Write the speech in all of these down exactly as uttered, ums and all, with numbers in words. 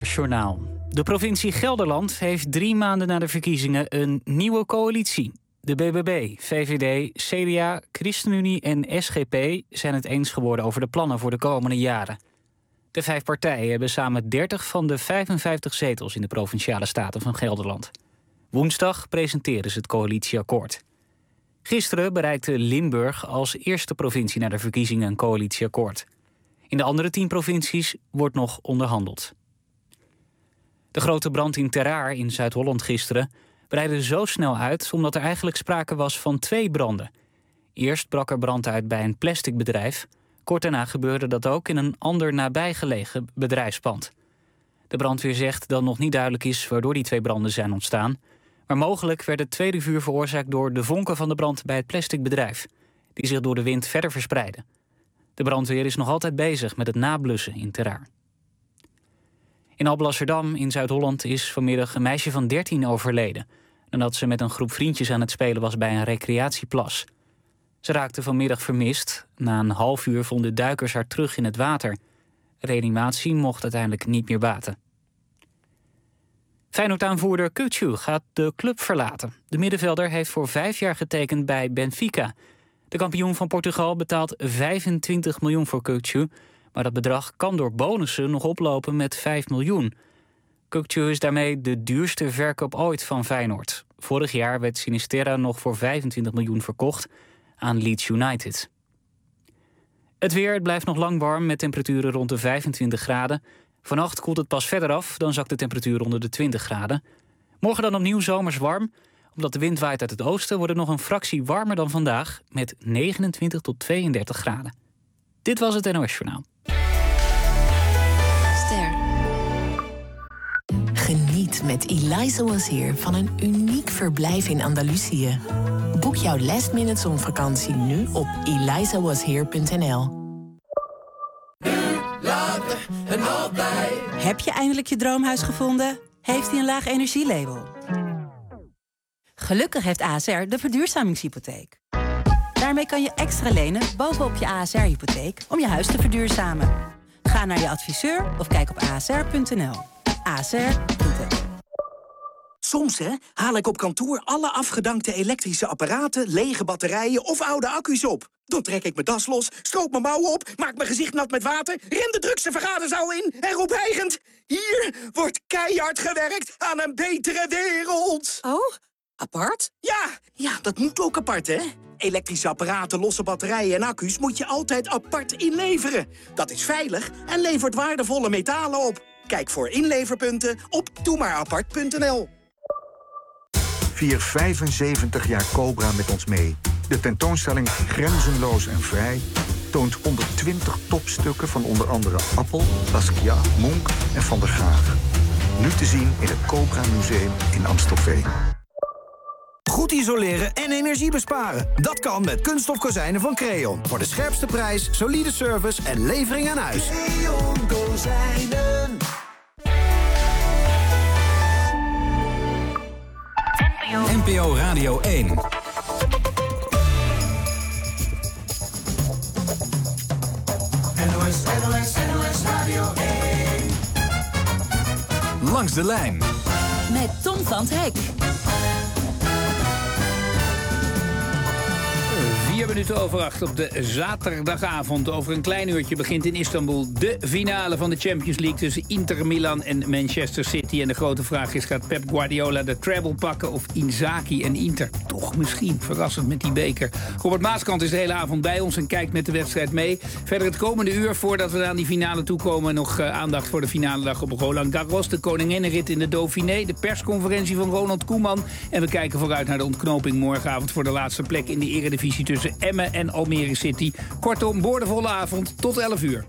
O S-journaal. De provincie Gelderland heeft drie maanden na de verkiezingen een nieuwe coalitie. De B B B, V V D, C D A, ChristenUnie en S G P zijn het eens geworden over de plannen voor de komende jaren. De vijf partijen hebben samen dertig van de vijfenvijftig zetels in de Provinciale Staten van Gelderland. Woensdag presenteren ze het coalitieakkoord. Gisteren bereikte Limburg als eerste provincie na de verkiezingen een coalitieakkoord. In de andere tien provincies wordt nog onderhandeld. De grote brand in Ter Aar in Zuid-Holland gisteren breidde zo snel uit omdat er eigenlijk sprake was van twee branden. Eerst brak er brand uit bij een plasticbedrijf. Kort daarna gebeurde dat ook in een ander nabijgelegen bedrijfspand. De brandweer zegt dat nog niet duidelijk is waardoor die twee branden zijn ontstaan. Maar mogelijk werd het tweede vuur veroorzaakt door de vonken van de brand bij het plasticbedrijf, die zich door de wind verder verspreiden. De brandweer is nog altijd bezig met het nablussen in Ter Aar. In Alblasserdam in Zuid-Holland is vanmiddag een meisje van dertien overleden nadat ze met een groep vriendjes aan het spelen was bij een recreatieplas. Ze raakte vanmiddag vermist. Na een half uur vonden duikers haar terug in het water. Reanimatie mocht uiteindelijk niet meer baten. Feyenoord-aanvoerder Kukçu gaat de club verlaten. De middenvelder heeft voor vijf jaar getekend bij Benfica. De kampioen van Portugal betaalt vijfentwintig miljoen voor Kukçu, maar dat bedrag kan door bonussen nog oplopen met vijf miljoen. Kukçu is daarmee de duurste verkoop ooit van Feyenoord. Vorig jaar werd Sinisterra nog voor vijfentwintig miljoen verkocht aan Leeds United. Het weer, het blijft nog lang warm met temperaturen rond de vijfentwintig graden. Vannacht koelt het pas verder af, dan zakt de temperatuur onder de twintig graden. Morgen dan opnieuw zomers warm. Omdat de wind waait uit het oosten wordt het nog een fractie warmer dan vandaag met negenentwintig tot tweeëndertig graden. Dit was het N O S-journaal. Ster. Geniet met Eliza Was Here van een uniek verblijf in Andalusië. Boek jouw last minute zonvakantie nu op eliza was here punt n l. Heb je eindelijk je droomhuis gevonden? Heeft hij een laag energielabel? Gelukkig heeft A S R de verduurzamingshypotheek. Daarmee kan je extra lenen bovenop je A S R-hypotheek om je huis te verduurzamen. Ga naar je adviseur of kijk op a s r punt n l. A S R doet het. Soms hè, haal ik op kantoor alle afgedankte elektrische apparaten, lege batterijen of oude accu's op. Dan trek ik mijn das los, stroop mijn mouwen op, maak mijn gezicht nat met water, ren de drukste vergaderzaal in en roep hijgend: hier wordt keihard gewerkt aan een betere wereld. Oh, apart? Ja, ja, dat moet ook apart, hè? Elektrische apparaten, losse batterijen en accu's moet je altijd apart inleveren. Dat is veilig en levert waardevolle metalen op. Kijk voor inleverpunten op doe maar apart punt n l. Vier vijfenzeventig jaar Cobra met ons mee. De tentoonstelling Grenzenloos en Vrij toont honderdtwintig topstukken van onder andere Appel, Basquiat, Munch en Van der Graaf. Nu te zien in het Cobra Museum in Amstelveen. Goed isoleren en energie besparen. Dat kan met kunststof kozijnen van Creon. Voor de scherpste prijs, solide service en levering aan huis. Creon kozijnen. N P O Radio één. N O S, N O S, N O S Radio één. Langs de lijn. Met Tom van 't Hek. Vier minuten over acht op de zaterdagavond. Over een klein uurtje begint in Istanbul de finale van de Champions League tussen Inter Milan en Manchester City. En de grote vraag is, gaat Pep Guardiola de treble pakken of Inzaghi en Inter toch misschien verrassend met die beker? Robert Maaskant is de hele avond bij ons en kijkt met de wedstrijd mee. Verder het komende uur, voordat we aan die finale toekomen, nog uh, aandacht voor de finale dag op Roland Garros, de koninginnenrit in de Dauphiné, de persconferentie van Ronald Koeman. En we kijken vooruit naar de ontknoping morgenavond voor de laatste plek in de eredivisie tussen Emmen en Almere City. Kortom, boordevolle avond tot elf uur.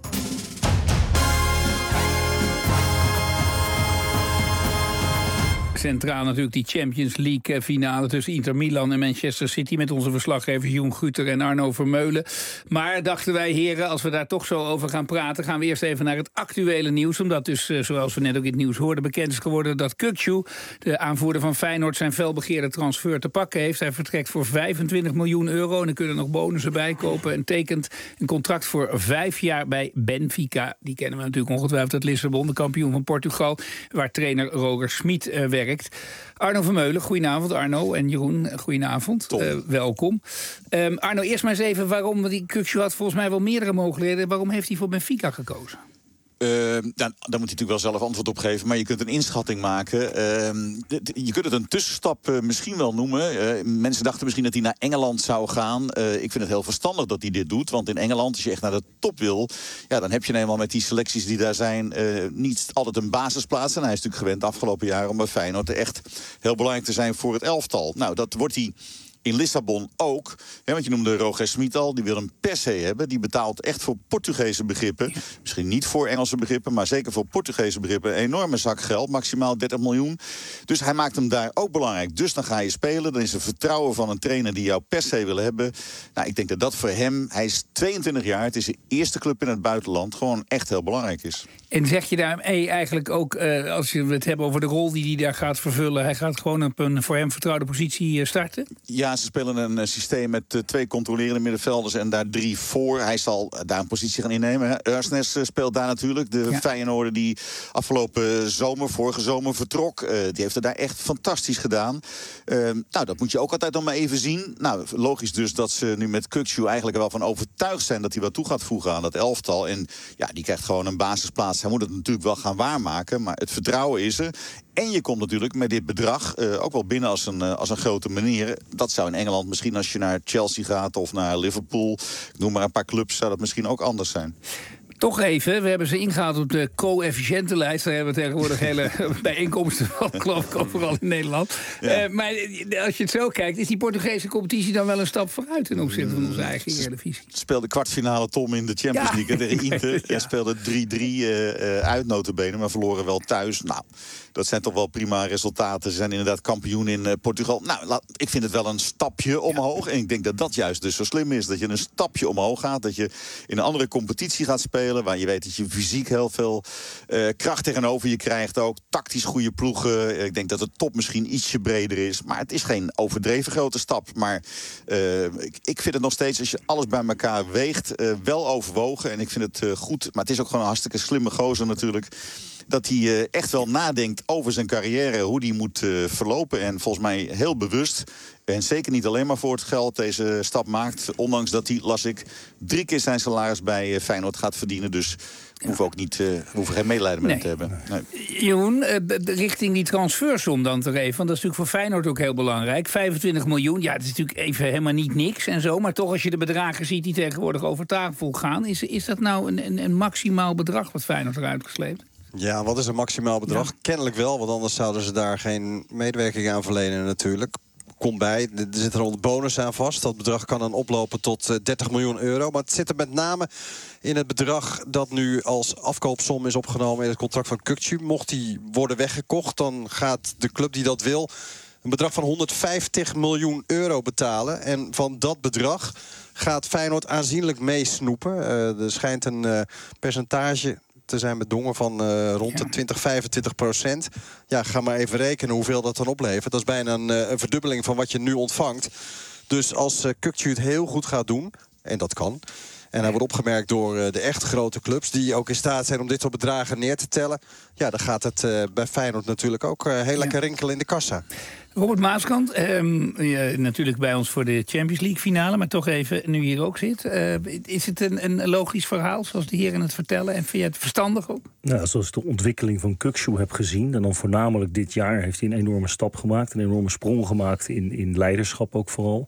centraal natuurlijk die Champions League finale tussen Inter Milan en Manchester City met onze verslaggevers Jeroen Guter en Arno Vermeulen. Maar dachten wij, heren, als we daar toch zo over gaan praten, gaan we eerst even naar het actuele nieuws. Omdat dus, zoals we net ook in het nieuws hoorden, bekend is geworden dat Kökçü, de aanvoerder van Feyenoord, zijn felbegeerde transfer te pakken heeft. Hij vertrekt voor vijfentwintig miljoen euro en er kunnen nog bonussen bij kopen en tekent een contract voor vijf jaar bij Benfica. Die kennen we natuurlijk ongetwijfeld uit Lissabon, de kampioen van Portugal, waar trainer Roger Smit uh, werkt. Arno Vermeulen, goedenavond. Arno en Jeroen, goedenavond. Uh, welkom. Um, Arno, eerst maar eens even waarom, die Kökçü had volgens mij wel meerdere mogelijkheden. Waarom heeft hij voor Benfica gekozen? Uh, nou, daar moet hij natuurlijk wel zelf antwoord op geven. Maar je kunt een inschatting maken. Uh, de, de, je kunt het een tussenstap uh, misschien wel noemen. Uh, mensen dachten misschien dat hij naar Engeland zou gaan. Uh, ik vind het heel verstandig dat hij dit doet. Want in Engeland, als je echt naar de top wil, ja, dan heb je eenmaal met die selecties die daar zijn Uh, niet altijd een basisplaats. En hij is natuurlijk gewend de afgelopen jaren om bij Feyenoord echt heel belangrijk te zijn voor het elftal. Nou, dat wordt hij in Lissabon ook. Hè, want je noemde Roger Smit al, die wil hem per se hebben. Die betaalt echt voor Portugese begrippen. Ja. Misschien niet voor Engelse begrippen, maar zeker voor Portugese begrippen. Een enorme zak geld, maximaal dertig miljoen. Dus hij maakt hem daar ook belangrijk. Dus dan ga je spelen. Dan is er vertrouwen van een trainer die jou per se wil hebben. Nou, ik denk dat dat voor hem, hij is tweeëntwintig jaar, het is de eerste club in het buitenland, gewoon echt heel belangrijk is. En zeg je daarmee eigenlijk ook, uh, als je het hebt over de rol die hij daar gaat vervullen, hij gaat gewoon op een voor hem vertrouwde positie uh, starten? Ja, ze spelen een uh, systeem met uh, twee controlerende middenvelders en daar drie voor. Hij zal uh, daar een positie gaan innemen. Ursnes uh, speelt daar natuurlijk. De ja. Feyenoorder die afgelopen zomer, vorige zomer vertrok. Uh, die heeft het daar echt fantastisch gedaan. Uh, nou, dat moet je ook altijd nog maar even zien. Nou, logisch dus dat ze nu met Kökçü eigenlijk er wel van overtuigd zijn dat hij wat toe gaat voegen aan dat elftal. En ja, die krijgt gewoon een basisplaats. Hij moet het natuurlijk wel gaan waarmaken, maar het vertrouwen is er. En je komt natuurlijk met dit bedrag uh, ook wel binnen als een, uh, als een grote meneer. Dat zou in Engeland misschien als je naar Chelsea gaat of naar Liverpool, ik noem maar een paar clubs, zou dat misschien ook anders zijn. Toch even, we hebben ze ingehaald op de coëfficiëntenlijst. Daar hebben we tegenwoordig hele bijeenkomsten van, geloof ik, overal in Nederland. Ja. Uh, maar als je het zo kijkt, is die Portugese competitie dan wel een stap vooruit ten opzichte van onze eigen Eredivisie? Speelde kwartfinale Tom in de Champions ja. League tegen Inter. Ja. Hij speelde drie drie uh, uit notabene, maar verloren wel thuis. Nou, dat zijn toch wel prima resultaten. Ze zijn inderdaad kampioen in uh, Portugal. Nou, laat, ik vind het wel een stapje omhoog. Ja. En ik denk dat dat juist dus zo slim is. Dat je een stapje omhoog gaat. Dat je in een andere competitie gaat spelen, waar je weet dat je fysiek heel veel uh, kracht tegenover je krijgt ook. Tactisch goede ploegen. Ik denk dat de top misschien ietsje breder is. Maar het is geen overdreven grote stap. Maar uh, ik, ik vind het nog steeds, als je alles bij elkaar weegt, uh, wel overwogen. En ik vind het uh, goed. Maar het is ook gewoon een hartstikke slimme gozer natuurlijk. Dat hij uh, echt wel nadenkt over zijn carrière, hoe die moet uh, verlopen. En volgens mij heel bewust. En zeker niet alleen maar voor het geld deze stap maakt. Ondanks dat hij, las ik, drie keer zijn salaris bij uh, Feyenoord gaat verdienen. Dus we hoeven ook niet, uh, we hoeven geen medelijden met nee. hem te hebben. Nee. Jeroen, uh, richting die transfersom dan te geven. Want dat is natuurlijk voor Feyenoord ook heel belangrijk. vijfentwintig miljoen, ja, dat is natuurlijk even helemaal niet niks en zo. Maar toch, als je de bedragen ziet die tegenwoordig over tafel gaan, Is, is dat nou een, een, een maximaal bedrag wat Feyenoord eruit gesleept? Ja, wat is een maximaal bedrag? Ja. Kennelijk wel, want anders zouden ze daar geen medewerking aan verlenen natuurlijk. Komt bij, er zit er al een bonus aan vast. Dat bedrag kan dan oplopen tot uh, dertig miljoen euro. Maar het zit er met name in het bedrag dat nu als afkoopsom is opgenomen in het contract van Kökçü. Mocht die worden weggekocht, dan gaat de club die dat wil een bedrag van honderdvijftig miljoen euro betalen. En van dat bedrag gaat Feyenoord aanzienlijk meesnoepen. Uh, er schijnt een uh, percentage te zijn bedongen van uh, rond de twintig, vijfentwintig procent. Ja, ga maar even rekenen hoeveel dat dan oplevert. Dat is bijna een, uh, een verdubbeling van wat je nu ontvangt. Dus als uh, Kökçü het heel goed gaat doen, en dat kan, en hij wordt opgemerkt door uh, de echt grote clubs, die ook in staat zijn om dit soort bedragen neer te tellen, ja, dan gaat het uh, bij Feyenoord natuurlijk ook uh, heel ja. lekker rinkelen in de kassa. Robert Maaskant, um, ja, natuurlijk bij ons voor de Champions League finale, maar toch even nu hier ook zit. Uh, is het een, een logisch verhaal zoals de heren het vertellen? En vind je het verstandig ook? Nou, zoals ik de ontwikkeling van Kökçü heb gezien, en dan voornamelijk dit jaar heeft hij een enorme stap gemaakt, een enorme sprong gemaakt in, in leiderschap ook vooral.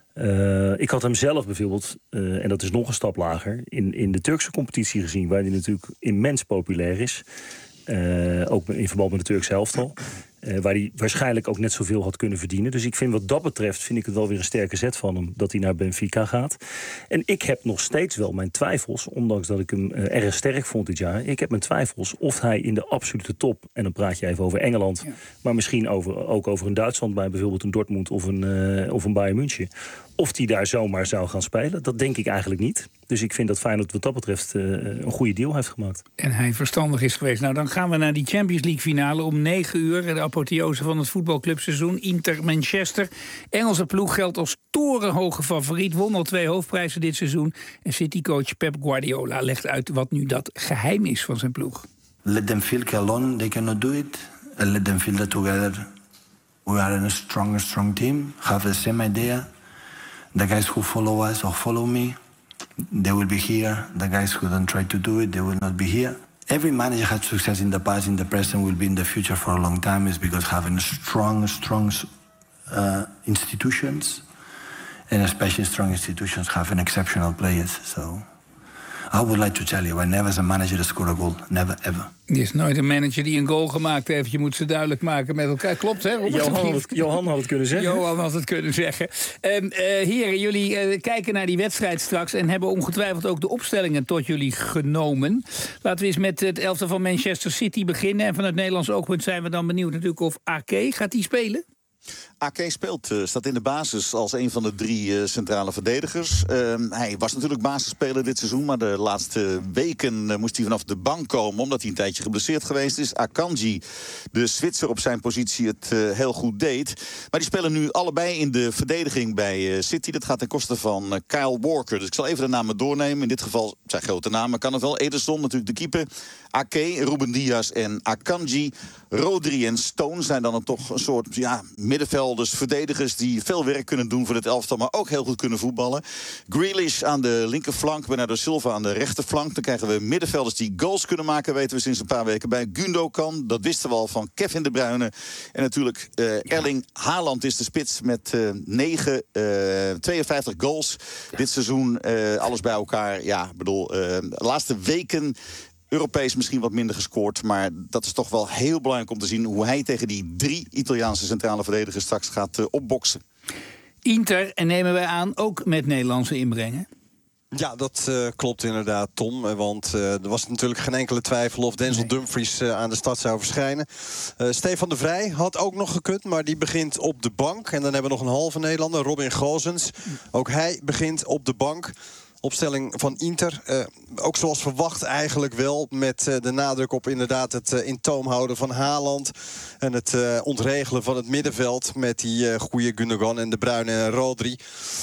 Uh, ik had hem zelf bijvoorbeeld, uh, en dat is nog een stap lager, in, in de Turkse competitie gezien, waar hij natuurlijk immens populair is. Uh, ook in verband met de Turkse elftal. Uh, waar hij waarschijnlijk ook net zoveel had kunnen verdienen. Dus ik vind wat dat betreft vind ik het wel weer een sterke zet van hem dat hij naar Benfica gaat. En ik heb nog steeds wel mijn twijfels, ondanks dat ik hem uh, erg sterk vond dit jaar. Ik heb mijn twijfels of hij in de absolute top, en dan praat je even over Engeland, ja. maar misschien over, ook over een Duitsland bij bijvoorbeeld een Dortmund of een, uh, of een Bayern München. Of die daar zomaar zou gaan spelen, dat denk ik eigenlijk niet. Dus ik vind dat Feyenoord wat dat betreft uh, een goede deal heeft gemaakt. En hij verstandig is geweest. Nou, dan gaan we naar die Champions League finale om negen uur. De apotheose van het voetbalclubseizoen. Inter-Manchester. Engelse ploeg geldt als torenhoge favoriet. Won al twee hoofdprijzen dit seizoen. En Citycoach Pep Guardiola legt uit wat nu dat geheim is van zijn ploeg. Let them feel alone, they cannot do it. And let them feel that together we are a strong, strong team. Have the same idea. The guys who follow us or follow me, they will be here. The guys who don't try to do it, they will not be here. Every manager had success in the past, in the present, will be in the future for a long time. Is because having strong, strong uh, institutions, and especially strong institutions, having exceptional players. So I would like to tell you, I never as a manager to score a goal. Never, ever. Er is nooit een manager die een goal gemaakt heeft. Je moet ze duidelijk maken met elkaar. Klopt, hè? Johan had, het, Johan had het kunnen zeggen. Johan had het kunnen zeggen. Um, uh, heren, jullie uh, kijken naar die wedstrijd straks en hebben ongetwijfeld ook de opstellingen tot jullie genomen. Laten we eens met het elftal van Manchester City beginnen. En vanuit Nederlands oogpunt zijn we dan benieuwd natuurlijk of Ake, gaat die spelen? Ake speelt, uh, staat in de basis als een van de drie uh, centrale verdedigers. Uh, hij was natuurlijk basisspeler dit seizoen, maar de laatste weken uh, moest hij vanaf de bank komen, omdat hij een tijdje geblesseerd geweest is. Akanji, de Zwitser op zijn positie, het uh, heel goed deed. Maar die spelen nu allebei in de verdediging bij uh, City. Dat gaat ten koste van uh, Kyle Walker. Dus ik zal even de namen doornemen. In dit geval zijn grote namen, kan het wel. Ederson, natuurlijk de keeper. Ake, Ruben Diaz en Akanji. Rodri en Stone zijn dan toch een soort ja, middenvelders, verdedigers die veel werk kunnen doen voor het elftal, maar ook heel goed kunnen voetballen. Grealish aan de linkerflank, Bernardo Silva aan de rechterflank. Dan krijgen we middenvelders die goals kunnen maken, weten we sinds een paar weken bij. Gundogan, dat wisten we al van Kevin De Bruyne. En natuurlijk uh, Erling Haaland is de spits met uh, negen, uh, tweeënvijftig goals dit seizoen. Uh, alles bij elkaar. Ja, ik bedoel, uh, de laatste weken Europees misschien wat minder gescoord, maar dat is toch wel heel belangrijk om te zien hoe hij tegen die drie Italiaanse centrale verdedigers straks gaat uh, opboksen. Inter, en nemen wij aan, ook met Nederlandse inbrengen? Ja, dat uh, klopt inderdaad, Tom. Want uh, er was natuurlijk geen enkele twijfel of Denzel nee. Dumfries uh, aan de start zou verschijnen. Uh, Stefan de Vrij had ook nog gekund, maar die begint op de bank. En dan hebben we nog een halve Nederlander, Robin Gosens. Ook hij begint op de bank. Opstelling van Inter, uh, ook zoals verwacht eigenlijk wel, met uh, de nadruk op inderdaad het uh, in toom houden van Haaland en het uh, ontregelen van het middenveld met die uh, goede Gundogan en De Bruyne en Rodri.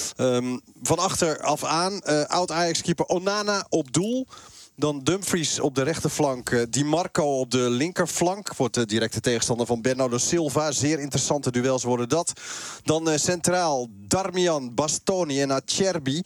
Um, van achteraf aan, uh, oud-Ajax-keeper Onana op doel. Dan Dumfries op de rechterflank, uh, Di Marco op de linkerflank. Wordt de directe tegenstander van Bernardo Silva. Zeer interessante duels worden dat. Dan uh, centraal Darmian, Bastoni en Acerbi.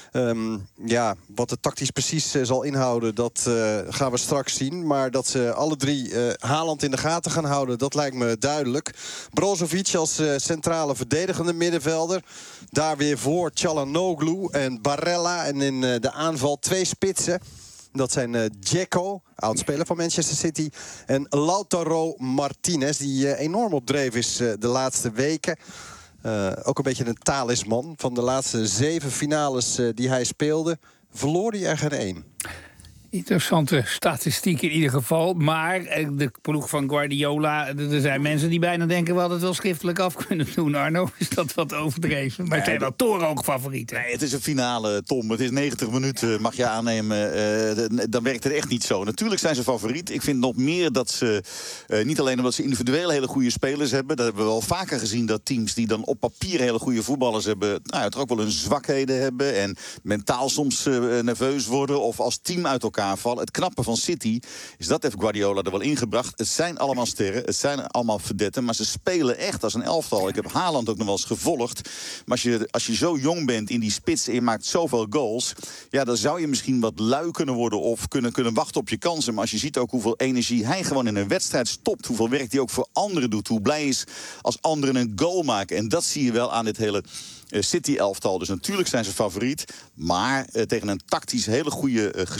Um, ja, wat het tactisch precies uh, zal inhouden, dat uh, gaan we straks zien. Maar dat ze alle drie uh, Haaland in de gaten gaan houden, dat lijkt me duidelijk. Brozovic als uh, centrale verdedigende middenvelder. Daar weer voor Çalhanoğlu en Barella. En in uh, de aanval twee spitsen. Dat zijn uh, Dzeko, oudspeler van Manchester City, en Lautaro Martinez, die uh, enorm op dreef is uh, de laatste weken. Uh, ook een beetje een talisman. Van de laatste zeven finales uh, die hij speelde, verloor hij er geen één. Interessante statistiek in ieder geval. Maar de ploeg van Guardiola, er zijn mensen die bijna denken, we hadden het wel schriftelijk af kunnen doen. Arno, is dat wat overdreven? Maar het zijn wel toren ook favorieten. Nee, het is een finale, Tom. Het is negentig minuten, mag je aannemen. Uh, dan werkt het echt niet zo. Natuurlijk zijn ze favoriet. Ik vind nog meer dat ze, uh, niet alleen omdat ze individueel hele goede spelers hebben. Dat hebben we wel vaker gezien, dat teams die dan op papier hele goede voetballers hebben, nou, toch ook wel hun zwakheden hebben. En mentaal soms uh, nerveus worden of als team uit elkaar vallen. Het knappe van City is, dat heeft Guardiola er wel ingebracht. Het zijn allemaal sterren, het zijn allemaal verdetten, maar ze spelen echt als een elftal. Ik heb Haaland ook nog wel eens gevolgd. Maar als je, als je zo jong bent in die spits en je maakt zoveel goals, ja, dan zou je misschien wat lui kunnen worden of kunnen, kunnen wachten op je kansen. Maar als je ziet ook hoeveel energie hij gewoon in een wedstrijd stopt, hoeveel werk hij ook voor anderen doet, hoe blij is als anderen een goal maken. En dat zie je wel aan dit hele City-elftal. Dus natuurlijk zijn ze favoriet, maar uh, tegen een tactisch hele goede uh, geslepen ploeg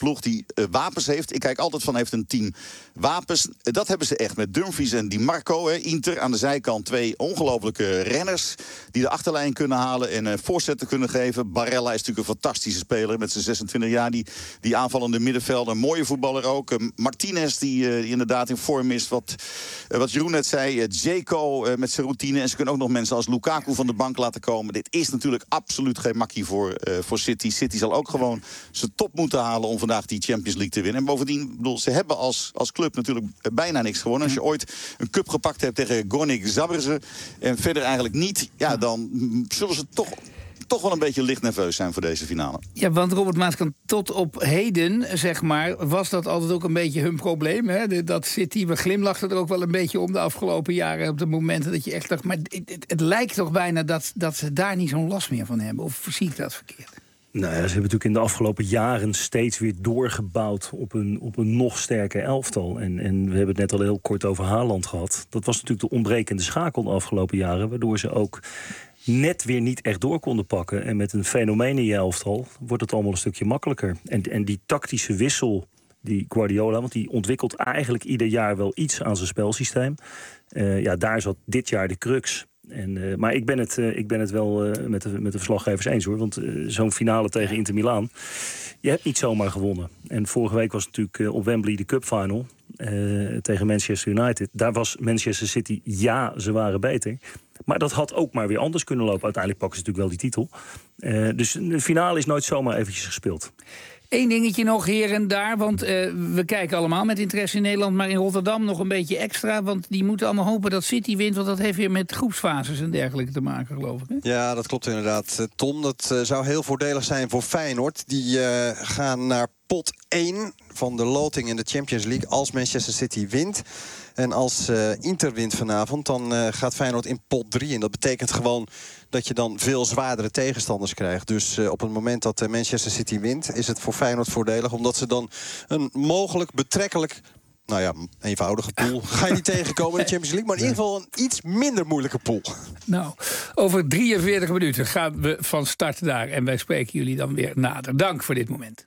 ploeg die uh, wapens heeft. Ik kijk altijd van, heeft een team wapens. Uh, dat hebben ze echt met Dumfries en Di Marco. Hè. Inter aan de zijkant, twee ongelofelijke renners die de achterlijn kunnen halen en uh, voorzetten kunnen geven. Barella is natuurlijk een fantastische speler met zijn zesentwintig jaar. Die, die aanvallende middenvelder, een mooie voetballer ook. Uh, Martinez, die, uh, die inderdaad in vorm is. Wat, uh, wat Jeroen net zei, uh, Dzeko uh, met zijn routine. En ze kunnen ook nog mensen als Lukaku van de bank laten komen. Dit is natuurlijk absoluut geen makkie voor, uh, voor City. City zal ook gewoon zijn top moeten halen om vandaag die Champions League te winnen. En bovendien, bedoel, ze hebben als, als club natuurlijk bijna niks gewonnen. Als je ooit een cup gepakt hebt tegen Gornik Zabrze en verder eigenlijk niet, ja, dan zullen ze toch... toch wel een beetje licht nerveus zijn voor deze finale. Ja, want Robert Maaskant, tot op heden, zeg maar, was dat altijd ook een beetje hun probleem. Hè? Dat City, we glimlachten er ook wel een beetje om de afgelopen jaren, op de momenten dat je echt dacht, maar het, het, het lijkt toch bijna dat, dat ze daar niet zo'n last meer van hebben. Of zie ik dat verkeerd? Nou ja, ze hebben natuurlijk in de afgelopen jaren steeds weer doorgebouwd op een, op een nog sterker elftal. En, en we hebben het net al heel kort over Haaland gehad. Dat was natuurlijk de ontbrekende schakel de afgelopen jaren, waardoor ze ook net weer niet echt door konden pakken. En met een fenomeen in je elftal wordt het allemaal een stukje makkelijker. En, en die tactische wissel, die Guardiola, want die ontwikkelt eigenlijk ieder jaar wel iets aan zijn spelsysteem. Uh, ja, daar zat dit jaar de crux. En, uh, maar ik ben het, uh, ik ben het wel uh, met, de, met de verslaggevers eens, hoor. Want uh, zo'n finale tegen Inter Milaan, je hebt niet zomaar gewonnen. En vorige week was het natuurlijk uh, op Wembley de Cup Final uh, tegen Manchester United. Daar was Manchester City, ja, ze waren beter. Maar dat had ook maar weer anders kunnen lopen. Uiteindelijk pakken ze natuurlijk wel die titel. Uh, dus de finale is nooit zomaar eventjes gespeeld. Eén dingetje nog hier en daar, want uh, we kijken allemaal met interesse in Nederland, maar in Rotterdam nog een beetje extra, want die moeten allemaal hopen dat City wint, want dat heeft weer met groepsfases en dergelijke te maken, geloof ik. Hè? Ja, dat klopt inderdaad. Tom, dat uh, zou heel voordelig zijn voor Feyenoord. Die uh, gaan naar pot één van de loting in de Champions League als Manchester City wint. En als uh, Inter wint vanavond, dan uh, gaat Feyenoord in pot drie. En dat betekent gewoon dat je dan veel zwaardere tegenstanders krijgt. Dus uh, op het moment dat uh, Manchester City wint, is het voor Feyenoord voordelig, omdat ze dan een mogelijk betrekkelijk, nou ja, eenvoudige pool ga je niet tegenkomen in de Champions League, maar in ieder geval een iets minder moeilijke pool. Nou, over drieënveertig minuten gaan we van start daar. En wij spreken jullie dan weer nader. Dank voor dit moment.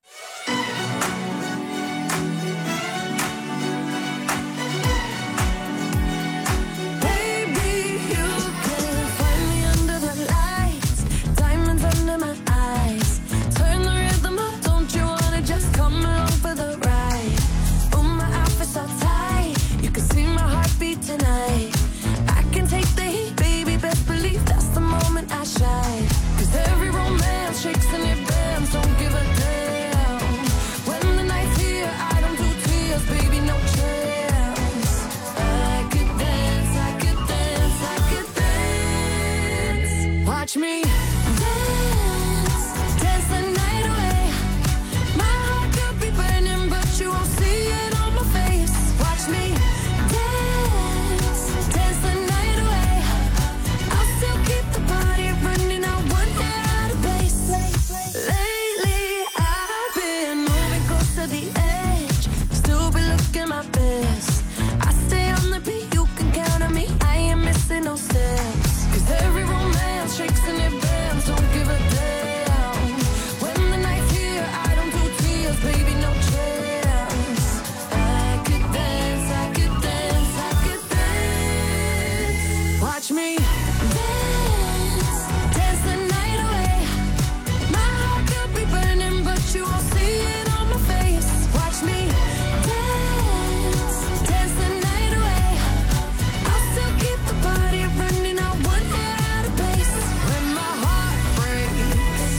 Watch me dance, dance the night away. My heart could be burning, but you won't see it on my face. Watch me dance, dance the night away. I'll still keep the party running, I want it out of place. Lately I've been moving close to the edge, still be looking my best. I stay on the beat, you can count on me, I ain't missing no steps. Cause every romance shakes and it bends, don't give a damn. When the night's here, I don't do tears, baby, no chance. I could dance, I could dance, I could dance. Watch me dance, dance the night away. My heart could be burning, but you won't see it on my face. Watch me dance, dance the night away. I'll still keep the party running, I want it out of place. When my heart breaks,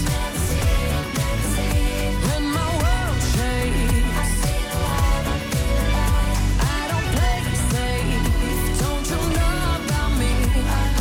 when my world shakes, I don't play it safe, don't you know about me?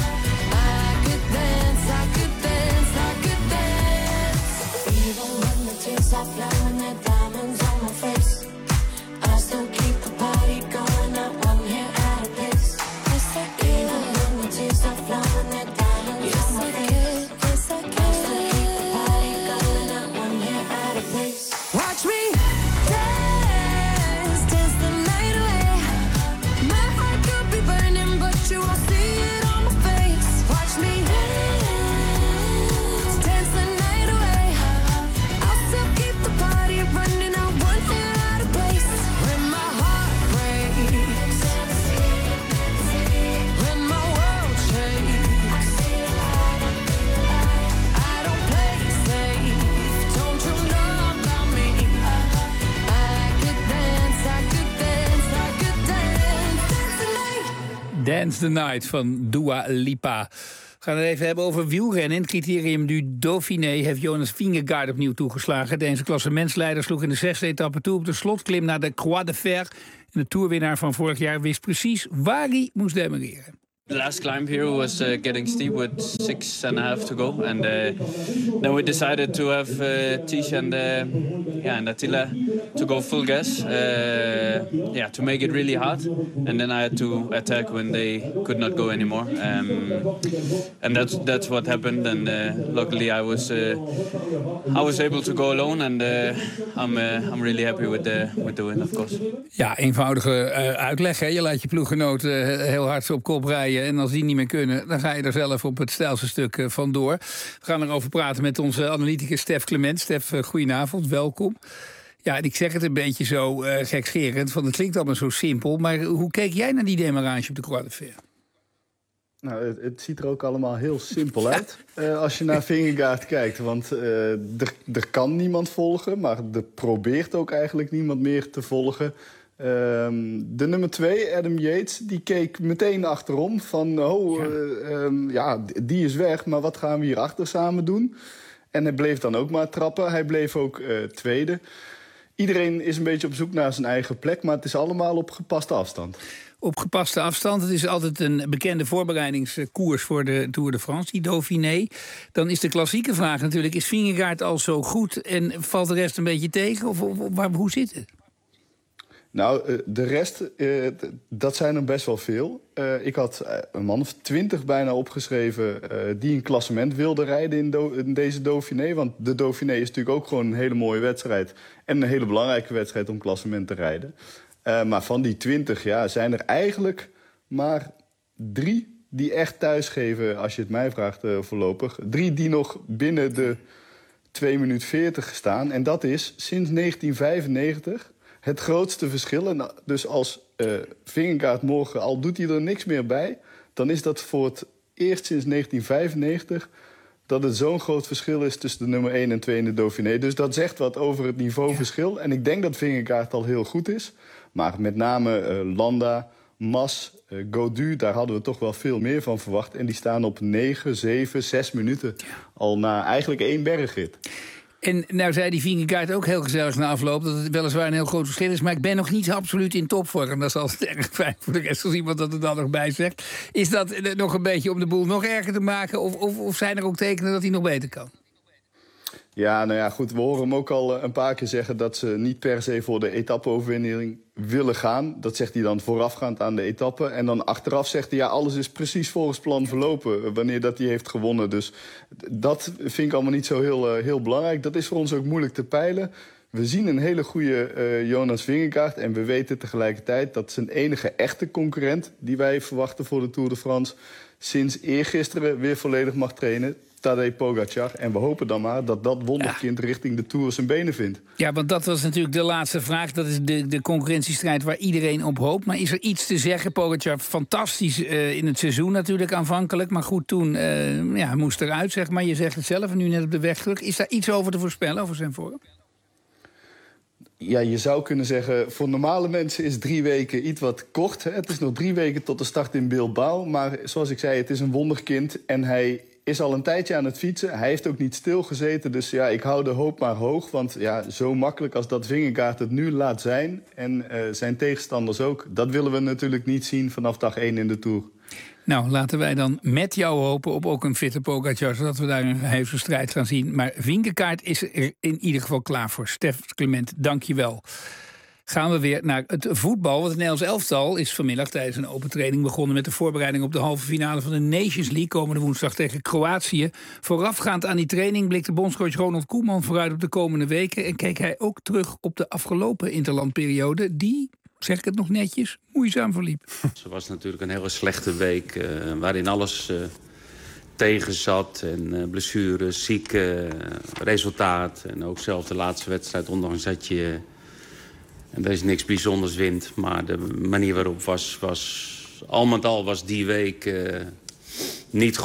Dance the Night van Dua Lipa. We gaan het even hebben over wielrennen. In het criterium du Dauphiné heeft Jonas Vingegaard opnieuw toegeslagen. Deze klassementsleider sloeg in de zesde etappe toe op de slotklim naar de Croix de Fer. En de toerwinnaar van vorig jaar wist precies waar hij moest demareren. The last climb here was uh, getting steep with six and a half to go, and uh, then we decided to have uh, Tish and uh, yeah and Attila to go full gas, uh, yeah, to make it really hard, and then I had to attack when they could not go anymore, um, and that's that's what happened. And uh, luckily I was uh, I was able to go alone, and uh, I'm uh, I'm really happy with the with the win, of course. Ja, eenvoudige uh, uitleg. Hè? Je laat je ploeggenoten uh, heel hard op kop rijden. En als die niet meer kunnen, dan ga je er zelf op het stijlste stuk uh, vandoor. We gaan erover praten met onze analyticus Stef Clement. Stef, uh, goedenavond, welkom. Ja, en ik zeg het een beetje zo uh, gekscherend, want het klinkt allemaal zo simpel. Maar hoe keek jij naar die demarrage op de Croix de Fer? Nou, het, het ziet er ook allemaal heel simpel uit uh, als je naar Vingegaard kijkt. Want uh, er, er kan niemand volgen, maar er probeert ook eigenlijk niemand meer te volgen. Um, de nummer twee, Adam Yates, die keek meteen achterom van... oh, ja. Uh, um, ja, die is weg, maar wat gaan we hier achter samen doen? En hij bleef dan ook maar trappen. Hij bleef ook uh, tweede. Iedereen is een beetje op zoek naar zijn eigen plek, maar het is allemaal op gepaste afstand. Op gepaste afstand. Het is altijd een bekende voorbereidingskoers voor de Tour de France, die Dauphiné. Dan is de klassieke vraag natuurlijk, is Vingegaard al zo goed en valt de rest een beetje tegen? Of, of, of waar, hoe zit het? Nou, de rest, dat zijn er best wel veel. Ik had een man of twintig bijna opgeschreven die een klassement wilden rijden in, do- in deze Dauphiné. Want de Dauphiné is natuurlijk ook gewoon een hele mooie wedstrijd. En een hele belangrijke wedstrijd om klassement te rijden. Uh, maar van die twintig ja, zijn er eigenlijk maar drie die echt thuisgeven, als je het mij vraagt uh, voorlopig. Drie die nog binnen de twee minuten veertig staan. En dat is sinds negentien vijfennegentig... het grootste verschil. En dus als uh, Vingegaard morgen, al doet hij er niks meer bij, dan is dat voor het eerst sinds negentien vijfennegentig... dat het zo'n groot verschil is tussen de nummer één en twee in de Dauphiné. Dus dat zegt wat over het niveauverschil. Ja. En ik denk dat Vingegaard al heel goed is. Maar met name uh, Landa, Mas, uh, Gaudu, daar hadden we toch wel veel meer van verwacht. En die staan op negen, zeven, zes minuten. Al na eigenlijk één bergrit. En nou zei die Vingegaard ook heel gezellig na afloop dat het weliswaar een heel groot verschil is, maar ik ben nog niet absoluut in topvorm. Dat is altijd erg fijn voor de rest als iemand dat er dan nog bij zegt. Is dat nog een beetje om de boel nog erger te maken? Of, of, of zijn er ook tekenen dat hij nog beter kan? Ja, nou ja, goed. We horen hem ook al een paar keer zeggen dat ze niet per se voor de etappe-overwinning willen gaan. Dat zegt hij dan voorafgaand aan de etappe. En dan achteraf zegt hij, ja, alles is precies volgens plan verlopen wanneer dat hij heeft gewonnen. Dus dat vind ik allemaal niet zo heel, uh, heel belangrijk. Dat is voor ons ook moeilijk te peilen. We zien een hele goede uh, Jonas Vingegaard. En we weten tegelijkertijd dat zijn enige echte concurrent die wij verwachten voor de Tour de France sinds eergisteren weer volledig mag trainen, Tadej Pogacar. En we hopen dan maar dat dat wonderkind ja. richting de Tour zijn benen vindt. Ja, want dat was natuurlijk de laatste vraag. Dat is de, de concurrentiestrijd waar iedereen op hoopt. Maar is er iets te zeggen? Pogacar fantastisch uh, in het seizoen natuurlijk aanvankelijk. Maar goed, toen uh, ja, moest eruit, zeg maar. Je zegt het zelf en nu net op de weg terug. Is daar iets over te voorspellen, over zijn vorm? Ja, je zou kunnen zeggen, voor normale mensen is drie weken iets wat kort. Hè? Het is nog drie weken tot de start in Bilbao. Maar zoals ik zei, het is een wonderkind en hij is al een tijdje aan het fietsen. Hij heeft ook niet stilgezeten, dus ja, ik hou de hoop maar hoog. Want ja, zo makkelijk als dat Vingegaard het nu laat zijn, en uh, zijn tegenstanders ook, dat willen we natuurlijk niet zien vanaf dag één in de Tour. Nou, laten wij dan met jou hopen op ook een fitte Pogacar, zodat we daar een hevige strijd gaan zien. Maar Vingegaard is er in ieder geval klaar voor. Stef Clement, dank je wel. Gaan we weer naar het voetbal. Want het Nederlands elftal is vanmiddag tijdens een open training begonnen met de voorbereiding op de halve finale van de Nations League komende woensdag tegen Kroatië. Voorafgaand aan die training blikte bondscoach Ronald Koeman vooruit op de komende weken en keek hij ook terug op de afgelopen interlandperiode die, zeg ik het nog netjes, moeizaam verliep. Het was natuurlijk een hele slechte week uh, waarin alles uh, tegen zat. En uh, blessures, zieke, uh, resultaat. En ook zelfs de laatste wedstrijd, ondanks dat je en er is niks bijzonders wint. Maar de manier waarop was, was al met al was die week uh, niet goed.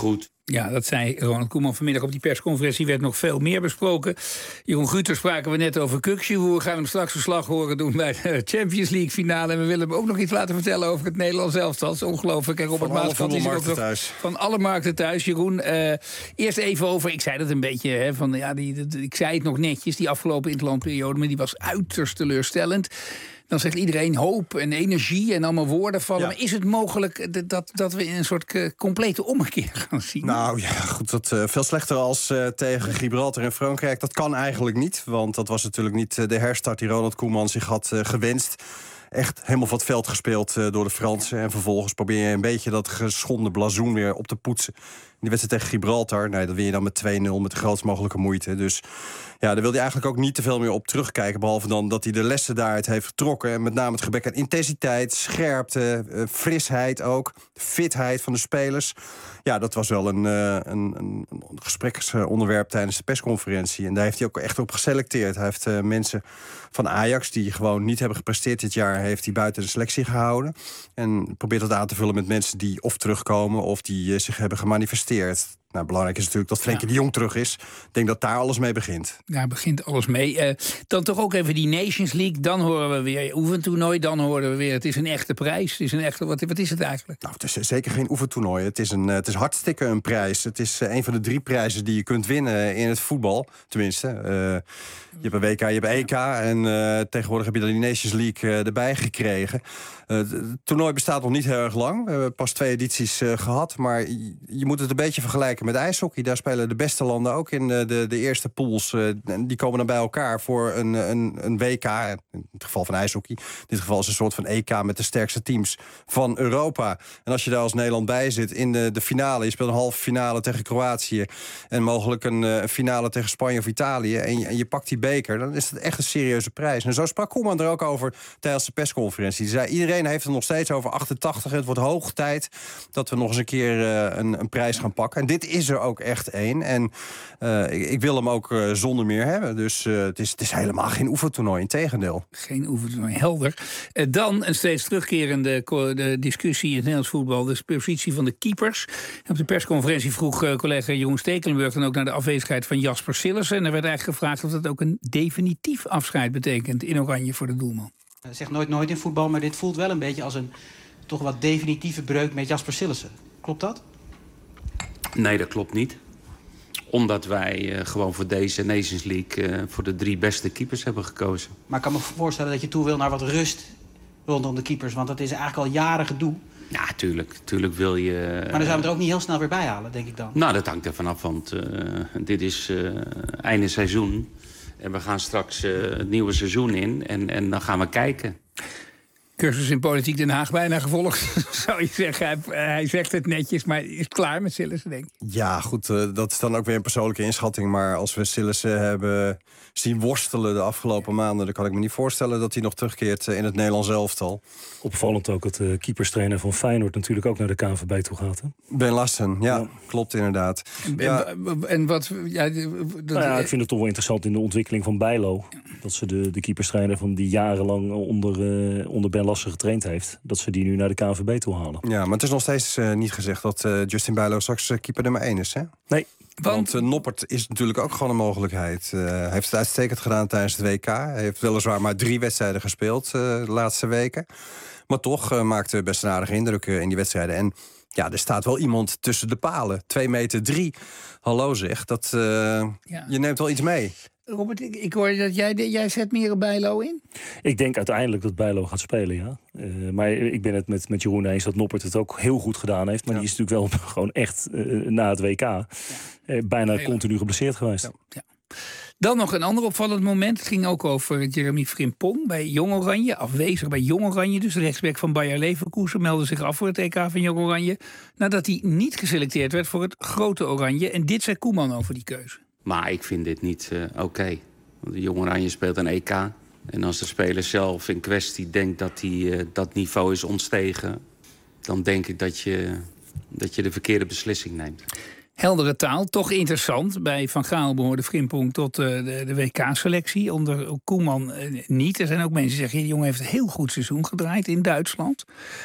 Ja, dat zei Ronald Koeman vanmiddag op die persconferentie. Werd nog veel meer besproken. Jeroen Guter spraken we net over Kukçu. We gaan hem straks verslag horen doen bij de Champions League finale. En we willen hem ook nog iets laten vertellen over het Nederlands elftal. Dat is ongelooflijk. En Robert Maaskant is ook nog thuis. Van alle markten thuis. Jeroen, uh, eerst even over... Ik zei dat een beetje, hè, van, ja, die, die, ik zei het nog netjes, die afgelopen interlandperiode. Maar die was uiterst teleurstellend. Dan zegt iedereen hoop en energie en allemaal woorden vallen. Ja. Maar is het mogelijk dat, dat we in een soort complete ommekeer gaan zien? Nou ja, goed, dat uh, veel slechter als uh, tegen Gibraltar en Frankrijk. Dat kan eigenlijk niet, want dat was natuurlijk niet uh, de herstart die Ronald Koeman zich had uh, gewenst. Echt helemaal van het veld gespeeld uh, door de Fransen. En vervolgens probeer je een beetje dat geschonden blazoen weer op te poetsen. Die wedstrijd tegen Gibraltar, nee, dat win je dan met twee nul met de grootst mogelijke moeite. Dus ja, daar wil hij eigenlijk ook niet te veel meer op terugkijken. Behalve dan dat hij de lessen daaruit heeft getrokken. En met name het gebrek aan intensiteit, scherpte, uh, frisheid ook. Fitheid van de spelers. Ja, dat was wel een, uh, een, een, een gespreksonderwerp tijdens de persconferentie. En daar heeft hij ook echt op geselecteerd. Hij heeft uh, mensen van Ajax die gewoon niet hebben gepresteerd dit jaar, heeft hij buiten de selectie gehouden. En probeert dat aan te vullen met mensen die of terugkomen of die uh, zich hebben gemanifesteerd. Nou, belangrijk is natuurlijk dat Frenkie ja. de Jong terug is. Ik denk dat daar alles mee begint. Daar begint alles mee. Uh, dan toch ook even die Nations League. Dan horen we weer oefentoernooi. Dan horen we weer, het is een echte prijs. Het is een echte, wat, wat is het eigenlijk? Nou, het is zeker geen oefentoernooi. Het is, een, het is hartstikke een prijs. Het is uh, een van de drie prijzen die je kunt winnen in het voetbal. Tenminste, uh, je hebt een W K, je hebt E K. En uh, tegenwoordig heb je dan die Nations League uh, erbij gekregen. Uh, het toernooi bestaat nog niet heel erg lang. We hebben pas twee edities uh, gehad. Maar je, je moet het een beetje vergelijken met ijshockey. Daar spelen de beste landen ook in de, de, de eerste pools. Uh, die komen dan bij elkaar voor een, een, een W K. In het geval van ijshockey. In dit geval is een soort van E K met de sterkste teams van Europa. En als je daar als Nederland bij zit in de, de finale. Je speelt een halve finale tegen Kroatië. En mogelijk een, een finale tegen Spanje of Italië. En je, en je pakt die beker. Dan is het echt een serieuze prijs. En zo sprak Koeman er ook over tijdens de persconferentie. Die zei, iedereen heeft het nog steeds over achtentachtig. Het wordt hoog tijd dat we nog eens een keer uh, een, een prijs gaan pakken. En dit is er ook echt één. En uh, ik, ik wil hem ook uh, zonder meer hebben. Dus uh, het, is, het is helemaal geen oefentoernooi. Integendeel. Geen oefentoernooi, helder. Uh, dan een steeds terugkerende de discussie in het Nederlands voetbal. De positie van de keepers. Op de persconferentie vroeg uh, collega Jeroen Stekelenburg dan ook naar de afwezigheid van Jasper Sillissen. En er werd eigenlijk gevraagd of dat ook een definitief afscheid betekent in Oranje voor de doelman. Zeg nooit nooit in voetbal, maar dit voelt wel een beetje als een toch wat definitieve breuk met Jasper Sillissen. Klopt dat? Nee, dat klopt niet. Omdat wij uh, gewoon voor deze Nations League uh, voor de drie beste keepers hebben gekozen. Maar ik kan me voorstellen dat je toe wil naar wat rust rondom de keepers. Want dat is eigenlijk al jaren gedoe. Ja, tuurlijk. Tuurlijk wil je... Uh, maar dan zou je er ook niet heel snel weer bij halen, denk ik dan. Nou, dat hangt er vanaf, want uh, dit is uh, einde seizoen. En we gaan straks uh, het nieuwe seizoen in en, en dan gaan we kijken. Cursus in Politiek Den Haag bijna gevolgd, zou je zeggen. Hij, hij zegt het netjes, maar is klaar met Sillissen, denk ik. Ja, goed, uh, dat is dan ook weer een persoonlijke inschatting. Maar als we Sillissen hebben zien worstelen de afgelopen maanden... dan kan ik me niet voorstellen dat hij nog terugkeert in het Nederlands elftal. Opvallend ook dat de keeperstrainer van Feyenoord natuurlijk ook naar de K N V B toe gaat. Hè? Ben Lassen, ja, ja, klopt inderdaad. En, ja. en, en wat... Ja, dat, nou ja, ik vind het toch wel interessant in de ontwikkeling van Bijlo. Dat ze de, de keeperstrainer van die jarenlang onder, uh, onder Ben Lassen getraind heeft, dat ze die nu naar de K N V B toe halen. Ja, maar het is nog steeds uh, niet gezegd dat uh, Justin Bijlo straks uh, keeper nummer één is, hè? Nee. Want, Want uh, Noppert is natuurlijk ook gewoon een mogelijkheid. Uh, hij heeft het uitstekend gedaan tijdens het W K. Hij heeft weliswaar maar drie wedstrijden gespeeld uh, de laatste weken. Maar toch uh, maakte best een aardige indruk uh, in die wedstrijden. En ja, er staat wel iemand tussen de palen. twee meter drie. Hallo zeg, dat, uh, ja. je neemt wel iets mee. Robert, ik, ik hoor dat jij, jij zet meer een Bijlo in? Ik denk uiteindelijk dat Bijlo gaat spelen, ja. Uh, maar ik ben het met, met Jeroen eens dat Noppert het ook heel goed gedaan heeft. Maar ja. die is natuurlijk wel gewoon echt uh, na het W K ja. uh, bijna heel continu geblesseerd geweest. Ja. Ja. Dan nog een ander opvallend moment. Het ging ook over Jeremy Frimpong bij Jong Oranje. Afwezig bij Jong Oranje. Dus de rechtsback van Bayer Leverkusen meldde zich af voor het E K van Jong Oranje. Nadat hij niet geselecteerd werd voor het grote Oranje. En dit zei Koeman over die keuze. Maar ik vind dit niet uh, oké. Okay. De Jong Oranje speelt een E K. En als de speler zelf in kwestie denkt dat hij uh, dat niveau is ontstegen, dan denk ik dat je, dat je de verkeerde beslissing neemt. Heldere taal, toch interessant. Bij Van Gaal behoorde Frimpong tot uh, de, de W K-selectie. Onder Koeman uh, niet. Er zijn ook mensen die zeggen, die jongen heeft een heel goed seizoen gedraaid in Duitsland.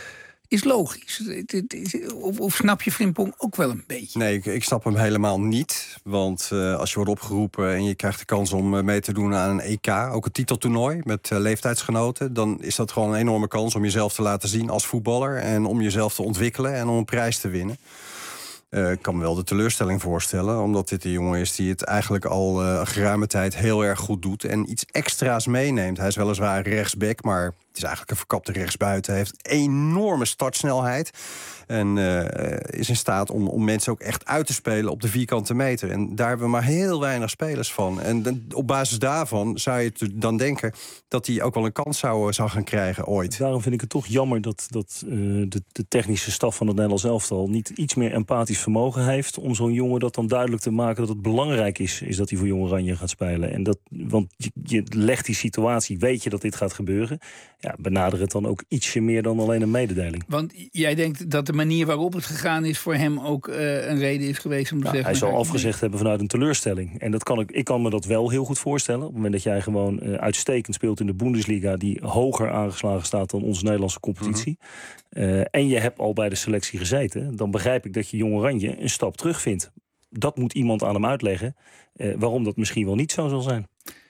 is logisch. Of, of snap je Frimpong ook wel een beetje? Nee, ik, ik snap hem helemaal niet. Want uh, als je wordt opgeroepen en je krijgt de kans om uh, mee te doen aan een E K... ook een titeltoernooi met uh, leeftijdsgenoten... dan is dat gewoon een enorme kans om jezelf te laten zien als voetballer... en om jezelf te ontwikkelen en om een prijs te winnen. Uh, ik kan me wel de teleurstelling voorstellen... omdat dit een jongen is die het eigenlijk al uh, geruime tijd heel erg goed doet... en iets extra's meeneemt. Hij is weliswaar rechtsback, maar het is eigenlijk een verkapte rechtsbuiten. Hij heeft enorme startsnelheid... En uh, is in staat om, om mensen ook echt uit te spelen op de vierkante meter. En daar hebben we maar heel weinig spelers van. En de, op basis daarvan zou je dan denken... dat hij ook wel een kans zou, zou gaan krijgen ooit. Daarom vind ik het toch jammer dat, dat uh, de, de technische staf van het Nederlands elftal... niet iets meer empathisch vermogen heeft... om zo'n jongen dat dan duidelijk te maken dat het belangrijk is... is dat hij voor Jong Oranje gaat spelen. En dat, want je, je legt die situatie, weet je dat dit gaat gebeuren... Ja, benader het dan ook ietsje meer dan alleen een mededeling. Want jij denkt dat de manier waarop het gegaan is... voor hem ook uh, een reden is geweest om te nou, zeggen... Hij zal afgezegd nee. hebben vanuit een teleurstelling. En dat kan ik, ik kan me dat wel heel goed voorstellen. Op het moment dat jij gewoon uh, uitstekend speelt in de Bundesliga... die hoger aangeslagen staat dan onze Nederlandse competitie... Mm-hmm. uh, en je hebt al bij de selectie gezeten... dan begrijp ik dat je Jong Oranje een stap terug vindt. Dat moet iemand aan hem uitleggen... Uh, waarom dat misschien wel niet zo zal zijn.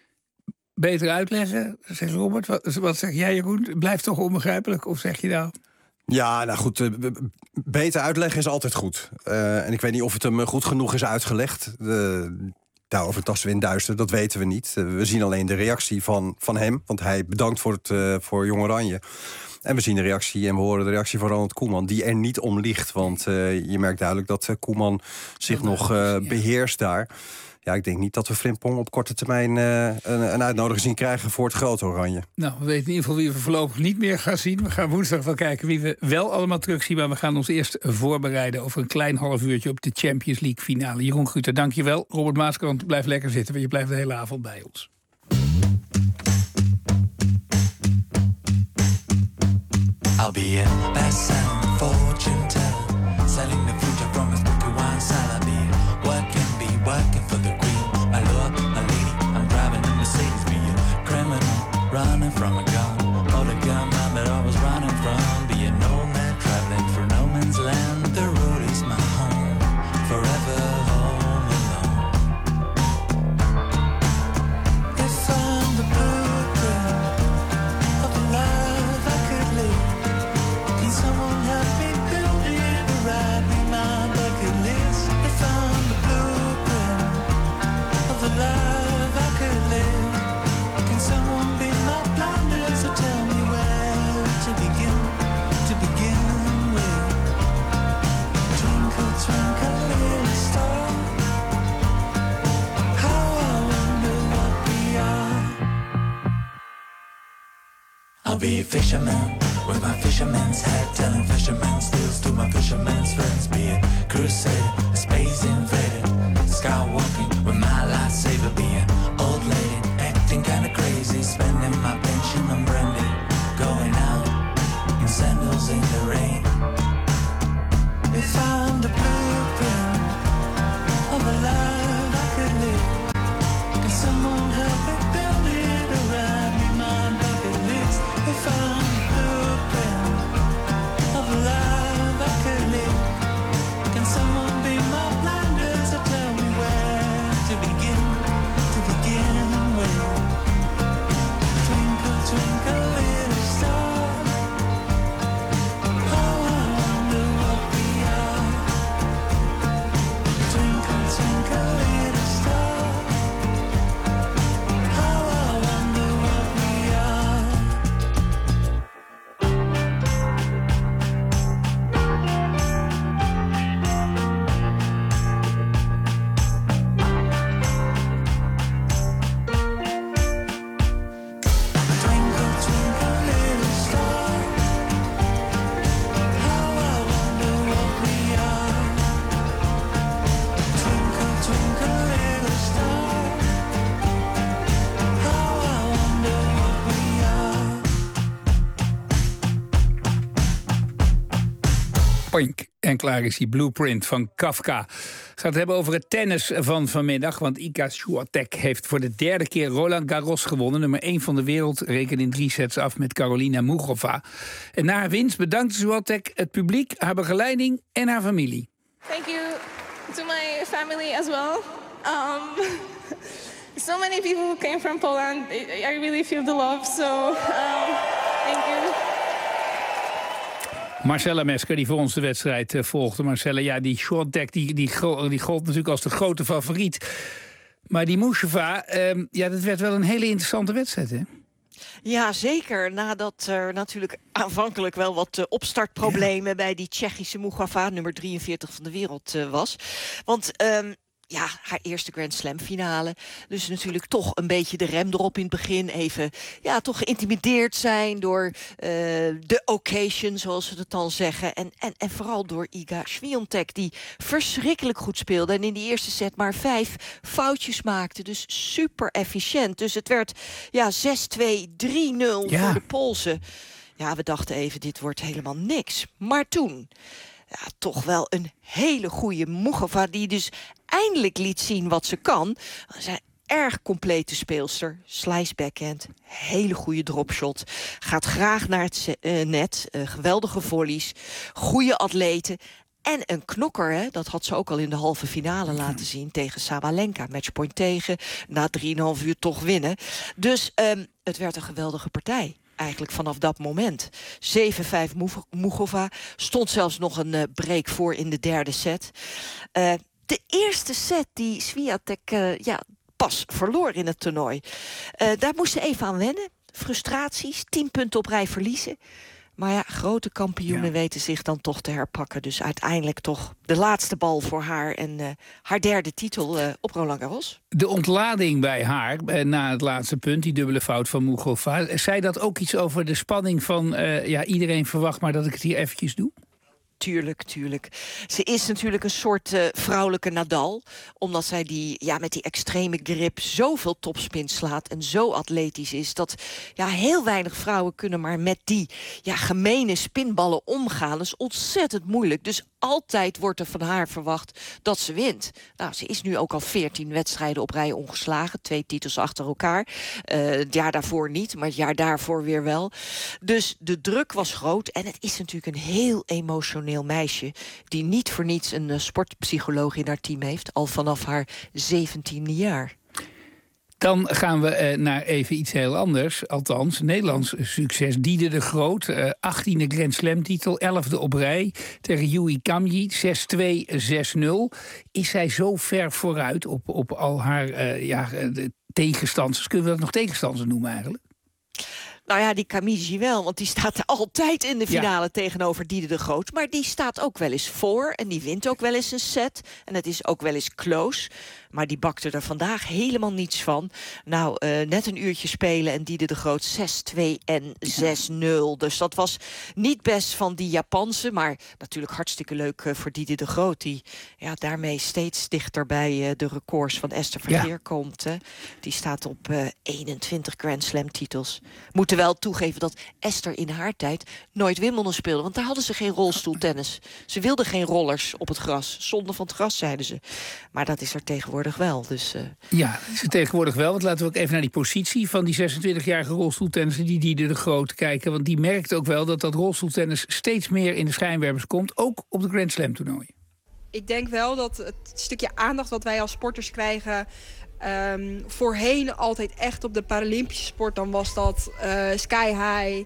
Beter uitleggen, zegt Robert. Wat, wat zeg jij, Jeroen? Blijft toch onbegrijpelijk? Of zeg je nou... Ja, nou goed, uh, beter uitleggen is altijd goed. Uh, en ik weet niet of het hem goed genoeg is uitgelegd. Uh, daarover tasten we in duister, dat weten we niet. Uh, we zien alleen de reactie van, van hem, want hij bedankt voor, het, uh, voor Jong Oranje. En we zien de reactie en we horen de reactie van Ronald Koeman... die er niet om ligt, want uh, je merkt duidelijk dat uh, Koeman zich ja, nog uh, beheerst daar... Ja, ik denk niet dat we Frimpong op korte termijn uh, een, een uitnodiging zien krijgen voor het grote Oranje. Nou, we weten in ieder geval wie we voorlopig niet meer gaan zien. We gaan woensdag wel kijken wie we wel allemaal terugzien. Maar we gaan ons eerst voorbereiden over een klein half uurtje op de Champions League finale. Jeroen Guter, dank je wel. Robert Maaskant, blijf lekker zitten, want je blijft de hele avond bij ons. I'll be a best fortune teller, selling the future from his book wine cellar. I'll be working, be working for the queen. My lord, my lady, I'm driving a Mercedes. Be a criminal, running from a gun. Oh, the gunman that I was running from. Be a nomad, traveling for no man's land. The road is my home, forever home alone. If I'm the blueprint of the life I could live, can someone help me build it or write me my bucket list? If I'm the blueprint of the life I could live, can someone be my blinders or tell me where to begin, to begin with? Twinkle, twinkle, little star, how I wonder what we are. I'll be a fisherman with my fisherman's hat, telling fisherman's tales to my fisherman's friends. Be a crusader, a space invader, skywalking with my lightsaber. Be an old lady, acting kinda crazy, spending my pension on brandy, going out in sandals in the rain. If I'm the blueprint of a life I could live, can someone help me build it or write me my bucket list? If I'm the blueprint of a Poink. En klaar is die Blueprint van Kafka. We gaan het hebben over het tennis van vanmiddag. Want Iga Swiatek heeft voor de derde keer Roland Garros gewonnen. Nummer één van de wereld rekent in drie sets af met Karolina Muchova. En na haar winst bedankt Swiatek het publiek, haar begeleiding en haar familie. Thank you to my family as well. Um, so many people who came from Poland. I really feel the love. So um, thank you. Marcella Mesker, die voor ons de wedstrijd uh, volgde. Marcella, ja, die Swiatek, die, die, die gold natuurlijk als de grote favoriet. Maar die Muchova, uh, ja, dat werd wel een hele interessante wedstrijd, hè? Ja, zeker. Nadat er natuurlijk aanvankelijk wel wat uh, opstartproblemen... Ja. bij die Tsjechische Muchova, nummer drieënveertig van de wereld, uh, was. Want... Um, Ja, haar eerste Grand Slam finale. Dus natuurlijk toch een beetje de rem erop in het begin. Even, ja, toch geïntimideerd zijn door uh, de occasion, zoals ze het dan zeggen. En, en, en vooral door Iga Swiatek, die verschrikkelijk goed speelde. En in die eerste set maar vijf foutjes maakte. Dus super efficiënt. Dus het werd ja, zes twee, drie nul ja. voor de Poolse. Ja, we dachten even, dit wordt helemaal niks. Maar toen... Ja, toch wel een hele goede Muchova die dus eindelijk liet zien wat ze kan. Ze is een erg complete speelster. Slice backhand, hele goede dropshot. Gaat graag naar het uh, net. Uh, geweldige volleys, goede atleten. En een knokker, hè? Dat had ze ook al in de halve finale laten zien tegen Sabalenka. Matchpoint tegen, na drieënhalf uur toch winnen. Dus um, het werd een geweldige partij. Eigenlijk vanaf dat moment. zeven vijf Muchova. Stond zelfs nog een uh, break voor in de derde set. Uh, de eerste set die Swiatek uh, ja, pas verloor in het toernooi. Uh, daar moest ze even aan wennen. Frustraties, tien punten op rij verliezen. Maar ja, grote kampioenen ja. weten zich dan toch te herpakken. Dus uiteindelijk toch de laatste bal voor haar. En uh, haar derde titel uh, op Roland Garros. De ontlading bij haar, uh, na het laatste punt, die dubbele fout van Muchova. Zei dat ook iets over de spanning van... Uh, ja, iedereen verwacht maar dat ik het hier eventjes doe? Tuurlijk, tuurlijk. Ze is natuurlijk een soort uh, vrouwelijke Nadal. Omdat zij die, ja, met die extreme grip zoveel topspin slaat en zo atletisch is. Dat ja, heel weinig vrouwen kunnen maar met die ja, gemene spinballen omgaan. Dat is ontzettend moeilijk. Dus altijd wordt er van haar verwacht dat ze wint. Nou, ze is nu ook al veertien wedstrijden op rij ongeslagen. Twee titels achter elkaar. Uh, het jaar daarvoor niet, maar het jaar daarvoor weer wel. Dus de druk was groot. En het is natuurlijk een heel emotioneel meisje die niet voor niets een uh, sportpsycholoog in haar team heeft. Al vanaf haar zeventiende jaar. Dan gaan we uh, naar even iets heel anders. Althans, Nederlands succes. Diede de Groot, uh, achttiende Grand Slam titel, elfde op rij. Tegen Yui Kamji, zes twee, zes nul. Is zij zo ver vooruit op, op al haar uh, ja, de tegenstanders? Kunnen we dat nog tegenstanders noemen eigenlijk? Nou ja, die Kamiji wel, want die staat er altijd in de finale ja. tegenover Diede de Groot. Maar die staat ook wel eens voor en die wint ook wel eens een set. En het is ook wel eens close. Maar die bakte er vandaag helemaal niets van. Nou, uh, net een uurtje spelen en Diede de Groot zes twee en zes nul. Dus dat was niet best van die Japanse. Maar natuurlijk hartstikke leuk uh, voor Diede de Groot. Die ja, daarmee steeds dichter bij uh, de records van Esther Vergeer ja. komt. Hè. Die staat op uh, eenentwintig Grand Slam titels. Moeten wel toegeven dat Esther in haar tijd nooit Wimbledon speelde. Want daar hadden ze geen rolstoeltennis. Ze wilden geen rollers op het gras. Zonde van het gras, zeiden ze. Maar dat is er tegenwoordig wel. Dus, uh... Ja, dat is er tegenwoordig wel. Want laten we ook even naar die positie van die zesentwintigjarige rolstoeltennisser die Diede de Groot kijken. Want die merkt ook wel dat dat rolstoeltennis steeds meer in de schijnwerpers komt. Ook op de Grand Slam toernooien. Ik denk wel dat het stukje aandacht wat wij als sporters krijgen... Um, voorheen altijd echt op de Paralympische sport. Dan was dat uh, sky high.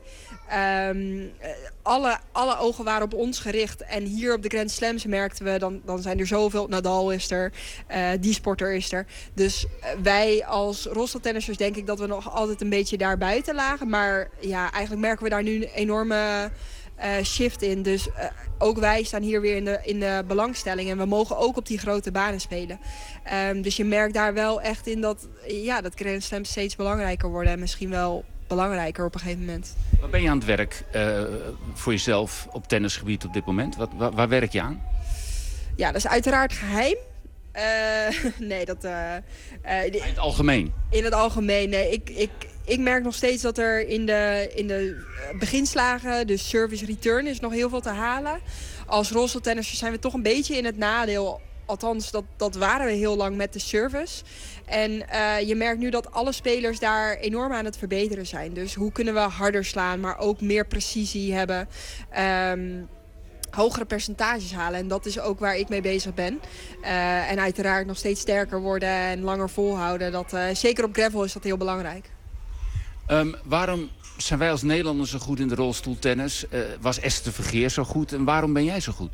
Um, alle, alle ogen waren op ons gericht. En hier op de Grand Slams merkten we... dan, dan zijn er zoveel. Nadal is er. Uh, die sporter is er. Dus uh, wij als rolstoeltennissers denk ik dat we nog altijd een beetje daar buiten lagen. Maar ja, eigenlijk merken we daar nu een enorme... Uh, shift in. Dus uh, ook wij staan hier weer in de, in de belangstelling. En we mogen ook op die grote banen spelen. Um, dus je merkt daar wel echt in dat, ja, dat Grand Slams steeds belangrijker worden. En misschien wel belangrijker op een gegeven moment. Waar ben je aan het werk uh, voor jezelf op tennisgebied op dit moment? Wat, waar, waar werk je aan? Ja, dat is uiteraard geheim. Uh, nee, dat... Uh, uh, in het algemeen? In het algemeen, nee. Ik, ik, ik merk nog steeds dat er in de, in de beginslagen, dus service return, is nog heel veel te halen. Als rolstoeltennissers zijn we toch een beetje in het nadeel. Althans, dat, dat waren we heel lang met de service. En uh, je merkt nu dat alle spelers daar enorm aan het verbeteren zijn. Dus hoe kunnen we harder slaan, maar ook meer precisie hebben. Um, hogere percentages halen. En dat is ook waar ik mee bezig ben. Uh, en uiteraard nog steeds sterker worden en langer volhouden. Dat, uh, zeker op gravel is dat heel belangrijk. Um, waarom zijn wij als Nederlanders zo goed in de rolstoeltennis? Uh, was Esther Vergeer zo goed? En waarom ben jij zo goed?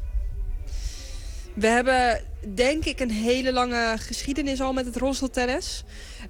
We hebben denk ik een hele lange geschiedenis al met het rolstoeltennis.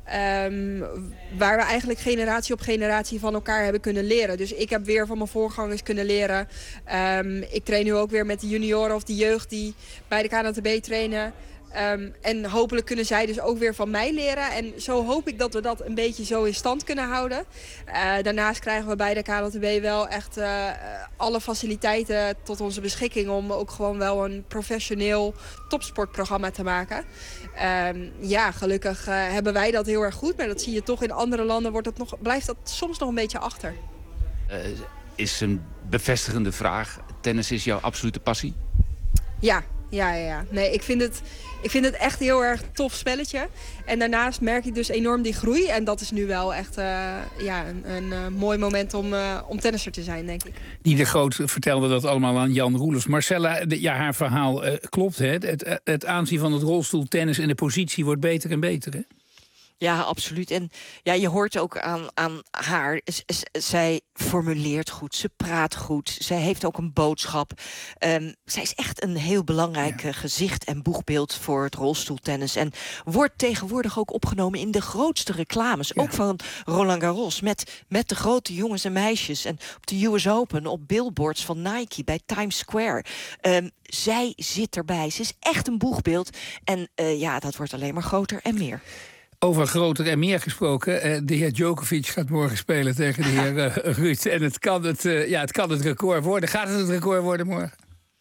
Um, waar we eigenlijk generatie op generatie van elkaar hebben kunnen leren. Dus ik heb weer van mijn voorgangers kunnen leren. Um, ik train nu ook weer met de junioren of de jeugd die bij de K N T B trainen. Um, en hopelijk kunnen zij dus ook weer van mij leren. En zo hoop ik dat we dat een beetje zo in stand kunnen houden. Uh, daarnaast krijgen we bij de K N T B wel echt uh, alle faciliteiten tot onze beschikking om ook gewoon wel een professioneel topsportprogramma te maken. Um, ja, gelukkig uh, hebben wij dat heel erg goed. Maar dat zie je toch in andere landen, wordt dat nog, blijft dat soms nog een beetje achter. Uh, is een bevestigende vraag. Tennis is jouw absolute passie? Ja. Ja, ja, ja. Nee, ik vind, het, ik vind het echt een heel erg tof spelletje. En daarnaast merk ik dus enorm die groei. En dat is nu wel echt uh, ja, een, een uh, mooi moment om, uh, om tennisser te zijn, denk ik. Die de Groot vertelde dat allemaal aan Jan Roelers. Marcella, de, ja, haar verhaal uh, klopt. Hè? Het, het aanzien van het rolstoeltennis en de positie wordt beter en beter, hè? Ja, absoluut. En ja, je hoort ook aan, aan haar, z- z- zij formuleert goed, ze praat goed, zij heeft ook een boodschap. Um, zij is echt een heel belangrijk ja. gezicht en boegbeeld voor het rolstoeltennis. En wordt tegenwoordig ook opgenomen in de grootste reclames. Ja. Ook van Roland Garros, met, met de grote jongens en meisjes. En op de U S Open, op billboards van Nike, bij Times Square. Um, zij zit erbij, ze is echt een boegbeeld. En uh, ja, dat wordt alleen maar groter en meer. Over groter en meer gesproken. De heer Djokovic gaat morgen spelen tegen de heer uh, Ruud. En het kan het, uh, ja, het kan het record worden. Gaat het het record worden morgen?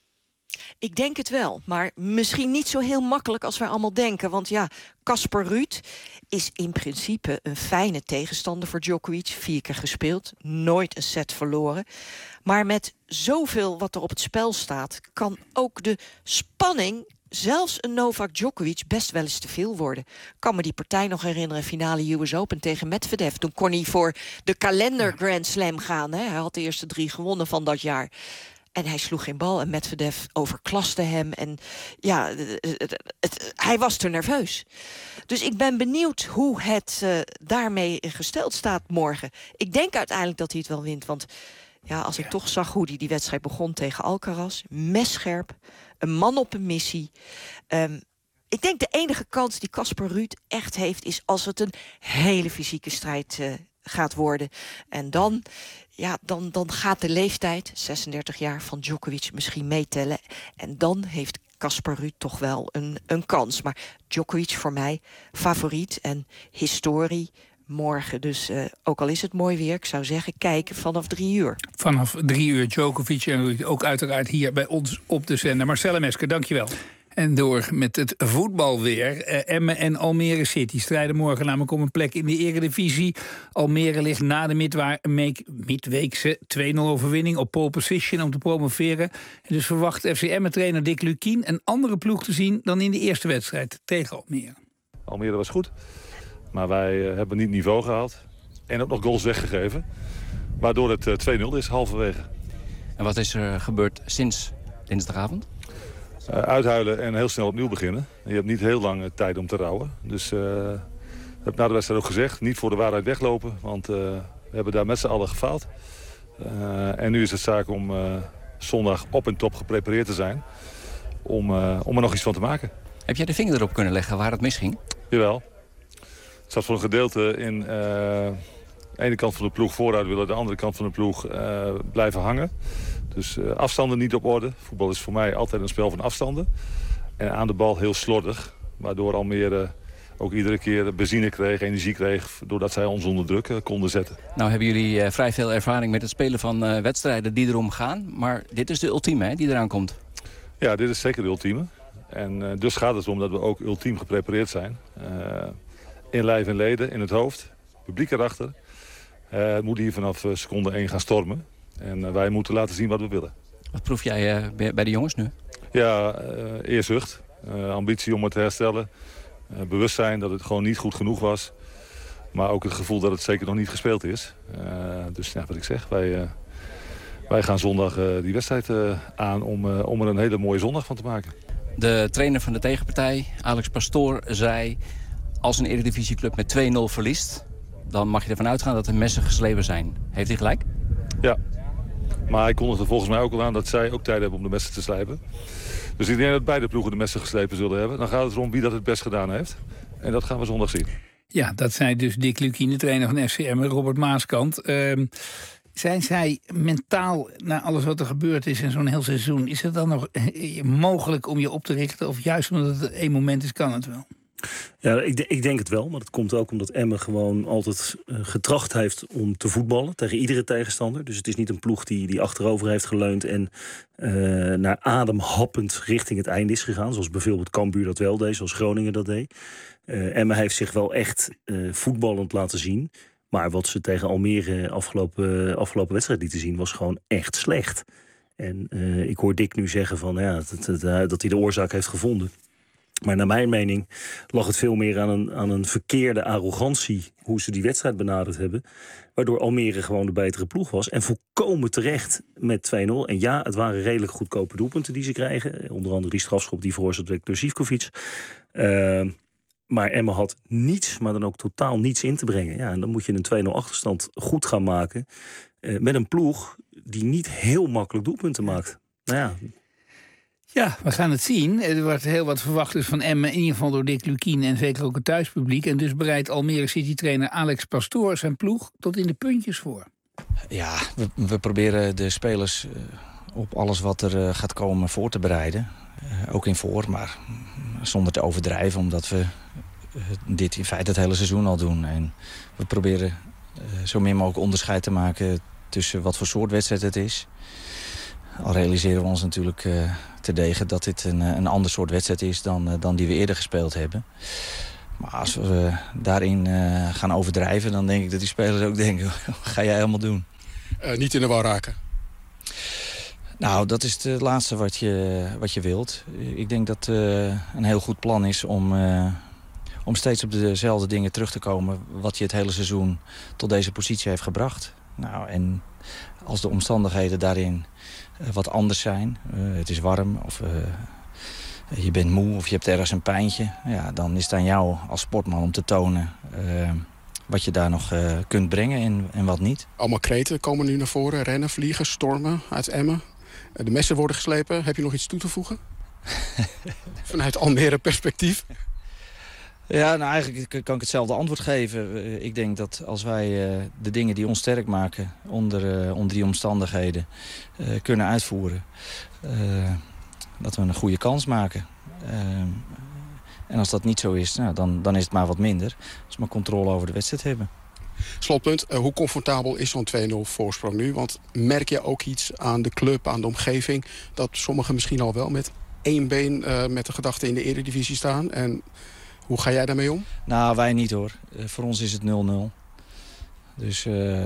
Ik denk het wel, maar misschien niet zo heel makkelijk als wij allemaal denken. Want ja, Casper Ruud is in principe een fijne tegenstander voor Djokovic. Vier keer gespeeld, nooit een set verloren. Maar met zoveel wat er op het spel staat, kan ook de spanning, zelfs een Novak Djokovic, best wel eens te veel worden. Ik kan me die partij nog herinneren, finale U S Open tegen Medvedev. Toen kon hij voor de kalender Grand Slam gaan. Hè. Hij had de eerste drie gewonnen van dat jaar. En hij sloeg geen bal en Medvedev overklaste hem. En ja, het, het, het, hij was te nerveus. Dus ik ben benieuwd hoe het uh, daarmee gesteld staat morgen. Ik denk uiteindelijk dat hij het wel wint, want ja, als ik ja. toch zag hoe hij die wedstrijd begon tegen Alcaraz, messcherp, een man op een missie. Um, ik denk de enige kans die Casper Ruud echt heeft, is als het een hele fysieke strijd uh, gaat worden. En dan, ja, dan, dan gaat de leeftijd, zesendertig jaar, van Djokovic misschien meetellen. En dan heeft Casper Ruud toch wel een, een kans. Maar Djokovic voor mij favoriet en historie morgen. Dus uh, ook al is het mooi weer, ik zou zeggen, kijken vanaf drie uur. Vanaf drie uur Djokovic en Ruud. Ook uiteraard hier bij ons op de zender. Marcella Mesker, dankjewel. En door met het voetbalweer. Uh, Emmen en Almere City strijden morgen namelijk om een plek in de Eredivisie. Almere ligt na de midwa- meek- midweekse twee nul overwinning op pole position om te promoveren. En dus verwacht F C Emmen-trainer Dick Lukien een andere ploeg te zien dan in de eerste wedstrijd tegen Almere. Almere was goed, maar wij uh, hebben niet niveau gehaald. En ook nog goals weggegeven. Waardoor het uh, twee nul is, halverwege. En wat is er gebeurd sinds dinsdagavond? Uh, uithuilen en heel snel opnieuw beginnen. Je hebt niet heel lang uh, tijd om te rouwen. Dus uh, ik heb na de wedstrijd ook gezegd, niet voor de waarheid weglopen. Want uh, we hebben daar met z'n allen gefaald. Uh, en nu is het zaak om uh, zondag op en top geprepareerd te zijn. Om, uh, om er nog iets van te maken. Heb jij de vinger erop kunnen leggen waar het misging? Jawel. Het zat voor een gedeelte in uh, de ene kant van de ploeg vooruit willen, de andere kant van de ploeg uh, blijven hangen. Dus uh, afstanden niet op orde. Voetbal is voor mij altijd een spel van afstanden. En aan de bal heel slordig. Waardoor Almere ook iedere keer benzine kreeg, energie kreeg, doordat zij ons onder druk uh, konden zetten. Nou hebben jullie uh, vrij veel ervaring met het spelen van uh, wedstrijden die erom gaan. Maar dit is de ultieme, hè, die eraan komt. Ja, dit is zeker de ultieme. En uh, dus gaat het erom dat we ook ultiem geprepareerd zijn. Uh, in lijf en leden, in het hoofd, publiek erachter. Uh, het moet hier vanaf uh, seconde één gaan stormen. En uh, wij moeten laten zien wat we willen. Wat proef jij uh, bij, bij de jongens nu? Ja, uh, eerzucht. Uh, ambitie om het te herstellen. Uh, bewustzijn dat het gewoon niet goed genoeg was. Maar ook het gevoel dat het zeker nog niet gespeeld is. Uh, dus ja, wat ik zeg, wij, uh, wij gaan zondag uh, die wedstrijd uh, aan om, uh, om er een hele mooie zondag van te maken. De trainer van de tegenpartij, Alex Pastoor, zei... als een eredivisieclub met twee nul verliest... dan mag je ervan uitgaan dat de messen geslepen zijn. Heeft hij gelijk? Ja, maar hij kondigde volgens mij ook al aan dat zij ook tijd hebben om de messen te slijpen. Dus ik denk dat beide ploegen de messen geslepen zullen hebben. Dan gaat het erom wie dat het best gedaan heeft. En dat gaan we zondag zien. Ja, dat zei dus Dick Lukien, de trainer van F C Emmen, Robert Maaskant. Uh, zijn zij mentaal, na alles wat er gebeurd is in zo'n heel seizoen... is het dan nog mogelijk om je op te richten? Of juist omdat het één moment is, kan het wel? Ja, ik, de, ik denk het wel. Maar dat komt ook omdat Emmen gewoon altijd uh, getracht heeft om te voetballen tegen iedere tegenstander. Dus het is niet een ploeg die, die achterover heeft geleund en uh, naar adem happend richting het einde is gegaan. Zoals bijvoorbeeld Cambuur dat wel deed, zoals Groningen dat deed. Uh, Emmen heeft zich wel echt uh, voetballend laten zien. Maar wat ze tegen Almere afgelopen, afgelopen wedstrijd lieten zien was gewoon echt slecht. En uh, ik hoor Dick nu zeggen van, ja, dat, dat, dat hij de oorzaak heeft gevonden. Maar naar mijn mening lag het veel meer aan een, aan een verkeerde arrogantie... hoe ze die wedstrijd benaderd hebben. Waardoor Almere gewoon de betere ploeg was. En volkomen terecht met twee nul. En ja, het waren redelijk goedkope doelpunten die ze krijgen. Onder andere die strafschop die veroorzaakt werd door Sivkovic. Uh, maar Emmen had niets, maar dan ook totaal niets in te brengen. Ja, en dan moet je een twee nul achterstand goed gaan maken. Uh, met een ploeg die niet heel makkelijk doelpunten maakt. Nou ja... Ja, we gaan het zien. Er wordt heel wat verwacht dus van Emmen, in ieder geval door Dick Lukien en zeker ook het thuispubliek. En dus bereidt Almere City-trainer Alex Pastoor zijn ploeg tot in de puntjes voor. Ja, we, we proberen de spelers uh, op alles wat er uh, gaat komen voor te bereiden. Uh, ook in voor, maar zonder te overdrijven, omdat we uh, dit in feite het hele seizoen al doen. En we proberen uh, zo min mogelijk onderscheid te maken tussen wat voor soort wedstrijd het is. Al realiseren we ons natuurlijk uh, terdege dat dit een, een ander soort wedstrijd is dan, uh, dan die we eerder gespeeld hebben. Maar als we uh, daarin uh, gaan overdrijven, dan denk ik dat die spelers ook denken, wat ga jij helemaal doen? Uh, niet in de war raken? Nou, dat is het laatste wat je, wat je wilt. Ik denk dat het uh, een heel goed plan is om, uh, om steeds op dezelfde dingen terug te komen wat je het hele seizoen tot deze positie heeft gebracht. Nou, en als de omstandigheden daarin uh, wat anders zijn, uh, het is warm of uh, je bent moe of je hebt ergens een pijntje, ja, dan is het aan jou als sportman om te tonen uh, wat je daar nog uh, kunt brengen en, en wat niet. Allemaal kreten komen nu naar voren, rennen, vliegen, stormen uit Emmen. Uh, de messen worden geslepen. Heb je nog iets toe te voegen? Vanuit Almere perspectief. Ja, nou eigenlijk kan ik hetzelfde antwoord geven. Ik denk dat als wij uh, de dingen die ons sterk maken onder, uh, onder die omstandigheden uh, kunnen uitvoeren, uh, dat we een goede kans maken. Uh, en als dat niet zo is, nou, dan, dan is het maar wat minder. Als we maar controle over de wedstrijd hebben. Slotpunt, uh, hoe comfortabel is zo'n twee nul voorsprong nu? Want merk je ook iets aan de club, aan de omgeving, dat sommigen misschien al wel met één been uh, met de gedachte in de eredivisie staan? En hoe ga jij daarmee om? Nou, wij niet hoor. Uh, voor ons is het nul nul. Dus uh,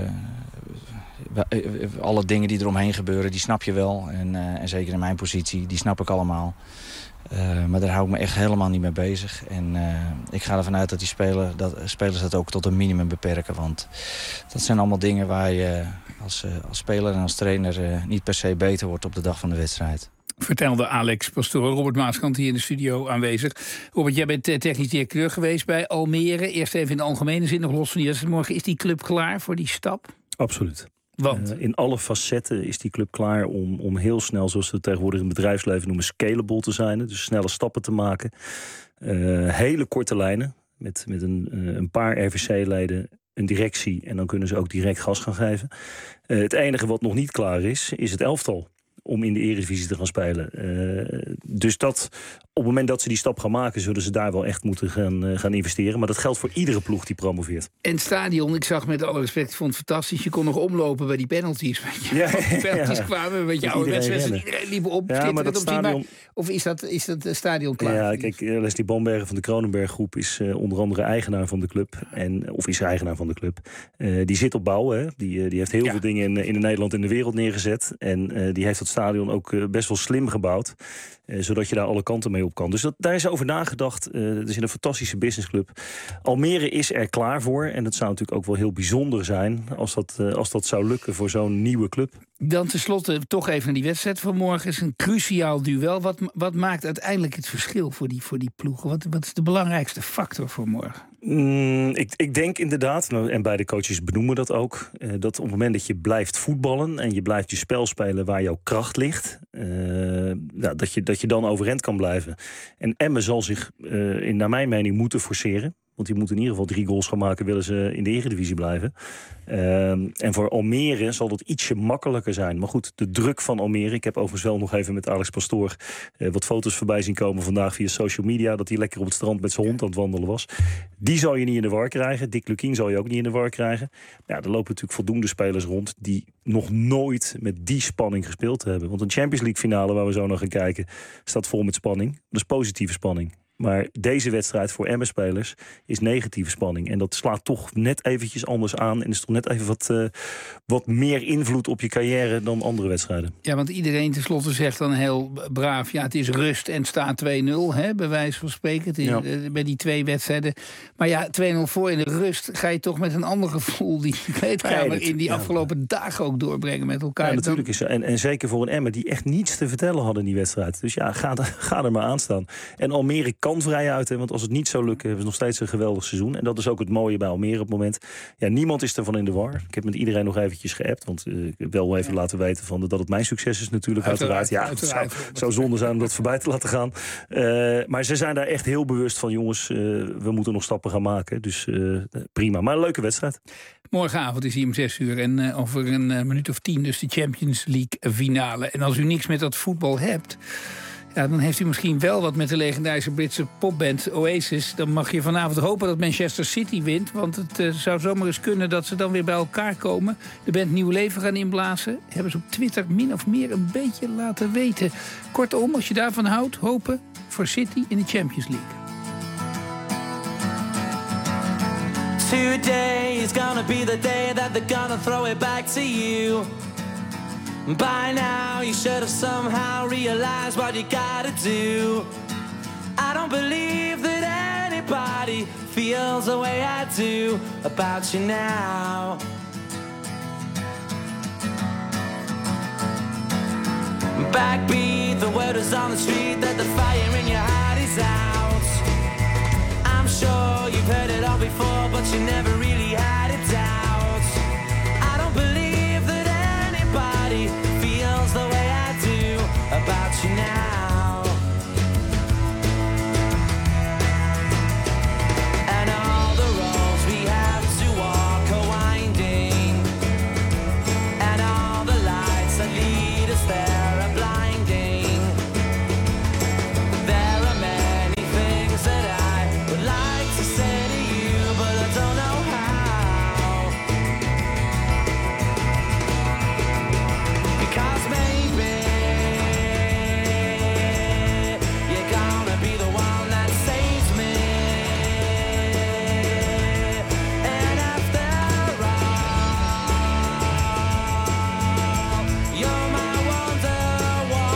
alle dingen die eromheen gebeuren, die snap je wel. En, uh, en zeker in mijn positie, die snap ik allemaal. Uh, maar daar hou ik me echt helemaal niet mee bezig. En uh, ik ga ervan uit dat die speler, dat, spelers dat ook tot een minimum beperken. Want dat zijn allemaal dingen waar je als, uh, als speler en als trainer uh, niet per se beter wordt op de dag van de wedstrijd. Vertelde Alex Pastoor, Robert Maaskant hier in de studio aanwezig. Robert, jij bent technisch directeur geweest bij Almere. Eerst even in de algemene zin, nog los van die wedstrijd morgen. Is die club klaar voor die stap? Absoluut. Want? Uh, in alle facetten is die club klaar om, om heel snel, zoals we het tegenwoordig in het bedrijfsleven noemen, scalable te zijn. Dus snelle stappen te maken. Uh, hele korte lijnen met, met een, uh, een paar R V C-leden, een directie en dan kunnen ze ook direct gas gaan geven. Uh, het enige wat nog niet klaar is, is het elftal om in de Eredivisie te gaan spelen. Uh, dus dat het moment dat ze die stap gaan maken, zullen ze daar wel echt moeten gaan, uh, gaan investeren. Maar dat geldt voor iedere ploeg die promoveert. En het stadion, ik zag met alle respect, ik vond het fantastisch. Je kon nog omlopen bij die penalties. Weet je. Ja, die penalties ja. kwamen, een beetje Met oude iedereen wedstrijden. rennen. Iedereen liep op. Ja, maar dat op die, stadion- Of is dat, is dat uh, stadion klaar? Ja, kijk, uh, Leslie Bamberger van de Kronenberg Groep is uh, onder andere eigenaar van de club. En, of is eigenaar van de club. Uh, die zit op bouw, hè. Die, uh, die heeft heel Ja. veel dingen in, in Nederland en de wereld neergezet. En uh, die heeft dat stadion ook uh, best wel slim gebouwd. Uh, zodat je daar alle kanten mee op kan. Dus dat, daar is over nagedacht. Uh, het is een fantastische businessclub. Almere is er klaar voor. En het zou natuurlijk ook wel heel bijzonder zijn als dat, uh, als dat zou lukken voor zo'n nieuwe club. Dan tenslotte toch even naar die wedstrijd van morgen. Het is een cruciaal duel. Wat, wat maakt uiteindelijk het verschil voor die, voor die ploegen? Wat, wat is de belangrijkste factor voor morgen? Mm, ik, ik denk inderdaad, nou, en beide coaches benoemen dat ook, uh, dat op het moment dat je blijft voetballen en je blijft je spel spelen waar jouw kracht ligt, uh, nou, dat, je, dat je dan overeind kan blijven. En Emmen zal zich, uh, in, naar mijn mening, moeten forceren. Want die moeten in ieder geval drie goals gaan maken, willen ze in de Eredivisie blijven. Uh, en voor Almere zal dat ietsje makkelijker zijn. Maar goed, de druk van Almere. Ik heb overigens wel nog even met Alex Pastoor uh, wat foto's voorbij zien komen vandaag via social media. Dat hij lekker op het strand met zijn hond aan het wandelen was. Die zal je niet in de war krijgen. Dick Lukien zal je ook niet in de war krijgen. Ja, er lopen natuurlijk voldoende spelers rond die nog nooit met die spanning gespeeld hebben. Want een Champions League finale waar we zo naar gaan kijken staat vol met spanning. Dat is positieve spanning. Maar deze wedstrijd voor Emmen-spelers is negatieve spanning. En dat slaat toch net eventjes anders aan. En is toch net even wat, uh, wat meer invloed op je carrière dan andere wedstrijden. Ja, want iedereen tenslotte zegt dan heel braaf, ja, het is rust en staat twee nul, hè, bij wijze van spreken. Het is, Ja. uh, bij die twee wedstrijden. Maar ja, twee nul voor in de rust ga je toch met een ander gevoel die kleedkamer Ja, dat- in die ja. afgelopen dagen ook doorbrengen met elkaar. Ja, natuurlijk is zo. En, en zeker voor een Emmen die echt niets te vertellen hadden in die wedstrijd. Dus ja, ga er, ga er maar aan staan. En Almere kan vrij uit, hè, want als het niet zou lukken, hebben ze nog steeds een geweldig seizoen. En dat is ook het mooie bij Almere op het moment. Ja, niemand is ervan in de war. Ik heb met iedereen nog eventjes geappt, want uh, ik heb wel even laten weten van dat het mijn succes is natuurlijk. Uiteraard. Uiteraard, Ja, het uiteraard. zou, zou zonde zijn om dat voorbij te laten gaan. Uh, maar ze zijn daar echt heel bewust van, jongens, uh, we moeten nog stappen gaan maken. Dus uh, prima. Maar een leuke wedstrijd. Morgenavond is hij om zes uur en uh, over een uh, minuut of tien dus de Champions League finale. En als u niks met dat voetbal hebt, ja, dan heeft u misschien wel wat met de legendarische Britse popband Oasis. Dan mag je vanavond hopen dat Manchester City wint. Want het uh, zou zomaar eens kunnen dat ze dan weer bij elkaar komen. De band nieuw leven gaan inblazen. Hebben ze op Twitter min of meer een beetje laten weten. Kortom, als je daarvan houdt, hopen voor City in de Champions League. Today is gonna be the day that they're gonna throw it back to you. By now you should have somehow realized what you gotta do. I don't believe that anybody feels the way I do about you now. Backbeat, the word is on the street that the fire in your heart is out. I'm sure you've heard it all before, but you never really had a doubt. I don't believe that anybody feels the way I do about you now. And all the roads we have to walk are winding, and all the lights that lead us there are blinding. There are many things that I would like to say to you, but I don't know how. Because maybe you're gonna be the one that saves me. And after all, you're my wonderwall.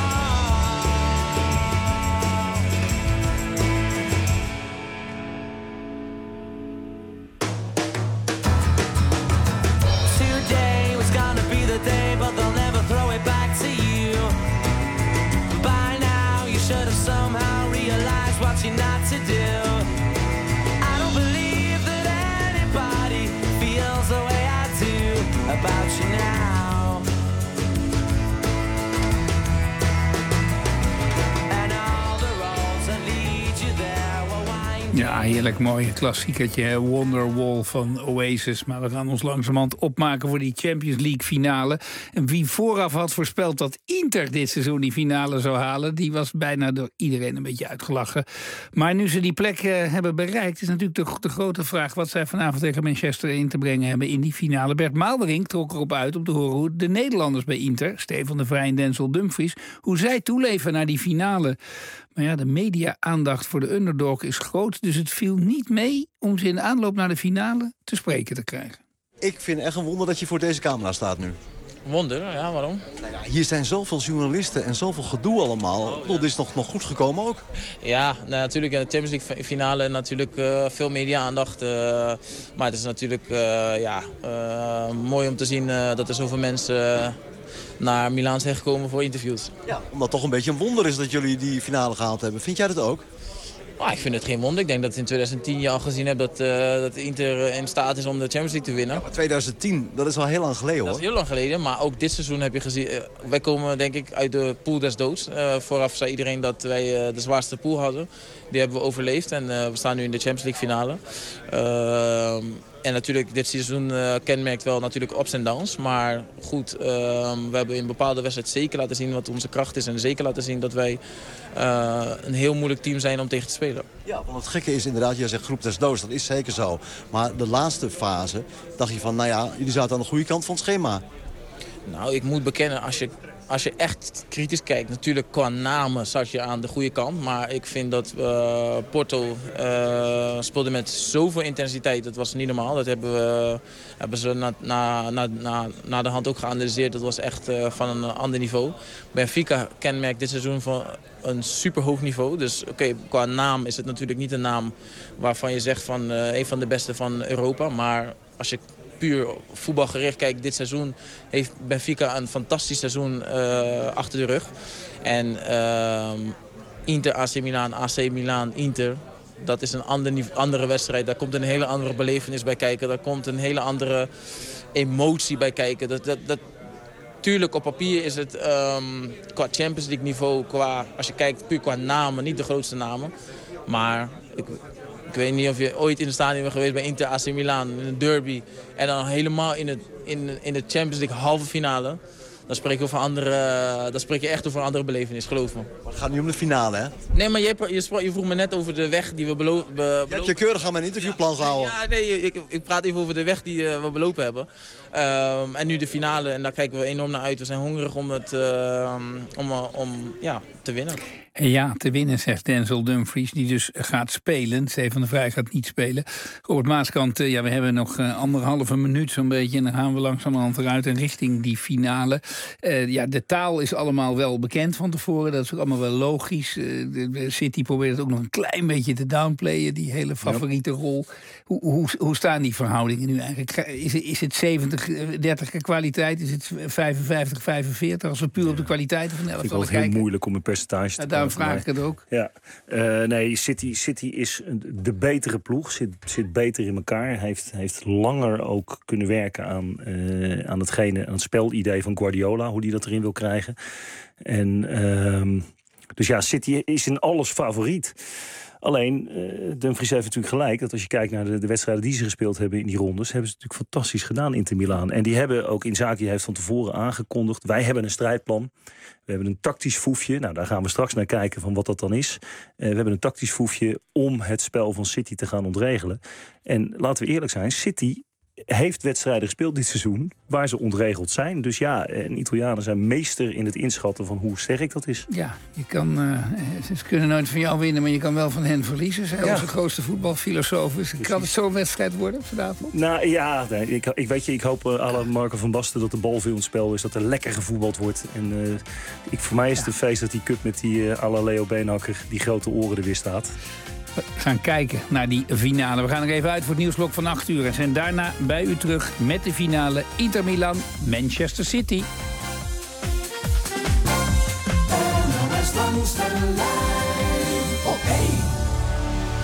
Today was gonna be the day, but they'll never throw it back to you. By now you should have somehow realized what you're not to do. I don't believe that anybody feels the way I do about you now. And all the roads that lead you there were winding. Ja, heerlijk mooi klassiekertje, hè? Wonderwall van Oasis. Maar we gaan ons langzamerhand opmaken voor die Champions League finale. En wie vooraf had voorspeld dat Inter dit seizoen die finale zou halen, die was bijna door iedereen een beetje uitgelachen. Maar nu ze die plek uh, hebben bereikt, is natuurlijk de, de grote vraag wat zij vanavond tegen Manchester in te brengen hebben in die finale. Bert Maalderink trok erop uit om te horen hoe de Nederlanders bij Inter, Stefan de Vrij en Denzel Dumfries, hoe zij toeleven naar die finale. Maar ja, de media-aandacht voor de underdog is groot, dus het viel niet mee om ze in de aanloop naar de finale te spreken te krijgen. Ik vind echt een wonder dat je voor deze camera staat nu. Wonder, ja, waarom? Nou ja, hier zijn zoveel journalisten en zoveel gedoe allemaal. Ik bedoel, dit is nog, nog goed gekomen ook. Ja, nou, natuurlijk in de Champions League finale natuurlijk uh, veel media-aandacht. Uh, maar het is natuurlijk uh, ja, uh, mooi om te zien uh, dat er zoveel mensen Uh, naar Milaan zijn gekomen voor interviews. Ja, omdat het toch een beetje een wonder is dat jullie die finale gehaald hebben. Vind jij dat ook? Ah, ik vind het geen wonder. Ik denk dat in twintig tien je al gezien hebt dat, uh, dat Inter in staat is om de Champions League te winnen. Ja, maar twintig tien, dat is al heel lang geleden hoor. Dat is heel lang geleden, maar ook dit seizoen heb je gezien. Uh, wij komen denk ik uit de pool des doods. Uh, vooraf zei iedereen dat wij uh, de zwaarste pool hadden. Die hebben we overleefd en uh, we staan nu in de Champions League finale. Uh, En natuurlijk, dit seizoen uh, kenmerkt wel natuurlijk ups en downs. Maar goed, uh, we hebben in bepaalde wedstrijden zeker laten zien wat onze kracht is. En zeker laten zien dat wij uh, een heel moeilijk team zijn om tegen te spelen. Ja, want het gekke is inderdaad, jij zegt groep des doods, dat is zeker zo. Maar de laatste fase dacht je van, nou ja, jullie zaten aan de goede kant van het schema. Nou, ik moet bekennen, als je, als je echt kritisch kijkt, natuurlijk qua namen zat je aan de goede kant. Maar ik vind dat uh, Porto uh, speelde met zoveel intensiteit, dat was niet normaal. Dat hebben, we, hebben ze na, na, na, na, na de hand ook geanalyseerd. Dat was echt uh, van een ander niveau. Benfica kenmerkt dit seizoen van een superhoog niveau. Dus oké, okay, qua naam is het natuurlijk niet een naam waarvan je zegt van uh, een van de beste van Europa. Maar als je puur voetbalgericht kijkt, dit seizoen heeft Benfica een fantastisch seizoen uh, achter de rug. En uh, Inter, A C Milan, A C Milan, Inter, dat is een ander, andere wedstrijd. Daar komt een hele andere belevenis bij kijken. Daar komt een hele andere emotie bij kijken. Dat, dat, dat, tuurlijk, op papier is het um, qua Champions League niveau, qua, als je kijkt puur qua namen, niet de grootste namen. Maar ik, ik weet niet of je ooit in het stadion bent geweest bij Inter A C Milan, in een derby. En dan helemaal in, het, in, in de Champions League halve finale. Dan spreek je, over andere, dan spreek je echt over een andere belevenis, geloof me. Maar het gaat niet om de finale, hè? Nee, maar je, je, sprak, je vroeg me net over de weg die we belopen. Be, je hebt je keurig aan mijn interviewplan gehouden. Ja, nee, ik, ik praat even over de weg die uh, we belopen hebben. Um, en nu de finale, en daar kijken we enorm naar uit. We zijn hongerig om, het, uh, om, om ja, te winnen. Ja, te winnen, zegt Denzel Dumfries, die dus gaat spelen. Stefan de Vrij gaat niet spelen. Robert Maaskant, ja, we hebben nog uh, anderhalve minuut zo'n beetje. En dan gaan we langzamerhand eruit en richting die finale. Uh, ja, de taal is allemaal wel bekend van tevoren. Dat is ook allemaal wel logisch. Uh, de, de City probeert het ook nog een klein beetje te downplayen, die hele favoriete rol. Hoe, hoe, hoe staan die verhoudingen nu eigenlijk? Is, is het zeventig dertig kwaliteit? Is het vijfenvijftig vijfenveertig? Als we puur op de kwaliteiten van de elftal kijken? Ik vind het heel moeilijk om een percentage te ja, daarom vraag ik het ook. Ja, uh, nee, City, City is de betere ploeg, zit, zit beter in elkaar. Heeft, heeft langer ook kunnen werken aan, uh, aan, hetgene, aan het spelidee van Guardiola, hoe die dat erin wil krijgen. En uh, dus ja, City is in alles favoriet. Alleen, uh, Dumfries heeft natuurlijk gelijk dat als je kijkt naar de, de wedstrijden die ze gespeeld hebben in die rondes, hebben ze natuurlijk fantastisch gedaan in Inter Milaan. En die hebben ook, Inzaghi heeft van tevoren aangekondigd, wij hebben een strijdplan. We hebben een tactisch foefje, nou daar gaan we straks naar kijken van wat dat dan is. Uh, we hebben een tactisch foefje om het spel van City te gaan ontregelen. En laten we eerlijk zijn, City heeft wedstrijden gespeeld dit seizoen waar ze ontregeld zijn. Dus ja, en Italianen zijn meester in het inschatten van hoe sterk dat is. Ja, je kan, uh, ze kunnen nooit van jou winnen, maar je kan wel van hen verliezen. Zij ja. Onze grootste voetbalfilosoof. Dus kan het zo'n wedstrijd worden vanavond? Nou ja, nee, ik, ik weet je, ik hoop uh, à la Marco van Basten dat de bal veel in het spel is, dat er lekker gevoetbald wordt. En uh, ik, voor mij is het ja. een feest dat die cup met die uh, à la Leo Beenhakker, die grote oren er weer staat. We gaan kijken naar die finale. We gaan er even uit voor het nieuwsblok van acht uur. En zijn daarna bij u terug met de finale Inter Milan Manchester City.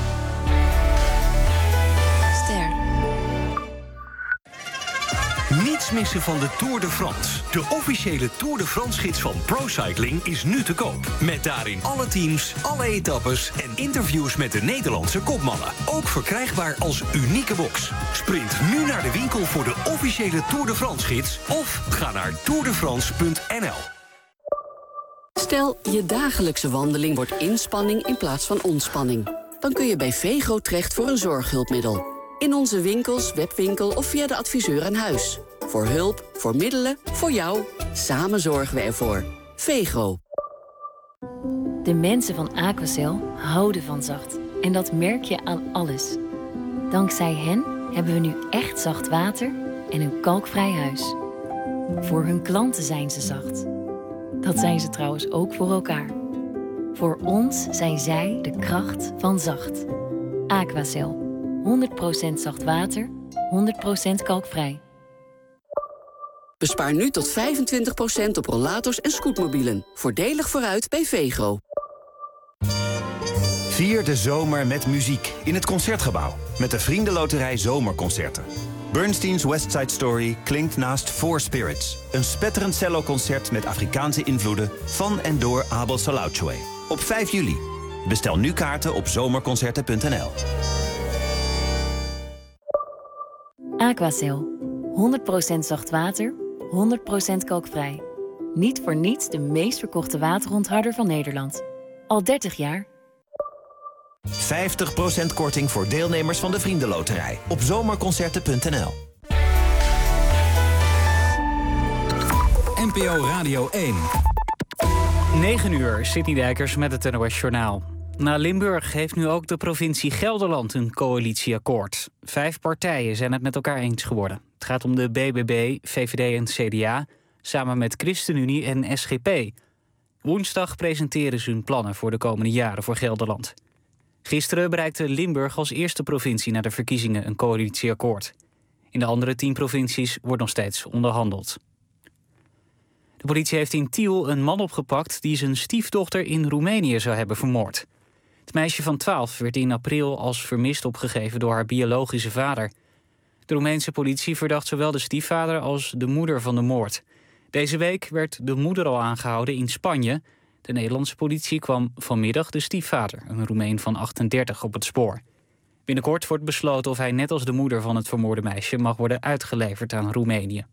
Ster. Niets missen van de Tour de France. De officiële Tour de France-gids van ProCycling is nu te koop. Met daarin alle teams, alle etappes en interviews met de Nederlandse kopmannen. Ook verkrijgbaar als unieke box. Sprint nu naar de winkel voor de officiële Tour de France-gids of ga naar tour de france punt n l. Stel, je dagelijkse wandeling wordt inspanning in plaats van ontspanning. Dan kun je bij Vego terecht voor een zorghulpmiddel. In onze winkels, webwinkel of via de adviseur aan huis. Voor hulp, voor middelen, voor jou. Samen zorgen we ervoor. Vego. De mensen van Aquacel houden van zacht. En dat merk je aan alles. Dankzij hen hebben we nu echt zacht water en een kalkvrij huis. Voor hun klanten zijn ze zacht. Dat zijn ze trouwens ook voor elkaar. Voor ons zijn zij de kracht van zacht. Aquacel. honderd procent zacht water, honderd procent kalkvrij. Bespaar nu tot vijfentwintig procent op rollators en scootmobielen. Voordelig vooruit bij Vego. Vier de zomer met muziek in het Concertgebouw. Met de Vriendenloterij Zomerconcerten. Bernsteins West Side Story klinkt naast Four Spirits. Een spetterend celloconcert met Afrikaanse invloeden van en door Abel Salauchoe. Op vijf juli. Bestel nu kaarten op zomerconcerten punt n l. Aquacel. honderd procent zacht water, honderd procent kalkvrij. Niet voor niets de meest verkochte waterontharder van Nederland. Al dertig jaar. vijftig procent korting voor deelnemers van de Vriendenloterij. Op zomerconcerten punt n l. N P O Radio één. negen uur, Sidney Dijkers met het N O S Journaal. Na Limburg heeft nu ook de provincie Gelderland een coalitieakkoord. Vijf partijen zijn het met elkaar eens geworden. Het gaat om de B B B, V V D en C D A, samen met ChristenUnie en S G P. Woensdag presenteren ze hun plannen voor de komende jaren voor Gelderland. Gisteren bereikte Limburg als eerste provincie na de verkiezingen een coalitieakkoord. In de andere tien provincies wordt nog steeds onderhandeld. De politie heeft in Tiel een man opgepakt die zijn stiefdochter in Roemenië zou hebben vermoord. Het meisje van twaalf werd in april als vermist opgegeven door haar biologische vader. De Roemeense politie verdacht zowel de stiefvader als de moeder van de moord. Deze week werd de moeder al aangehouden in Spanje. De Nederlandse politie kwam vanmiddag de stiefvader, een Roemeen van achtendertig, op het spoor. Binnenkort wordt besloten of hij net als de moeder van het vermoorde meisje mag worden uitgeleverd aan Roemenië.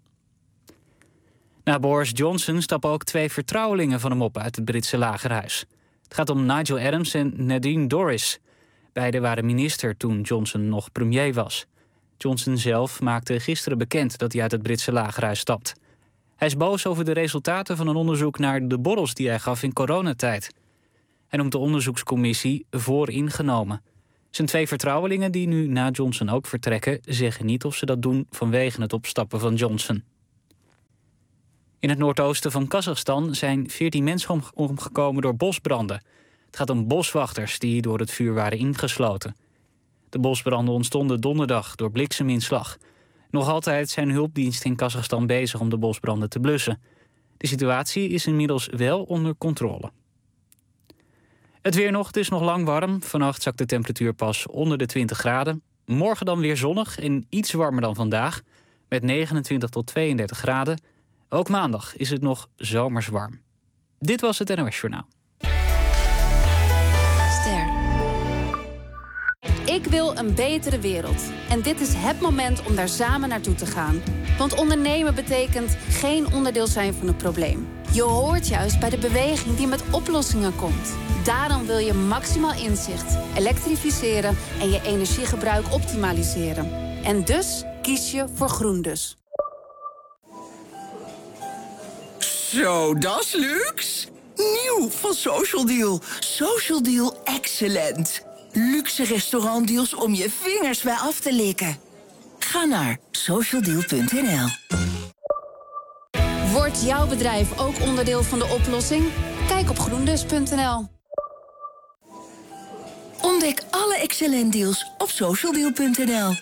Na Boris Johnson stappen ook twee vertrouwelingen van hem op uit het Britse lagerhuis. Het gaat om Nigel Adams en Nadine Dorries. Beiden waren minister toen Johnson nog premier was. Johnson zelf maakte gisteren bekend dat hij uit het Britse lagerhuis stapt. Hij is boos over de resultaten van een onderzoek naar de borrels die hij gaf in coronatijd. Hij noemt de onderzoekscommissie vooringenomen. Zijn twee vertrouwelingen die nu na Johnson ook vertrekken zeggen niet of ze dat doen vanwege het opstappen van Johnson. In het noordoosten van Kazachstan zijn veertien mensen omgekomen door bosbranden. Het gaat om boswachters die door het vuur waren ingesloten. De bosbranden ontstonden donderdag door blikseminslag. Nog altijd zijn hulpdiensten in Kazachstan bezig om de bosbranden te blussen. De situatie is inmiddels wel onder controle. Het weer nog, het is nog lang warm. Vannacht zakt de temperatuur pas onder de twintig graden. Morgen dan weer zonnig en iets warmer dan vandaag. Met negenentwintig tot tweeëndertig graden. Ook maandag is het nog zomers warm. Dit was het N O S Journaal. Ster. Ik wil een betere wereld. En dit is het moment om daar samen naartoe te gaan. Want ondernemen betekent geen onderdeel zijn van het probleem. Je hoort juist bij de beweging die met oplossingen komt. Daarom wil je maximaal inzicht, elektrificeren en je energiegebruik optimaliseren. En dus kies je voor GroenDus. Zo, dat is luxe. Nieuw van Social Deal. Social Deal excellent. Luxe restaurantdeals om je vingers bij af te likken. Ga naar social deal punt n l. Wordt jouw bedrijf ook onderdeel van de oplossing? Kijk op groendus punt n l. Ontdek alle excellent deals op social deal punt n l.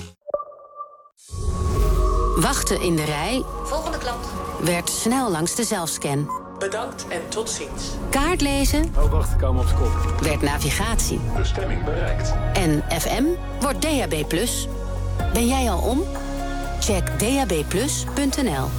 Wachten in de rij. Volgende klant. Werd snel langs de zelfscan. Bedankt en tot ziens. Kaart lezen. Oh, wacht, ik kom op de kop. Werd navigatie. Bestemming bereikt. En F M wordt D H B plus. Ben jij al om? Check d a b plus punt n l.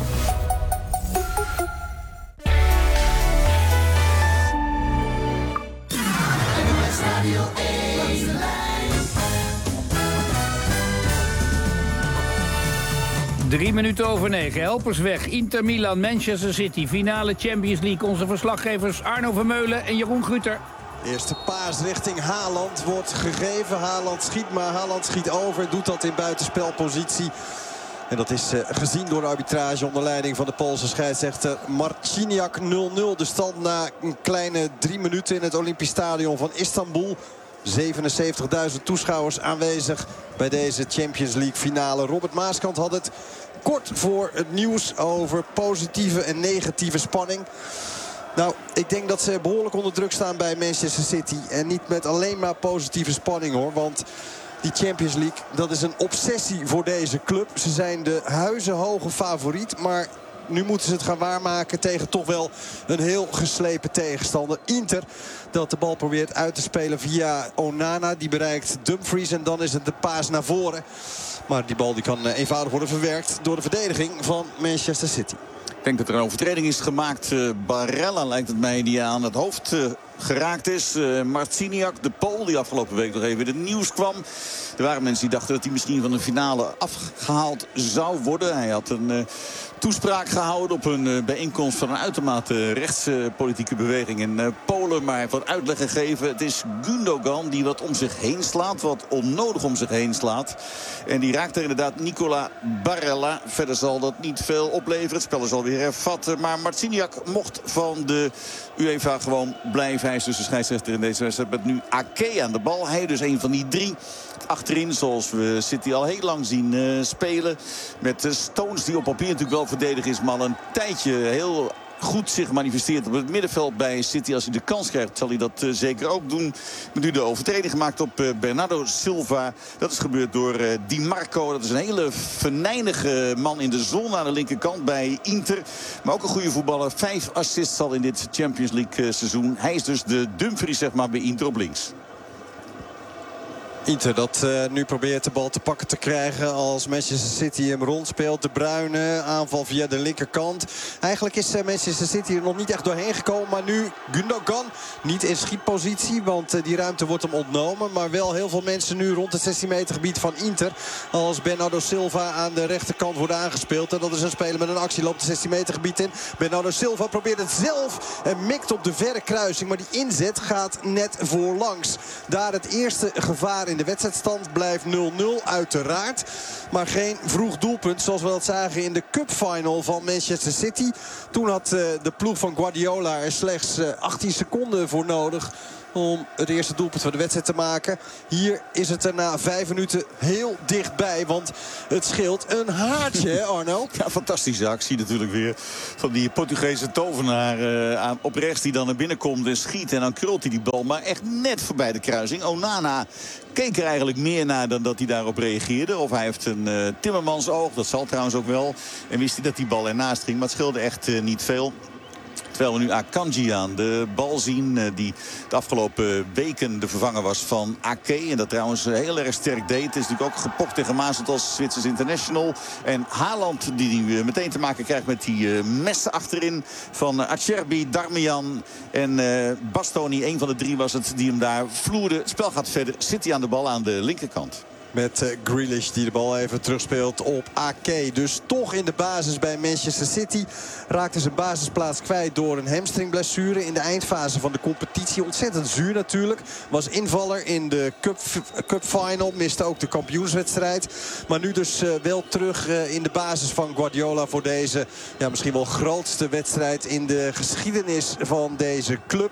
Drie minuten over negen. Helpers weg. Inter Milan, Manchester City. Finale Champions League. Onze verslaggevers Arno Vermeulen en Jeroen Guter. Eerste paas richting Haaland wordt gegeven. Haaland schiet, maar Haaland schiet over. Doet dat in buitenspelpositie. En dat is uh, gezien door de arbitrage onder leiding van de Poolse scheidsrechter Marciniak. nul nul de stand na een kleine drie minuten in het Olympisch Stadion van Istanbul. zevenenzeventigduizend toeschouwers aanwezig bij deze Champions League finale. Robert Maaskant had het kort voor het nieuws over positieve en negatieve spanning. Nou, ik denk dat ze behoorlijk onder druk staan bij Manchester City. En niet met alleen maar positieve spanning hoor. Want die Champions League, dat is een obsessie voor deze club. Ze zijn de huizenhoge favoriet, maar nu moeten ze het gaan waarmaken tegen toch wel een heel geslepen tegenstander. Inter, dat de bal probeert uit te spelen via Onana. Die bereikt Dumfries en dan is het de paas naar voren. Maar die bal die kan eenvoudig worden verwerkt door de verdediging van Manchester City. Ik denk dat er een overtreding is gemaakt. Uh, Barella lijkt het mij die aan het hoofd uh, geraakt is. Uh, Marciniak, de Pool, die afgelopen week nog even in het nieuws kwam. Er waren mensen die dachten dat hij misschien van de finale afgehaald zou worden. Hij had een uh, toespraak gehouden op een uh, bijeenkomst van een uitermate rechtspolitieke uh, beweging in uh, Polen. Maar hij heeft wat uitleg gegeven. Het is Gundogan die wat om zich heen slaat. Wat onnodig om zich heen slaat. En die raakt er inderdaad Nicola Barella. Verder zal dat niet veel opleveren. Het spel is alweer hervat. Maar Marciniak mocht van de UEFA gewoon blijven. Hij is dus de scheidsrechter in deze wedstrijd met nu Ake aan de bal. Hij dus een van die drie. Achterin, zoals we City al heel lang zien uh, spelen. Met de Stones die op papier natuurlijk wel verdedigen is. Maar al een tijdje heel goed zich manifesteert op het middenveld bij City. Als hij de kans krijgt zal hij dat uh, zeker ook doen. Met nu de overtreding gemaakt op uh, Bernardo Silva. Dat is gebeurd door uh, Di Marco. Dat is een hele venijnige man in de zon aan de linkerkant bij Inter. Maar ook een goede voetballer. Vijf assists al in dit Champions League uh, seizoen. Hij is dus de Dumfries zeg maar bij Inter op links. Inter dat uh, nu probeert de bal te pakken te krijgen als Manchester City hem rondspeelt. De Bruyne, aanval via de linkerkant. Eigenlijk is uh, Manchester City er nog niet echt doorheen gekomen. Maar nu Gundogan niet in schietpositie, want uh, die ruimte wordt hem ontnomen. Maar wel heel veel mensen nu rond het zestien meter gebied van Inter. Als Bernardo Silva aan de rechterkant wordt aangespeeld. En dat is een speler met een actie, loopt het zestien meter gebied in. Bernardo Silva probeert het zelf en mikt op de verre kruising. Maar die inzet gaat net voorlangs. Daar het eerste gevaar in de wedstrijdstand blijft nul nul uiteraard. Maar geen vroeg doelpunt zoals we dat zagen in de cupfinal van Manchester City. Toen had uh, de ploeg van Guardiola er slechts uh, achttien seconden voor nodig om het eerste doelpunt van de wedstrijd te maken. Hier is het er na vijf minuten heel dichtbij. Want het scheelt een haartje, hè Arno? Ja, fantastische actie natuurlijk weer. Van die Portugese tovenaar uh, op rechts die dan naar binnen komt en schiet. En dan krult hij die bal maar echt net voorbij de kruising. Onana keek er eigenlijk meer naar dan dat hij daarop reageerde. Of hij heeft een uh, Timmermans oog, dat zal trouwens ook wel. En wist hij dat die bal ernaast ging. Maar het scheelde echt uh, niet veel. Terwijl we nu Akanji aan de bal zien. Die de afgelopen weken de vervanger was van Ake. En dat trouwens heel erg sterk deed. Het is natuurlijk ook gepokt en gemazeld als Zwitsers international. En Haaland die meteen te maken krijgt met die messen achterin. Van Acerbi, Darmian en Bastoni. Een van de drie was het die hem daar vloerde. Het spel gaat verder. City aan de bal aan de linkerkant. Met uh, Grealish die de bal even terugspeelt op Ake. Dus toch in de basis bij Manchester City. Raakte zijn basisplaats kwijt door een hamstringblessure in de eindfase van de competitie. Ontzettend zuur natuurlijk. Was invaller in de cup, cup final. Miste ook de kampioenswedstrijd. Maar nu dus uh, wel terug uh, in de basis van Guardiola voor deze ja, misschien wel grootste wedstrijd in de geschiedenis van deze club.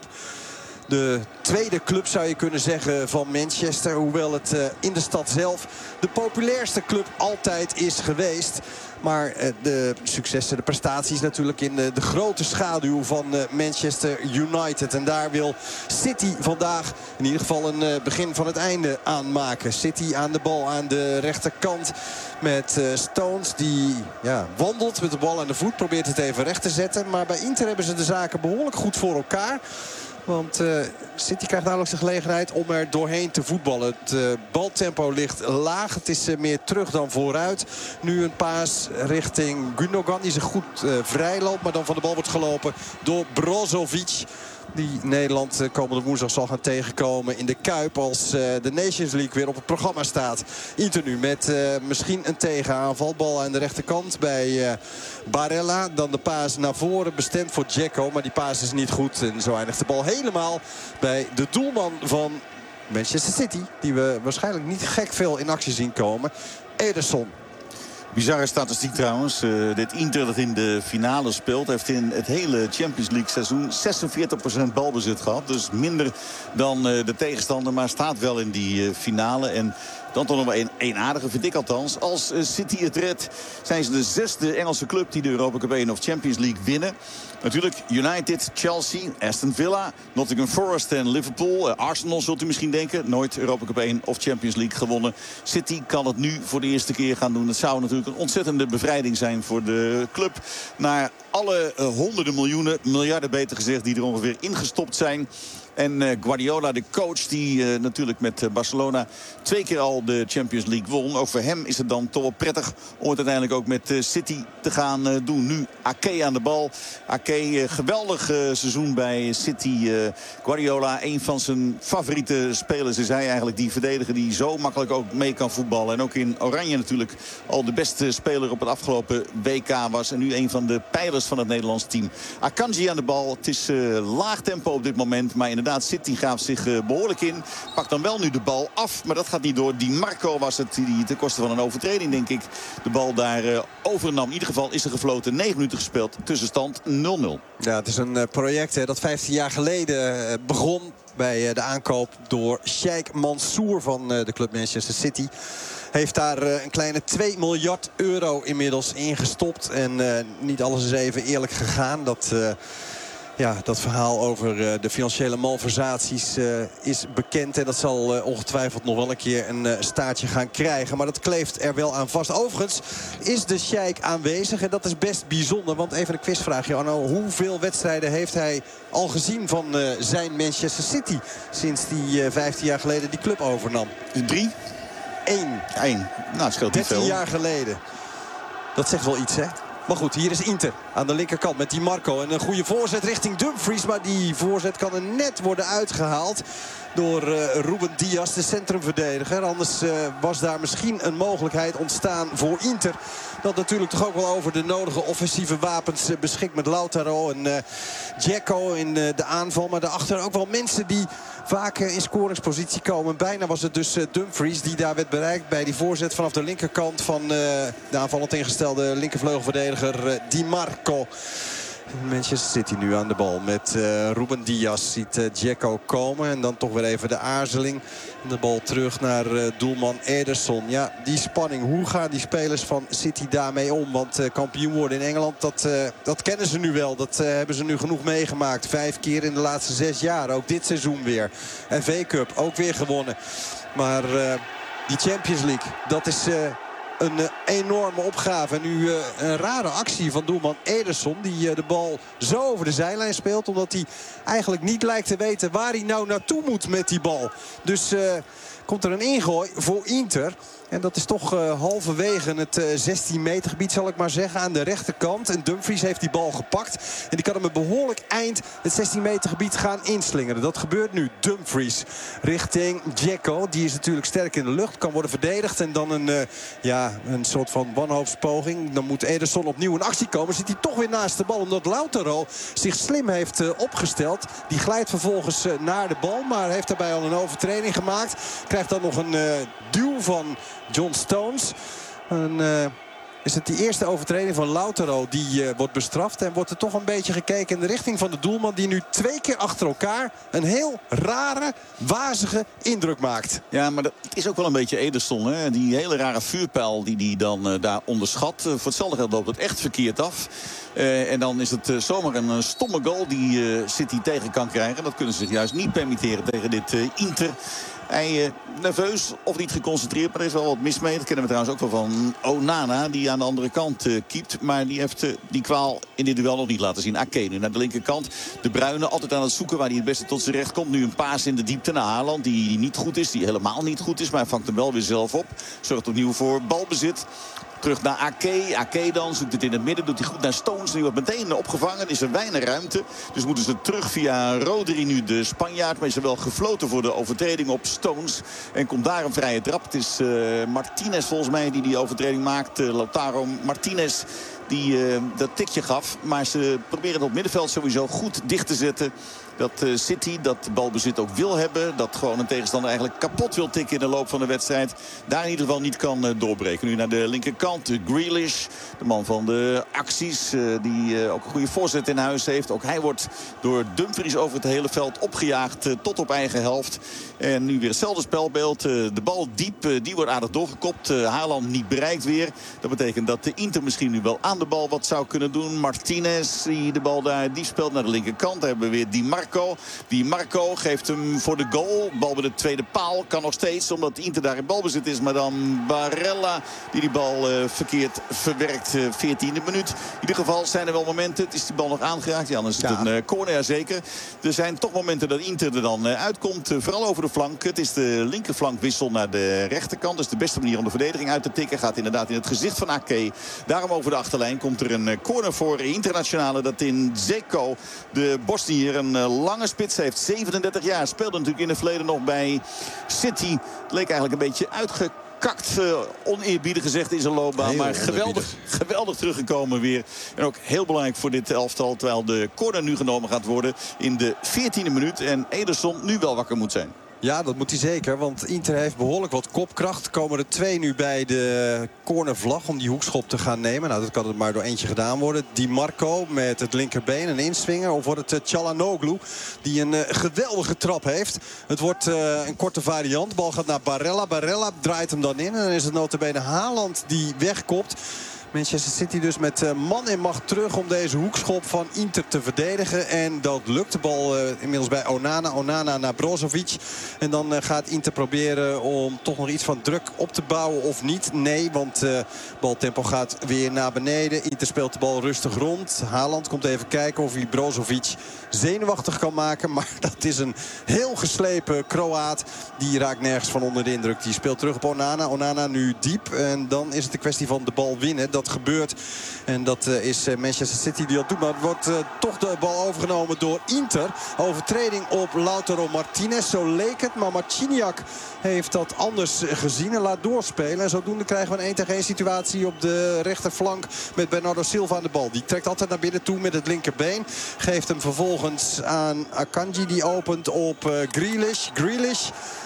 De tweede club zou je kunnen zeggen van Manchester. Hoewel het uh, in de stad zelf de populairste club altijd is geweest. Maar uh, de successen, de prestaties natuurlijk in uh, de grote schaduw van uh, Manchester United. En daar wil City vandaag in ieder geval een uh, begin van het einde aanmaken. City aan de bal aan de rechterkant met uh, Stones die ja, wandelt met de bal aan de voet. Probeert het even recht te zetten. Maar bij Inter hebben ze de zaken behoorlijk goed voor elkaar. Want uh, City krijgt nauwelijks de gelegenheid om er doorheen te voetballen. Het uh, baltempo ligt laag. Het is uh, meer terug dan vooruit. Nu een paas richting Gundogan. Die zich goed uh, vrij loopt. Maar dan van de bal wordt gelopen door Brozovic. Die Nederland komende woensdag zal gaan tegenkomen in de Kuip. Als uh, de Nations League weer op het programma staat. Inter nu met uh, misschien een tegenaanval. Bal aan de rechterkant bij uh, Barella. Dan de paas naar voren bestemd voor Dzeko. Maar die paas is niet goed. En zo eindigt de bal helemaal bij de doelman van Manchester City. Die we waarschijnlijk niet gek veel in actie zien komen. Ederson. Bizarre statistiek trouwens. Uh, dit Inter dat in de finale speelt heeft in het hele Champions League seizoen zesenveertig procent balbezit gehad. Dus minder dan uh, de tegenstander, maar staat wel in die uh, finale. En dan toch nog wel een, een aardige, vind ik althans. Als uh, City het redt, zijn ze de zesde Engelse club die de Europa Cup één of Champions League winnen. Natuurlijk United, Chelsea, Aston Villa, Nottingham Forest en Liverpool. Uh, Arsenal zult u misschien denken. Nooit Europa Cup één of Champions League gewonnen. City kan het nu voor de eerste keer gaan doen. Het zou natuurlijk een ontzettende bevrijding zijn voor de club. Naar alle uh, honderden miljoenen, miljarden beter gezegd, die er ongeveer ingestopt zijn. En uh, Guardiola, de coach, die uh, natuurlijk met uh, Barcelona twee keer al de Champions League won. Ook voor hem is het dan toch wel prettig om het uiteindelijk ook met uh, City te gaan uh, doen. Nu Ake aan de bal. Ake, uh, geweldig uh, seizoen bij City. Uh, Guardiola, een van zijn favoriete spelers is hij eigenlijk. Die verdediger die zo makkelijk ook mee kan voetballen. En ook in Oranje natuurlijk al de beste speler op het afgelopen W K was. En nu een van de pijlers van het Nederlands team. Akanji aan de bal. Het is uh, laag tempo op dit moment. Maar inderdaad, City gaat zich uh, behoorlijk in. Pakt dan wel nu de bal af. Maar dat gaat niet door. Di Marco was het die ten koste van een overtreding, denk ik, de bal daar uh, overnam. In ieder geval is er gefloten. negen minuten gespeeld. Tussenstand nul nul. Ja, het is een uh, project hè, dat vijftien jaar geleden uh, begon bij uh, de aankoop door Sheikh Mansour van uh, de club Manchester City. Heeft daar uh, een kleine twee miljard euro inmiddels ingestopt. En uh, niet alles is even eerlijk gegaan. Dat... Uh, Ja, dat verhaal over uh, de financiële malversaties uh, is bekend. En dat zal uh, ongetwijfeld nog wel een keer een uh, staartje gaan krijgen. Maar dat kleeft er wel aan vast. Overigens is de Sheikh aanwezig. En dat is best bijzonder. Want even een quizvraagje, Arno. Hoeveel wedstrijden heeft hij al gezien van uh, zijn Manchester City? Sinds hij uh, vijftien jaar geleden die club overnam. Drie? Eén. Eén. Nou, het scheelt niet veel. dertien jaar geleden. Dat zegt wel iets, hè? Maar goed, hier is Inter aan de linkerkant met Di Marco. En een goede voorzet richting Dumfries. Maar die voorzet kan er net worden uitgehaald door uh, Ruben Dias, de centrumverdediger. Anders uh, was daar misschien een mogelijkheid ontstaan voor Inter. Dat natuurlijk toch ook wel over de nodige offensieve wapens uh, beschikt met Lautaro en uh, Dzeko in uh, de aanval. Maar daarachter ook wel mensen die vaak uh, in scoringspositie komen. Bijna was het dus uh, Dumfries die daar werd bereikt bij die voorzet vanaf de linkerkant van uh, de aanvallend ingestelde linkervleugelverdediger uh, Di Marco. Manchester City nu aan de bal met uh, Ruben Dias. Ziet uh, Dzeko komen en dan toch weer even de aarzeling. En de bal terug naar uh, doelman Ederson. Ja, die spanning. Hoe gaan die spelers van City daarmee om? Want uh, kampioen worden in Engeland, dat, uh, dat kennen ze nu wel. Dat uh, hebben ze nu genoeg meegemaakt. Vijf keer in de laatste zes jaar. Ook dit seizoen weer. En F A Cup ook weer gewonnen. Maar uh, die Champions League, dat is... Uh, Een uh, enorme opgave. En nu uh, een rare actie van doelman Ederson. Die uh, de bal zo over de zijlijn speelt. Omdat hij eigenlijk niet lijkt te weten waar hij nou naartoe moet met die bal. Dus uh, komt er een ingooi voor Inter. En dat is toch uh, halverwege het uh, zestien meter gebied, zal ik maar zeggen, aan de rechterkant. En Dumfries heeft die bal gepakt. En die kan hem een behoorlijk eind het zestien meter gebied gaan inslingeren. Dat gebeurt nu. Dumfries richting Dzeko. Die is natuurlijk sterk in de lucht. Kan worden verdedigd. En dan een, uh, ja, een soort van wanhoopspoging. Dan moet Ederson opnieuw in actie komen. Zit hij toch weer naast de bal. Omdat Lautaro zich slim heeft uh, opgesteld. Die glijdt vervolgens uh, naar de bal. Maar heeft daarbij al een overtreding gemaakt. Krijgt dan nog een uh, duw van John Stones. En, uh, is het die eerste overtreding van Lautaro die uh, wordt bestraft. En wordt er toch een beetje gekeken in de richting van de doelman. Die nu twee keer achter elkaar een heel rare, wazige indruk maakt. Ja, maar dat is ook wel een beetje Ederson. Hè? Die hele rare vuurpijl die hij dan uh, daar onderschat. Uh, voor hetzelfde geld loopt het echt verkeerd af. Uh, en dan is het uh, zomaar een uh, stomme goal die uh, City tegen kan krijgen. Dat kunnen ze zich juist niet permitteren tegen dit uh, Inter. Hij uh, nerveus of niet geconcentreerd, maar er is wel wat mis mee. Dat kennen we trouwens ook wel van Onana, die aan de andere kant uh, keept. Maar die heeft uh, die kwaal in dit duel nog niet laten zien. Ake nu naar de linkerkant. De Bruyne altijd aan het zoeken waar hij het beste tot zijn recht komt. Nu een paas in de diepte naar Haaland, die, die niet goed is, die helemaal niet goed is. Maar hij vangt hem wel weer zelf op. Zorgt opnieuw voor balbezit. Terug naar Ake. Ake dan zoekt het in het midden. Doet hij goed naar Stones. Die wordt meteen opgevangen. Is er weinig ruimte. Dus moeten ze terug via Rodri nu de Spanjaard. Maar is er wel gefloten voor de overtreding op Stones. En komt daar een vrije trap. Het is uh, Martinez volgens mij die die overtreding maakt. Uh, Lautaro Martinez die uh, dat tikje gaf. Maar ze proberen het op middenveld sowieso goed dicht te zetten. Dat uh, City dat balbezit ook wil hebben. Dat gewoon een tegenstander eigenlijk kapot wil tikken in de loop van de wedstrijd. Daar in ieder geval niet kan uh, doorbreken. Nu naar de linkerkant. Uh, Grealish, de man van de acties. Uh, die uh, ook een goede voorzet in huis heeft. Ook hij wordt door Dumfries over het hele veld opgejaagd. Uh, tot op eigen helft. En nu weer hetzelfde spelbeeld. Uh, de bal diep, uh, die wordt aardig doorgekopt. Uh, Haaland niet bereikt weer. Dat betekent dat de Inter misschien nu wel aan de bal wat zou kunnen doen. Martinez die de bal daar diep speelt naar de linkerkant. Daar hebben we weer Di Marco. Di Marco geeft hem voor de goal. Bal bij de tweede paal. Kan nog steeds omdat Inter daar in balbezit is. Maar dan Barella die die bal uh, verkeerd verwerkt. Uh, veertiende minuut. In ieder geval zijn er wel momenten. Het is die bal nog aangeraakt. Ja, dan is het ja. een uh, corner, ja, zeker. Er zijn toch momenten dat Inter er dan uh, uitkomt. Uh, vooral over de flank. Het is de linkerflankwissel naar de rechterkant. Dat is de beste manier om de verdediging uit te tikken. Gaat inderdaad in het gezicht van Ake. Daarom over de achterlijn komt er een uh, corner voor Internationale. Dat in Dzeko, de Bosniër, een uh, lange spits heeft. zevenendertig jaar. Speelde natuurlijk in het verleden nog bij City. Leek eigenlijk een beetje uitgekakt. Uh, oneerbiedig gezegd in zijn loopbaan. Heel maar geweldig, geweldig teruggekomen weer. En ook heel belangrijk voor dit elftal. Terwijl de corner nu genomen gaat worden in de veertiende minuut. En Ederson nu wel wakker moet zijn. Ja, dat moet hij zeker. Want Inter heeft behoorlijk wat kopkracht. Komen er twee nu bij de cornervlag om die hoekschop te gaan nemen. Nou, dat kan het maar door eentje gedaan worden. Di Marco met het linkerbeen, een inswinger. Of wordt het Çalhanoğlu die een uh, geweldige trap heeft. Het wordt uh, een korte variant. De bal gaat naar Barella. Barella draait hem dan in. En dan is het nota bene Haaland die wegkopt. Manchester City dus met uh, man en macht terug om deze hoekschop van Inter te verdedigen. En dat lukt. De bal uh, inmiddels bij Onana. Onana naar Brozovic. En dan uh, gaat Inter proberen om toch nog iets van druk op te bouwen of niet. Nee, want uh, baltempo gaat weer naar beneden. Inter speelt de bal rustig rond. Haaland komt even kijken of hij Brozovic zenuwachtig kan maken. Maar dat is een heel geslepen Kroaat. Die raakt nergens van onder de indruk. Die speelt terug op Onana. Onana nu diep. En dan is het de kwestie van de bal winnen. Dat gebeurt. En dat uh, is uh, Manchester City die dat doet. Maar het wordt uh, toch de bal overgenomen door Inter. Overtreding op Lautaro Martinez. Zo leek het. Maar Marciniak heeft dat anders gezien en laat doorspelen. En zodoende krijgen we een één tegen één situatie op de rechterflank met Bernardo Silva aan de bal. Die trekt altijd naar binnen toe met het linkerbeen. Geeft hem vervolgens aan Akanji. Die opent op uh, Grealish. Grealish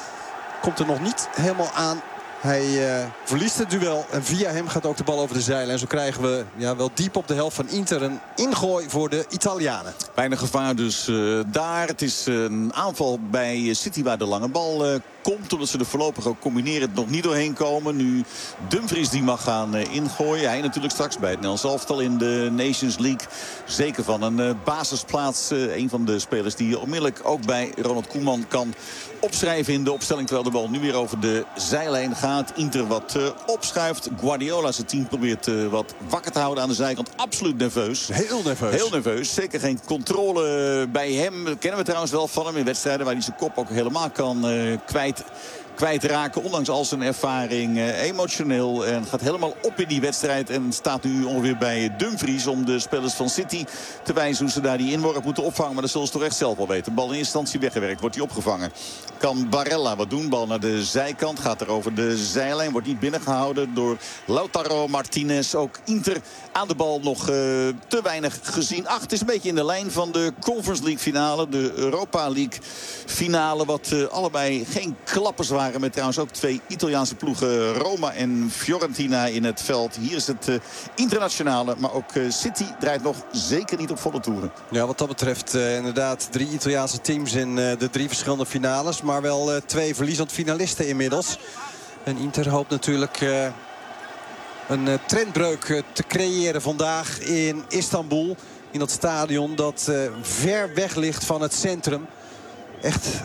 komt er nog niet helemaal aan. Hij uh, verliest het duel en via hem gaat ook de bal over de zeilen. En zo krijgen we ja, wel diep op de helft van Inter een ingooi voor de Italianen. Weinig gevaar dus uh, daar. Het is uh, een aanval bij City waar de lange bal uh, komt. Omdat ze er voorlopig ook combineren nog niet doorheen komen. Nu Dumfries die mag gaan uh, ingooien. Hij natuurlijk straks bij het Nederlands elftal in de Nations League. Zeker van een uh, basisplaats. Uh, een van de spelers die onmiddellijk ook bij Ronald Koeman kan opschrijven in de opstelling. Terwijl de bal nu weer over de zijlijn gaat. Inter wat uh, opschuift. Guardiola zijn team probeert uh, wat wakker te houden aan de zijkant. Absoluut nerveus. Heel nerveus. Heel nerveus. Zeker geen controle bij hem. Dat kennen we trouwens wel van hem in wedstrijden waar hij zijn kop ook helemaal kan uh, kwijt. kwijtraken. Ondanks al zijn ervaring uh, emotioneel. En gaat helemaal op in die wedstrijd. En staat nu ongeveer bij Dumfries om de spelers van City te wijzen hoe ze daar die inworp moeten opvangen. Maar dat zullen ze toch echt zelf wel weten. De bal in eerste instantie weggewerkt. Wordt hij opgevangen. Kan Barella wat doen. Bal naar de zijkant. Gaat er over de zijlijn. Wordt niet binnengehouden door Lautaro Martinez. Ook Inter aan de bal nog uh, te weinig gezien. Ach, het is een beetje in de lijn van de Conference League finale. De Europa League finale. Wat uh, allebei geen klappers waren. Met trouwens ook twee Italiaanse ploegen, Roma en Fiorentina in het veld. Hier is het uh, internationale, maar ook uh, City draait nog zeker niet op volle toeren. Ja, wat dat betreft uh, inderdaad drie Italiaanse teams in uh, de drie verschillende finales. Maar wel uh, twee verliezend finalisten inmiddels. En Inter hoopt natuurlijk uh, een uh, trendbreuk uh, te creëren vandaag in Istanbul. In dat stadion dat uh, ver weg ligt van het centrum. Echt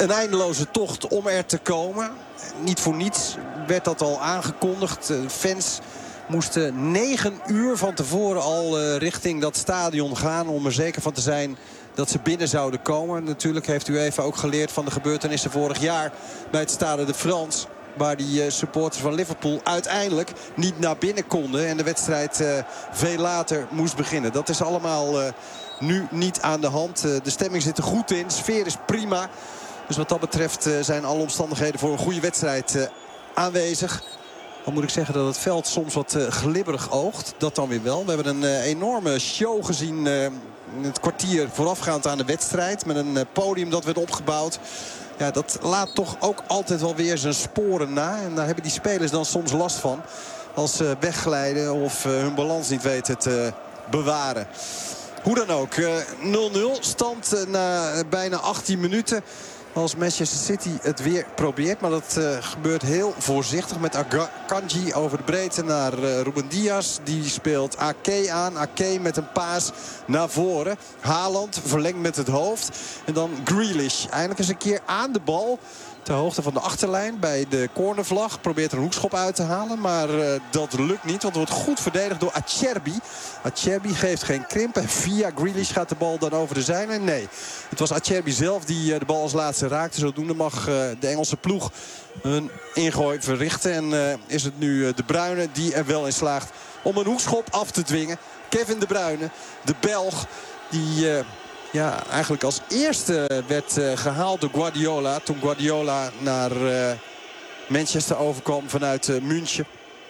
een eindeloze tocht om er te komen. Niet voor niets werd dat al aangekondigd. Uh, fans moesten negen uur van tevoren al uh, richting dat stadion gaan om er zeker van te zijn dat ze binnen zouden komen. Natuurlijk heeft u even ook geleerd van de gebeurtenissen vorig jaar bij het Stade de France, waar die uh, supporters van Liverpool uiteindelijk niet naar binnen konden. En de wedstrijd uh, veel later moest beginnen. Dat is allemaal uh, nu niet aan de hand. Uh, de stemming zit er goed in. De sfeer is prima. Dus wat dat betreft uh, zijn alle omstandigheden voor een goede wedstrijd uh, aanwezig. Dan moet ik zeggen dat het veld soms wat uh, glibberig oogt. Dat dan weer wel. We hebben een uh, enorme show gezien uh, in het kwartier voorafgaand aan de wedstrijd. Met een uh, podium dat werd opgebouwd. Ja, dat laat toch ook altijd wel weer zijn sporen na. En daar hebben die spelers dan soms last van. Als ze wegglijden of uh, hun balans niet weten te bewaren. Hoe dan ook, nul nul. Stand uh, na uh, bijna achttien minuten. Als Manchester City het weer probeert. Maar dat uh, gebeurt heel voorzichtig met Akanji over de breedte naar uh, Ruben Dias. Die speelt Ake aan. Ake met een paas naar voren. Haaland verlengt met het hoofd. En dan Grealish. Eindelijk eens een keer aan de bal. Ter hoogte van de achterlijn bij de cornervlag. Probeert er een hoekschop uit te halen. Maar uh, dat lukt niet. Want het wordt goed verdedigd door Acerbi. Acerbi geeft geen krimp. En via Grealish gaat de bal dan over de zijlijn. Nee, het was Acerbi zelf die uh, de bal als laatste raakte. Zodoende mag uh, de Engelse ploeg een ingooi verrichten. En uh, is het nu uh, De Bruyne die er wel in slaagt om een hoekschop af te dwingen. Kevin De Bruyne, de Belg, die... Uh, Ja, eigenlijk als eerste werd uh, gehaald door Guardiola. Toen Guardiola naar uh, Manchester overkwam vanuit uh, München.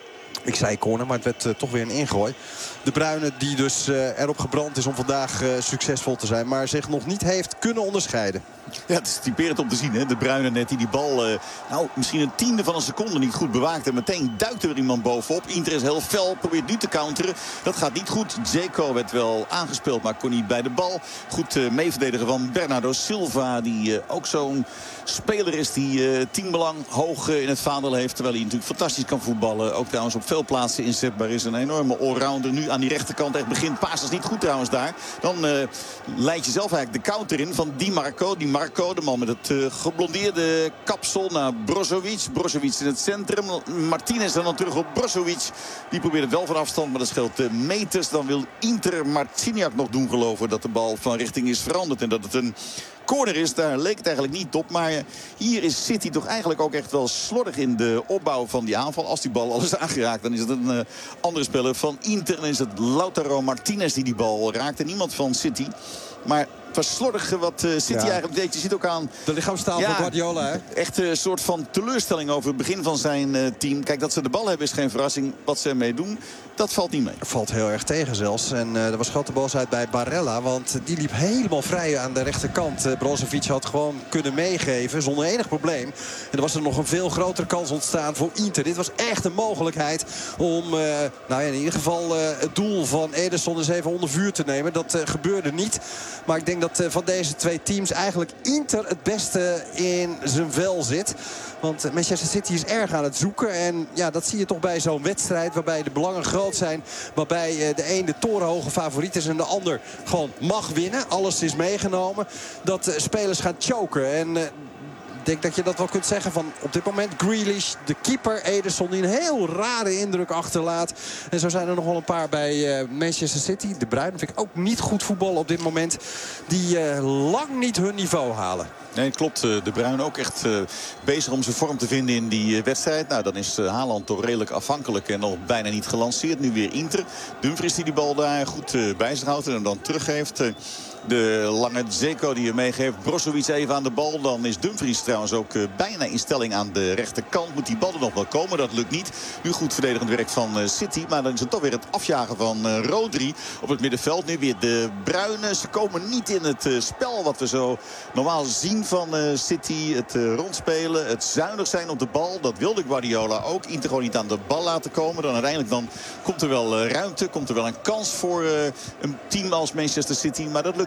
Ik zei corner, maar het werd uh, toch weer een ingooi. De Bruyne die dus uh, erop gebrand is om vandaag uh, succesvol te zijn. Maar zich nog niet heeft kunnen onderscheiden. Ja, het is typerend om te zien, hè. De Bruyne net die die bal, uh, nou, misschien een tiende van een seconde niet goed bewaakt. En meteen duikt er iemand bovenop. Inter is heel fel, probeert nu te counteren. Dat gaat niet goed. Dzeko werd wel aangespeeld, maar kon niet bij de bal. Goed uh, meeverdedigen van Bernardo Silva. Die uh, ook zo'n speler is die uh, teambelang hoog uh, in het vaandel heeft. Terwijl hij natuurlijk fantastisch kan voetballen. Ook trouwens op veel plaatsen inzetbaar is. Een enorme allrounder. Nu aan die rechterkant echt begint. Paas is niet goed trouwens daar. Dan uh, leid je zelf eigenlijk de counter in van Di Marco. Di Marco, de man met het uh, geblondeerde kapsel naar Brozovic. Brozovic in het centrum. Martinez dan, dan terug op Brozovic. Die probeert het wel van afstand, maar dat scheelt uh, meters. Dan wil Inter Marciniak nog doen geloven dat de bal van richting is veranderd. En dat het een corner is, daar leek het eigenlijk niet op. Maar hier is City toch eigenlijk ook echt wel slordig in de opbouw van die aanval. Als die bal al is aangeraakt, dan is het een uh, andere speler van Inter. Dan is het Lautaro Martinez die die bal raakt. En niemand van City. Maar het was slordig wat uh, City ja. eigenlijk deed. Je ziet ook aan de lichaamstaal ja, van Guardiola. Hè? Echt een soort van teleurstelling over het begin van zijn uh, team. Kijk, dat ze de bal hebben is geen verrassing. Wat ze ermee doen, dat valt niet mee. Valt heel erg tegen zelfs. En uh, er was grote boosheid bij Barella. Want die liep helemaal vrij aan de rechterkant. Uh, Brozovic had gewoon kunnen meegeven zonder enig probleem. En er was er nog een veel grotere kans ontstaan voor Inter. Dit was echt een mogelijkheid om uh, nou ja, in ieder geval uh, het doel van Ederson eens even onder vuur te nemen. Dat uh, gebeurde niet. Maar ik denk dat uh, van deze twee teams eigenlijk Inter het beste in zijn vel zit. Want Manchester City is erg aan het zoeken. En ja, dat zie je toch bij zo'n wedstrijd waarbij de belangen groot zijn. Waarbij de een de torenhoge favoriet is en de ander gewoon mag winnen. Alles is meegenomen. Dat uh, spelers gaan choken. En uh, ik denk dat je dat wel kunt zeggen van op dit moment Grealish, de keeper Ederson, die een heel rare indruk achterlaat. En zo zijn er nog wel een paar bij uh, Manchester City. De Bruyne vind ik ook niet goed voetballen op dit moment. Die uh, lang niet hun niveau halen. Nee, klopt. De Bruyne ook echt uh, bezig om zijn vorm te vinden in die uh, wedstrijd. Nou, dan is uh, Haaland toch redelijk afhankelijk en nog bijna niet gelanceerd. Nu weer Inter. Dumfries die die bal daar goed uh, bij zich houdt en hem dan teruggeeft. Uh, De lange Dzeko die je meegeeft. Brozovic even aan de bal. Dan is Dumfries trouwens ook uh, bijna in stelling aan de rechterkant. Moet die bal er nog wel komen. Dat lukt niet. Nu goed verdedigend werk van uh, City. Maar dan is het toch weer het afjagen van uh, Rodri op het middenveld. Nu weer de Bruyne. Ze komen niet in het uh, spel wat we zo normaal zien van uh, City. Het uh, rondspelen. Het zuinig zijn op de bal. Dat wilde Guardiola ook. Inter gewoon niet aan de bal laten komen. Dan uiteindelijk dan komt er wel uh, ruimte. Komt er wel een kans voor uh, een team als Manchester City. Maar dat lukt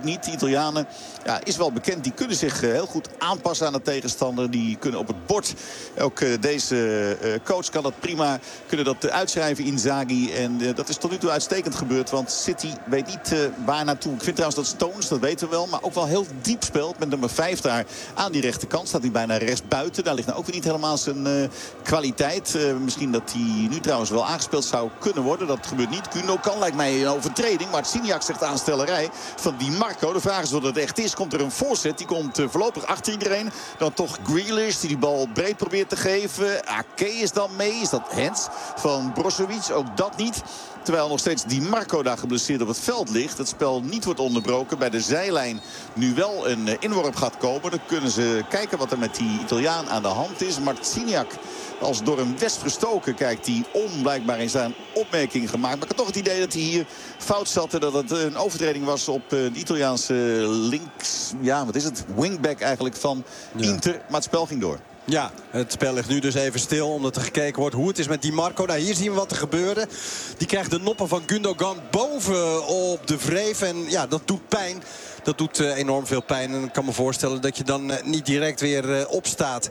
niet. De Italianen ja, is wel bekend. Die kunnen zich uh, heel goed aanpassen aan de tegenstander. Die kunnen op het bord. Ook uh, deze uh, coach kan dat prima. Kunnen dat uh, uitschrijven, Inzaghi. En uh, dat is tot nu toe uitstekend gebeurd. Want City weet niet uh, waar naartoe. Ik vind trouwens dat Stones, dat weten we wel. Maar ook wel heel diep speelt. Met nummer vijf daar aan die rechterkant. Staat hij bijna rechts buiten. Daar ligt nou ook weer niet helemaal zijn uh, kwaliteit. Uh, misschien dat hij nu trouwens wel aangespeeld zou kunnen worden. Dat gebeurt niet. Gundogan lijkt mij een overtreding. Maar Marciniak zegt aanstellerij van Di Marco. De vraag is wat het echt is. Komt er een voorzet. Die komt uh, voorlopig achter iedereen. Dan toch Grealish die die bal breed probeert te geven. Ake is dan mee. Is dat Hens van Brozovic? Ook dat niet. Terwijl nog steeds Di Marco daar geblesseerd op het veld ligt. Het spel niet wordt onderbroken. Bij de zijlijn nu wel een uh, inworp gaat komen. Dan kunnen ze kijken wat er met die Italiaan aan de hand is. Marciniak als door een wesp gestoken kijkt hij om. Blijkbaar in zijn opmerking gemaakt. Maar ik had toch het idee dat hij hier fout zat. En dat het een overtreding was op uh, de Italiaanse links. Ja, wat is het? Wingback eigenlijk van ja. Inter. Maar het spel ging door. Ja, het spel ligt nu dus even stil omdat er gekeken wordt hoe het is met Di Marco. Nou, hier zien we wat er gebeurde. Die krijgt de noppen van Gundogan boven op de wreef. En ja, dat doet pijn. Dat doet uh, enorm veel pijn. En ik kan me voorstellen dat je dan uh, niet direct weer uh, opstaat.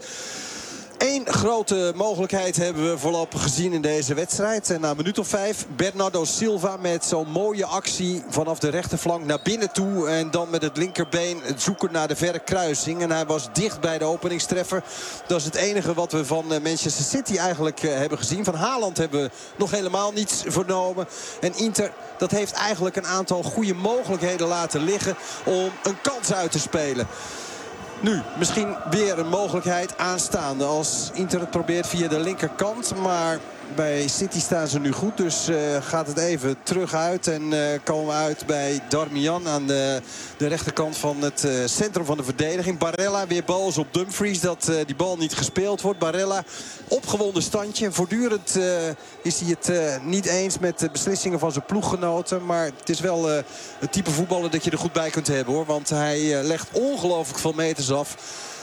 Eén grote mogelijkheid hebben we voorlopig gezien in deze wedstrijd. En na een minuut of vijf Bernardo Silva met zo'n mooie actie vanaf de rechterflank naar binnen toe. En dan met het linkerbeen het zoeken naar de verre kruising. En hij was dicht bij de openingstreffer. Dat is het enige wat we van Manchester City eigenlijk hebben gezien. Van Haaland hebben we nog helemaal niets vernomen. En Inter, dat heeft eigenlijk een aantal goede mogelijkheden laten liggen om een kans uit te spelen. Nu, misschien weer een mogelijkheid aanstaande als Inter het probeert via de linkerkant. Maar bij City staan ze nu goed. Dus uh, gaat het even terug uit. En uh, komen we uit bij Darmian aan de, de rechterkant van het uh, centrum van de verdediging. Barella weer boos op Dumfries dat uh, die bal niet gespeeld wordt. Barella opgewonden standje. Voortdurend uh, is hij het uh, niet eens met de beslissingen van zijn ploeggenoten. Maar het is wel uh, het type voetballer dat je er goed bij kunt hebben, hoor. Want hij uh, legt ongelooflijk veel meters af.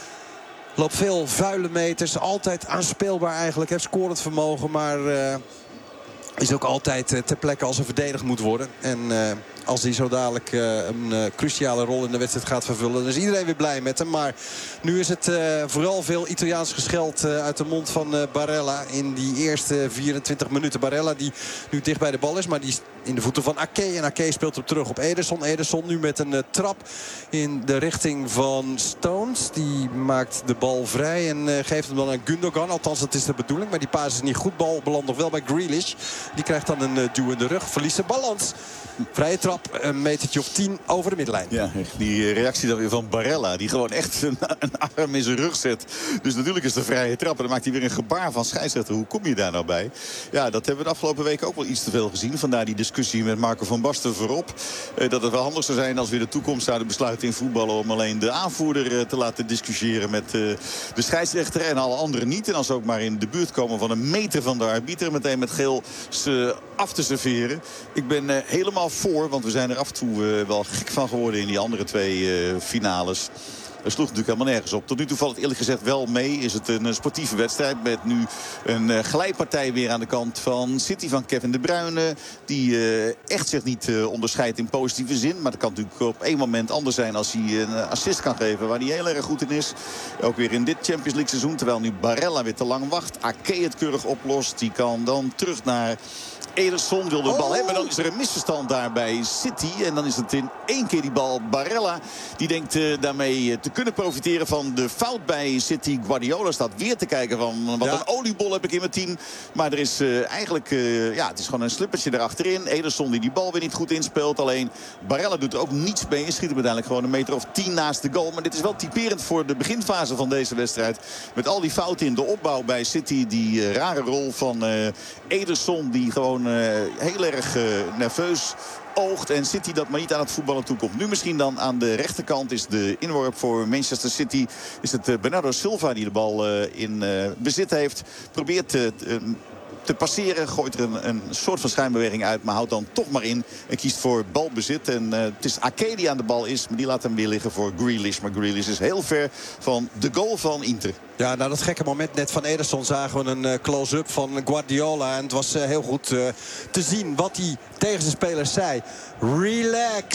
Loopt veel vuile meters. Altijd aanspeelbaar eigenlijk. Heeft scorend vermogen. Maar uh, is ook altijd uh, ter plekke als er verdedigd moet worden. En uh, als hij zo dadelijk uh, een uh, cruciale rol in de wedstrijd gaat vervullen, dan is iedereen weer blij met hem. Maar nu is het uh, vooral veel Italiaans gescheld uh, uit de mond van uh, Barella in die eerste vierentwintig minuten. Barella die nu dicht bij de bal is, maar die is in de voeten van Ake. En Ake speelt hem terug op Ederson. Ederson nu met een uh, trap in de richting van Stones. Die maakt de bal vrij en uh, geeft hem dan aan Gundogan. Althans, dat is de bedoeling. Maar die paas is niet goed. Bal belandt nog wel bij Grealish. Die krijgt dan een uh, duw in de rug. Verliest de balans. Vrije trap, een metertje of tien over de middenlijn. Ja, die reactie dan weer van Barella. Die gewoon echt een, een arm in zijn rug zet. Dus natuurlijk is de vrije trap. En dan maakt hij weer een gebaar van scheidsrechter. Hoe kom je daar nou bij? Ja, dat hebben we de afgelopen weken ook wel iets te veel gezien. Vandaar die discussie met Marco van Basten voorop. Eh, dat het wel handig zou zijn als we in de toekomst zouden besluiten in voetballen om alleen de aanvoerder eh, te laten discussiëren met eh, de scheidsrechter en alle anderen niet. En als ze ook maar in de buurt komen van een meter van de arbiter, meteen met geel ze af te serveren. Ik ben eh, helemaal voor, want we zijn er af en toe uh, wel gek van geworden in die andere twee uh, finales. Dat sloeg natuurlijk helemaal nergens op. Tot nu toe valt het eerlijk gezegd wel mee. Is het een sportieve wedstrijd met nu een uh, glijpartij weer aan de kant van City van Kevin De Bruyne. Die uh, echt zich niet uh, onderscheidt in positieve zin. Maar dat kan natuurlijk op één moment anders zijn als hij een assist kan geven waar hij heel erg goed in is. Ook weer in dit Champions League seizoen. Terwijl nu Barella weer te lang wacht. Ake het keurig oplost. Die kan dan terug naar Ederson, wil de bal oh. hebben. Dan is er een misverstand daar bij City. En dan is het in één keer die bal Barella. Die denkt uh, daarmee uh, te kunnen profiteren van de fout bij City. Guardiola staat weer te kijken van wat ja. een oliebol heb ik in mijn team. Maar er is uh, eigenlijk, uh, ja, het is gewoon een slippertje erachterin. Ederson die die bal weer niet goed inspeelt. Alleen Barella doet er ook niets mee. Schiet hem uiteindelijk gewoon een meter of tien naast de goal. Maar dit is wel typerend voor de beginfase van deze wedstrijd. Met al die fouten in de opbouw bij City. Die uh, rare rol van uh, Ederson die gewoon Uh, heel erg uh, nerveus oogt en City dat maar niet aan het voetballen toekomt. Nu misschien dan aan de rechterkant is de inworp voor Manchester City. Is het uh, Bernardo Silva die de bal uh, in uh, bezit heeft. Probeert uh, uh, te passeren. Gooit er een, een soort van schijnbeweging uit. Maar houdt dan toch maar in. En kiest voor balbezit. En uh, het is Ake die aan de bal is. Maar die laat hem weer liggen voor Grealish. Maar Grealish is heel ver van de goal van Inter. Ja, na dat gekke moment net van Ederson zagen we een uh, close-up van Guardiola. En het was uh, heel goed uh, te zien wat hij tegen zijn spelers zei. Relax.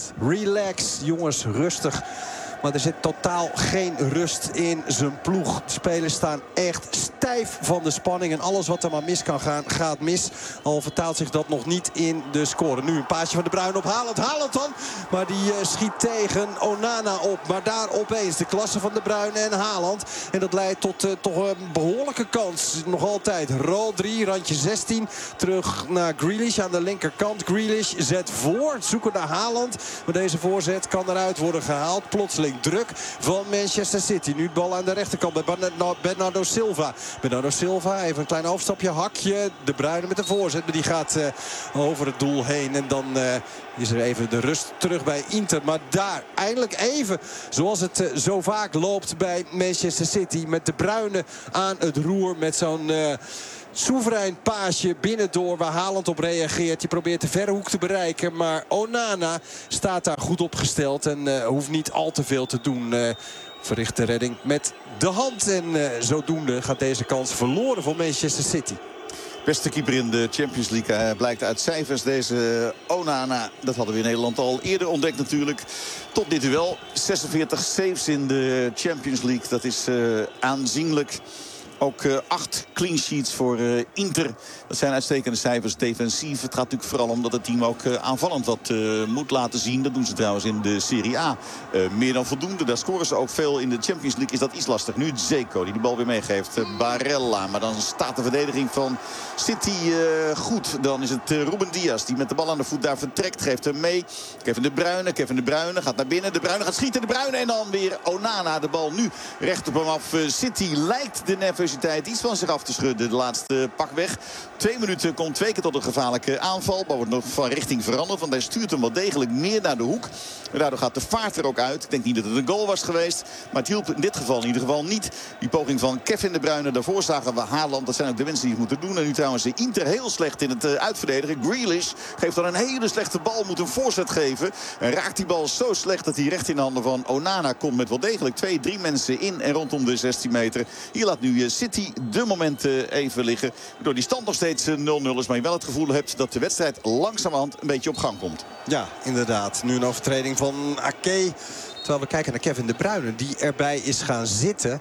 Relax. Jongens, rustig. Maar er zit totaal geen rust in zijn ploeg. De spelers staan echt stijf van de spanning. En alles wat er maar mis kan gaan, gaat mis. Al vertaalt zich dat nog niet in de score. Nu een paasje van De Bruyne op Haaland. Haaland dan. Maar die uh, schiet tegen Onana op. Maar daar opeens de klasse van De Bruyne en Haaland. En dat leidt tot uh, toch een behoorlijke kans. Nog altijd Rodri, randje zestien. Terug naar Grealish aan de linkerkant. Grealish zet voor. Zoeken naar Haaland. Maar deze voorzet kan eruit worden gehaald. Plotseling druk van Manchester City. Nu het bal aan de rechterkant bij Bernardo Silva. Bernardo Silva, even een klein hoofdstapje, hakje. De Bruyne met de voorzet, maar die gaat uh, over het doel heen. En dan uh, is er even de rust terug bij Inter. Maar daar eindelijk even, zoals het uh, zo vaak loopt bij Manchester City. Met de Bruyne aan het roer. Met zo'n... Uh, soeverein paasje binnendoor waar Haaland op reageert. Die probeert de verre hoek te bereiken. Maar Onana staat daar goed opgesteld. En uh, hoeft niet al te veel te doen. Uh, verricht de redding met de hand. En uh, zodoende gaat deze kans verloren voor Manchester City. Beste keeper in de Champions League. Hij blijkt uit cijfers deze Onana. Dat hadden we in Nederland al eerder ontdekt natuurlijk. Tot dit duel. zesenveertig saves in de Champions League. Dat is uh, aanzienlijk. Ook uh, acht clean sheets voor uh, Inter. Dat zijn uitstekende cijfers defensief. Het gaat natuurlijk vooral om dat het team ook uh, aanvallend wat uh, moet laten zien. Dat doen ze trouwens in de Serie A. Uh, meer dan voldoende. Daar scoren ze ook veel. In de Champions League is dat iets lastig. Nu Dzeko die de bal weer meegeeft. Uh, Barella. Maar dan staat de verdediging van City uh, goed. Dan is het uh, Ruben Dias die met de bal aan de voet daar vertrekt. Geeft hem mee. Kevin De Bruyne. Kevin De Bruyne gaat naar binnen. De Bruyne gaat schieten. De Bruyne en dan weer Onana. De bal nu recht op hem af. Uh, City lijkt de nervositeit iets van zich af te schudden. De laatste pak weg. Twee minuten komt twee keer tot een gevaarlijke aanval. Maar wordt nog van richting veranderd. Want hij stuurt hem wel degelijk meer naar de hoek. En daardoor gaat de vaart er ook uit. Ik denk niet dat het een goal was geweest. Maar het hielp in dit geval in ieder geval niet. Die poging van Kevin De Bruyne. Daarvoor zagen we Haaland. Dat zijn ook de mensen die het moeten doen. En nu trouwens de Inter heel slecht in het uitverdedigen. Grealish geeft dan een hele slechte bal. Moet een voorzet geven. En raakt die bal zo slecht dat hij recht in de handen van Onana komt. Met wel degelijk twee, drie mensen in en rondom de zestien meter. Hier laat nu City de momenten even liggen. Door die stand nog steeds nul nul is. Maar je wel het gevoel hebt dat de wedstrijd langzamerhand een beetje op gang komt. Ja, inderdaad. Nu een overtreding van Ake. Terwijl we kijken naar Kevin De Bruyne die erbij is gaan zitten.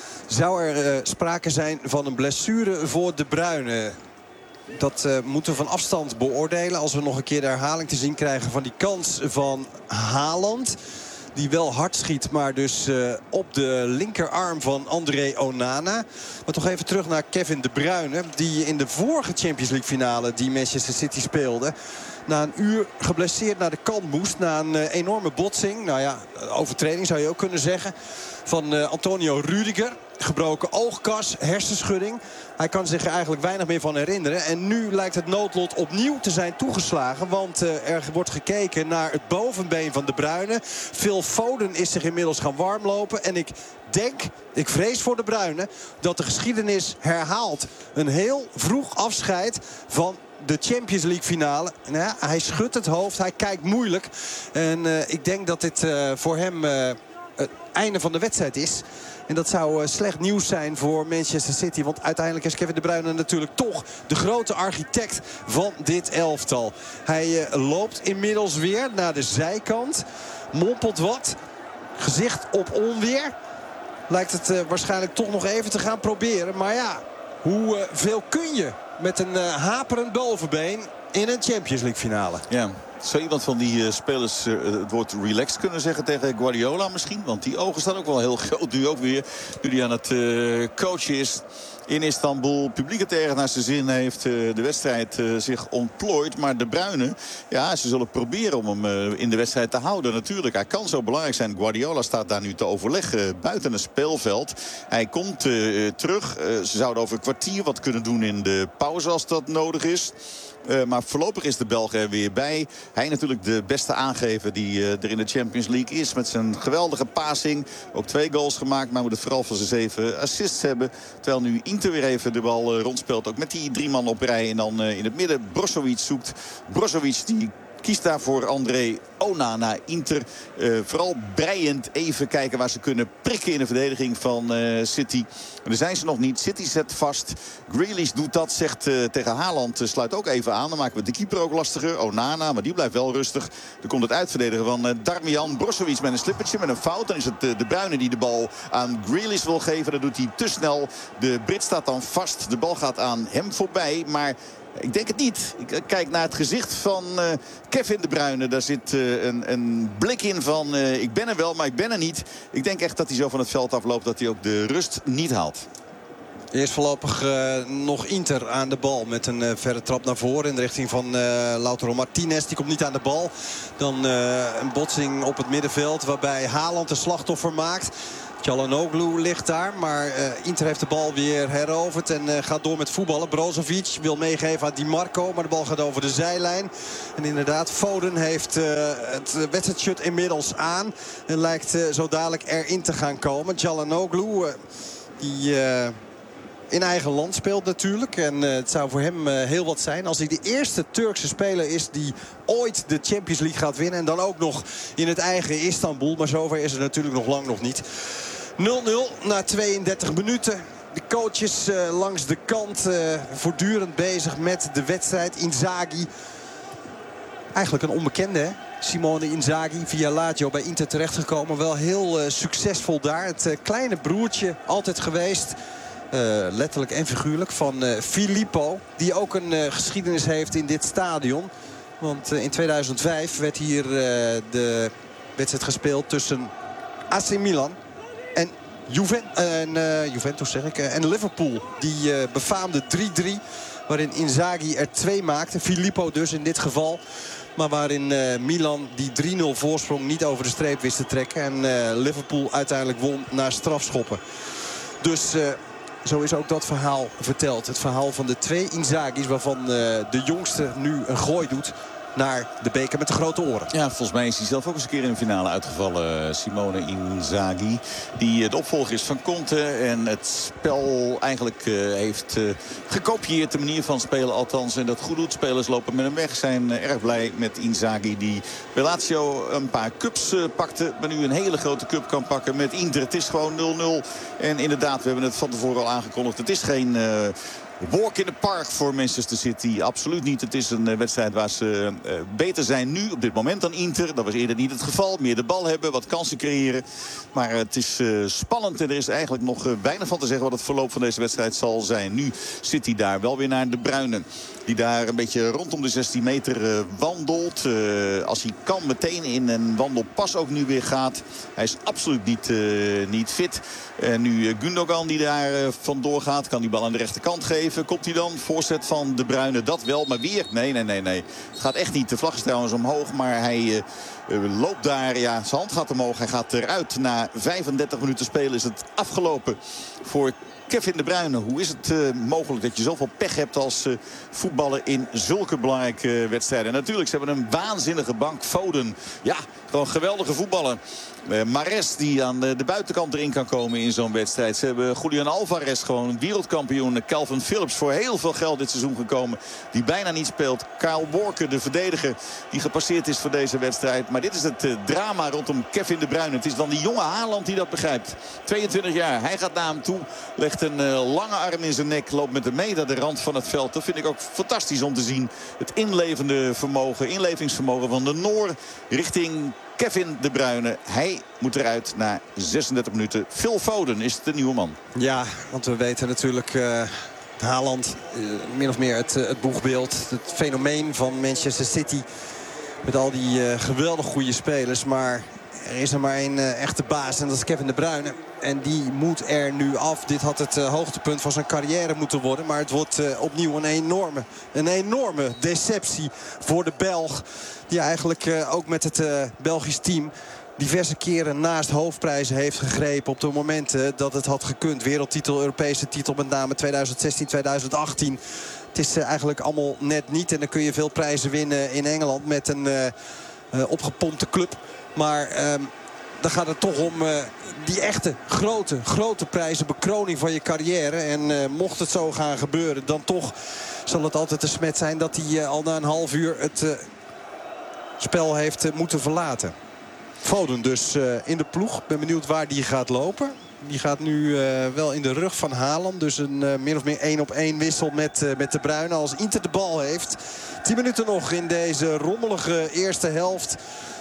Zou er uh, sprake zijn van een blessure voor De Bruyne? Dat uh, moeten we van afstand beoordelen. Als we nog een keer de herhaling te zien krijgen van die kans van Haaland. Die wel hard schiet, maar dus uh, op de linkerarm van André Onana. Maar toch even terug naar Kevin De Bruyne. Die in de vorige Champions League finale die Manchester City speelde. Na een uur geblesseerd naar de kant moest. Na een uh, enorme botsing. Nou ja, overtreding zou je ook kunnen zeggen. Van uh, Antonio Rudiger. Gebroken oogkas, hersenschudding. Hij kan zich er eigenlijk weinig meer van herinneren. En nu lijkt het noodlot opnieuw te zijn toegeslagen. Want uh, er wordt gekeken naar het bovenbeen van De Bruyne. Phil Foden is zich inmiddels gaan warmlopen. En ik denk, ik vrees voor De Bruyne, dat de geschiedenis herhaalt. Een heel vroeg afscheid van de Champions League finale. Nou ja, hij schudt het hoofd, hij kijkt moeilijk. En uh, ik denk dat dit uh, voor hem uh, het einde van de wedstrijd is. En dat zou uh, slecht nieuws zijn voor Manchester City. Want uiteindelijk is Kevin De Bruyne natuurlijk toch de grote architect van dit elftal. Hij uh, loopt inmiddels weer naar de zijkant. Mompelt wat. Gezicht op onweer. Lijkt het uh, waarschijnlijk toch nog even te gaan proberen. Maar ja, hoe uh, veel kun je met een uh, haperend bovenbeen in een Champions League finale? Ja. Zou iemand van die uh, spelers uh, het woord relaxed kunnen zeggen tegen Guardiola misschien? Want die ogen staan ook wel heel groot nu ook weer. Nu hij aan het uh, coachen is in Istanbul. Publiek het erg naar zijn zin heeft. Uh, de wedstrijd uh, zich ontplooit. Maar De Bruyne, ja, ze zullen proberen om hem uh, in de wedstrijd te houden. Natuurlijk, hij kan zo belangrijk zijn. Guardiola staat daar nu te overleggen buiten het speelveld. Hij komt uh, terug. Uh, ze zouden over een kwartier wat kunnen doen in de pauze als dat nodig is. Uh, maar voorlopig is de Belg er weer bij. Hij natuurlijk de beste aangever die uh, er in de Champions League is. Met zijn geweldige passing. Ook twee goals gemaakt. Maar moet het vooral van zijn zeven assists hebben. Terwijl nu Inter Inter weer even de bal uh, rondspeelt. Ook met die drie man op rij. En dan uh, in het midden Brozovic zoekt. Brozovic die kiest daar voor André Onana. Inter uh, vooral breiend even kijken waar ze kunnen prikken in de verdediging van uh, City. En daar zijn ze nog niet. City zet vast. Grealish doet dat, zegt uh, tegen Haaland. Uh, sluit ook even aan. Dan maken we de keeper ook lastiger. Onana, maar die blijft wel rustig. Dan komt het uitverdedigen van uh, Darmian. Brozovic met een slippertje, met een fout. Dan is het uh, de Bruyne die de bal aan Grealish wil geven. Dat doet hij te snel. De Brit staat dan vast. De bal gaat aan hem voorbij. Maar ik denk het niet. Ik kijk naar het gezicht van uh, Kevin De Bruyne. Daar zit uh, een, een blik in van uh, ik ben er wel, maar ik ben er niet. Ik denk echt dat hij zo van het veld afloopt dat hij ook de rust niet haalt. Eerst voorlopig uh, nog Inter aan de bal met een uh, verre trap naar voren in de richting van uh, Lautaro Martinez. Die komt niet aan de bal. Dan uh, een botsing op het middenveld waarbij Haaland de slachtoffer maakt. Çalhanoğlu ligt daar, maar uh, Inter heeft de bal weer heroverd en uh, gaat door met voetballen. Brozovic wil meegeven aan Di Marco, maar de bal gaat over de zijlijn. En inderdaad, Foden heeft uh, het wedstrijdshirt inmiddels aan en lijkt uh, zo dadelijk erin te gaan komen. Çalhanoğlu, uh, die uh, in eigen land speelt natuurlijk. En uh, het zou voor hem uh, heel wat zijn als hij de eerste Turkse speler is die ooit de Champions League gaat winnen. En dan ook nog in het eigen Istanbul. Maar zover is het natuurlijk nog lang nog niet. nul nul na tweeëndertig minuten. De coaches uh, langs de kant uh, voortdurend bezig met de wedstrijd. Inzaghi, eigenlijk een onbekende hè? Simone Inzaghi via Lazio bij Inter terechtgekomen. Wel heel uh, succesvol daar. Het uh, kleine broertje altijd geweest. Uh, letterlijk en figuurlijk van uh, Filippo. Die ook een uh, geschiedenis heeft in dit stadion. Want uh, in tweeduizend vijf werd hier uh, de wedstrijd gespeeld tussen A C Milan en, Juven en uh, Juventus zeg ik, uh, en Liverpool. Die uh, befaamde drie drie waarin Inzaghi er twee maakte. Filippo dus in dit geval. Maar waarin uh, Milan die drie nul voorsprong niet over de streep wist te trekken. En uh, Liverpool uiteindelijk won na strafschoppen. Dus Uh, Zo is ook dat verhaal verteld. Het verhaal van de twee Inzaghi's waarvan uh, de jongste nu een gooi doet naar de beker met de grote oren. Ja, volgens mij is hij zelf ook eens een keer in de finale uitgevallen. Simone Inzaghi. Die de opvolger is van Conte. En het spel eigenlijk uh, heeft uh, gekopieerd. De manier van spelen althans. En dat goed doet. Spelers lopen met hem weg. Zijn uh, erg blij met Inzaghi. Die bij Lazio een paar cups uh, pakte. Maar nu een hele grote cup kan pakken met Inter. Het is gewoon nul nul. En inderdaad, we hebben het van tevoren al aangekondigd. Het is geen Uh, walk in the park voor Manchester City. Absoluut niet. Het is een uh, wedstrijd waar ze uh, beter zijn nu op dit moment dan Inter. Dat was eerder niet het geval. Meer de bal hebben, wat kansen creëren. Maar uh, het is uh, spannend en er is eigenlijk nog uh, weinig van te zeggen wat het verloop van deze wedstrijd zal zijn. Nu zit hij daar wel weer naar De Bruyne. Die daar een beetje rondom de zestien meter uh, wandelt. Uh, als hij kan meteen in een wandelpas ook nu weer gaat. Hij is absoluut niet, uh, niet fit. En uh, nu uh, Gundogan die daar uh, vandoor gaat. Kan die bal aan de rechterkant geven. Komt hij dan? Voorzet van De Bruyne. Dat wel, maar weer. Nee, nee, nee, nee. Het gaat echt niet. De vlag is trouwens omhoog. Maar hij uh, uh, loopt daar. Ja, zijn hand gaat omhoog. Hij gaat eruit. Na vijfendertig minuten spelen is het afgelopen voor Kevin De Bruyne. Hoe is het uh, mogelijk dat je zoveel pech hebt als uh, voetballer in zulke belangrijke uh, wedstrijden? En natuurlijk, ze hebben een waanzinnige bank. Foden, ja, gewoon een geweldige voetballer. Uh, Mahrez die aan de, de buitenkant erin kan komen in zo'n wedstrijd. Ze hebben Julian Alvarez, gewoon wereldkampioen. Calvin Phillips voor heel veel geld dit seizoen gekomen. Die bijna niet speelt. Kyle Walker, de verdediger, die gepasseerd is voor deze wedstrijd. Maar dit is het uh, drama rondom Kevin De Bruyne. Het is dan die jonge Haaland die dat begrijpt. tweeëntwintig jaar, hij gaat naar hem toe. Legt een uh, lange arm in zijn nek. Loopt met hem mee naar de rand van het veld. Dat vind ik ook fantastisch om te zien. Het inlevende vermogen, inlevingsvermogen van de Noor richting Kevin De Bruyne. Hij moet eruit na zesendertig minuten. Phil Foden is de nieuwe man. Ja, want we weten natuurlijk Uh... Haaland, uh, min of meer het, uh, het boegbeeld. Het fenomeen van Manchester City. Met al die uh, geweldig goede spelers. Maar er is er maar één uh, echte baas. En dat is Kevin De Bruyne. En die moet er nu af. Dit had het uh, hoogtepunt van zijn carrière moeten worden. Maar het wordt uh, opnieuw een enorme, een enorme deceptie voor de Belg. Die eigenlijk uh, ook met het uh, Belgisch team diverse keren naast hoofdprijzen heeft gegrepen op de momenten dat het had gekund. Wereldtitel, Europese titel, met name tweeduizend zestien, tweeduizend achttien. Het is uh, eigenlijk allemaal net niet. En dan kun je veel prijzen winnen in Engeland met een uh, uh, opgepompte club. Maar Uh, dan gaat het toch om uh, die echte grote, grote prijzen. Bekroning van je carrière. En uh, mocht het zo gaan gebeuren, dan toch zal het altijd een smet zijn dat hij uh, al na een half uur het uh, spel heeft uh, moeten verlaten. Foden dus uh, in de ploeg. Ik ben benieuwd waar die gaat lopen. Die gaat nu uh, wel in de rug van Haaland. Dus een uh, min of meer één op één wissel met, uh, met de Bruyne. Als Inter de bal heeft. tien minuten nog in deze rommelige eerste helft.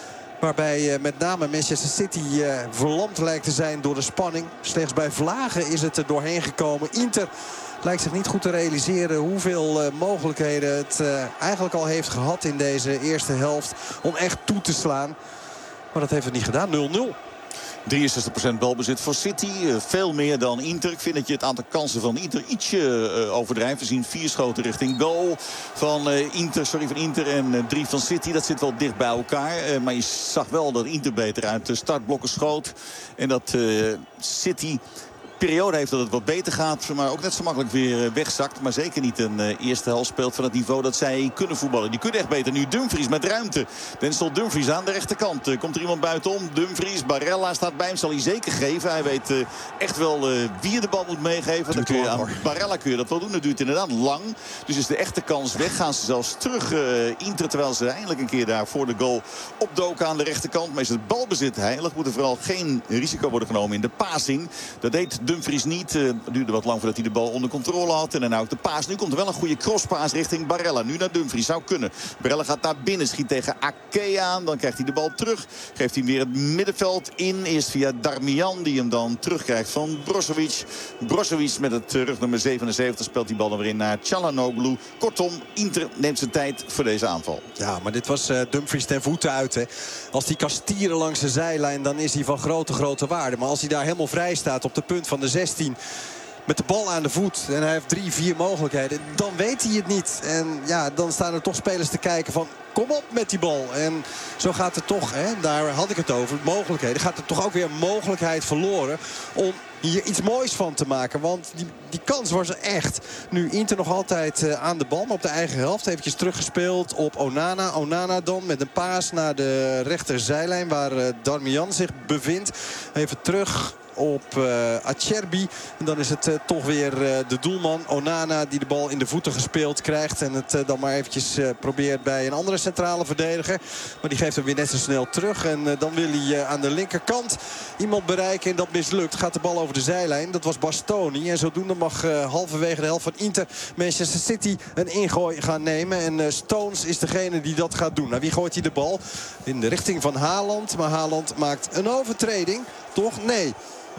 Waarbij uh, met name Manchester City uh, verlamd lijkt te zijn door de spanning. Slechts bij vlagen is het er doorheen gekomen. Inter lijkt zich niet goed te realiseren hoeveel uh, mogelijkheden het uh, eigenlijk al heeft gehad in deze eerste helft. Om echt toe te slaan. Maar dat heeft het niet gedaan. nul nul. drieënzestig procent balbezit voor City. Uh, veel meer dan Inter. Ik vind dat je het aantal kansen van Inter ietsje uh, overdrijft. We zien vier schoten richting goal van uh, Inter, sorry, van Inter en uh, drie van City. Dat zit wel dicht bij elkaar. Uh, maar je zag wel dat Inter beter uit de startblokken schoot. En dat uh, City periode heeft dat het wat beter gaat, maar ook net zo makkelijk weer wegzakt. Maar zeker niet een uh, eerste helft speelt van het niveau dat zij kunnen voetballen. Die kunnen echt beter. Nu Dumfries met ruimte. Denzel Dumfries aan de rechterkant. Uh, komt er iemand buitenom? Dumfries, Barella staat bij hem. Zal hij zeker geven. Hij weet uh, echt wel uh, wie je de bal moet meegeven. Dan kun je aan Barella kun je dat wel doen. Dat duurt inderdaad lang. Dus is de echte kans weg. Gaan ze zelfs terug uh, Inter, terwijl ze eindelijk een keer daar voor de goal opdoken aan de rechterkant. Maar is het balbezit heilig. Moet er vooral geen risico worden genomen in de passing. Dat deed Dumfries niet. Het uh, duurde wat lang voordat hij de bal onder controle had. En dan ook de paas. Nu komt er wel een goede crosspaas richting Barella. Nu naar Dumfries. Zou kunnen. Barella gaat naar binnen. Schiet tegen Ake aan. Dan krijgt hij de bal terug. Geeft hij weer het middenveld in. Eerst via Darmian. Die hem dan terugkrijgt van Brozovic. Brozovic met het rugnummer zevenenzeventig speelt die bal dan weer in naar Çalhanoğlu. Kortom, Inter neemt zijn tijd voor deze aanval. Ja, maar dit was uh, Dumfries ten voeten uit. Hè. Als hij kan stieren langs de zijlijn, dan is hij van grote, grote waarde. Maar als hij daar helemaal vrij staat op de punt van de zestien... met de bal aan de voet en hij heeft drie, vier mogelijkheden, dan weet hij het niet. En ja, dan staan er toch spelers te kijken van, kom op met die bal. En zo gaat het toch, hè, daar had ik het over, mogelijkheden. Gaat er toch ook weer een mogelijkheid verloren om hier iets moois van te maken. Want die, die kans was er echt. Nu Inter nog altijd uh, aan de bal, maar op de eigen helft. Eventjes teruggespeeld op Onana. Onana dan met een paas naar de rechterzijlijn waar uh, Darmian zich bevindt. Even terug op uh, Acerbi. En dan is het uh, toch weer uh, de doelman Onana die de bal in de voeten gespeeld krijgt. En het uh, dan maar eventjes uh, probeert bij een andere centrale verdediger. Maar die geeft hem weer net zo snel terug. En uh, dan wil hij uh, aan de linkerkant iemand bereiken. En dat mislukt. Gaat de bal over de zijlijn. Dat was Bastoni. En zodoende mag uh, halverwege de helft van Inter Manchester City een ingooi gaan nemen. En uh, Stones is degene die dat gaat doen. Nou, wie gooit hij de bal? In de richting van Haaland. Maar Haaland maakt een overtreding. Toch? Nee.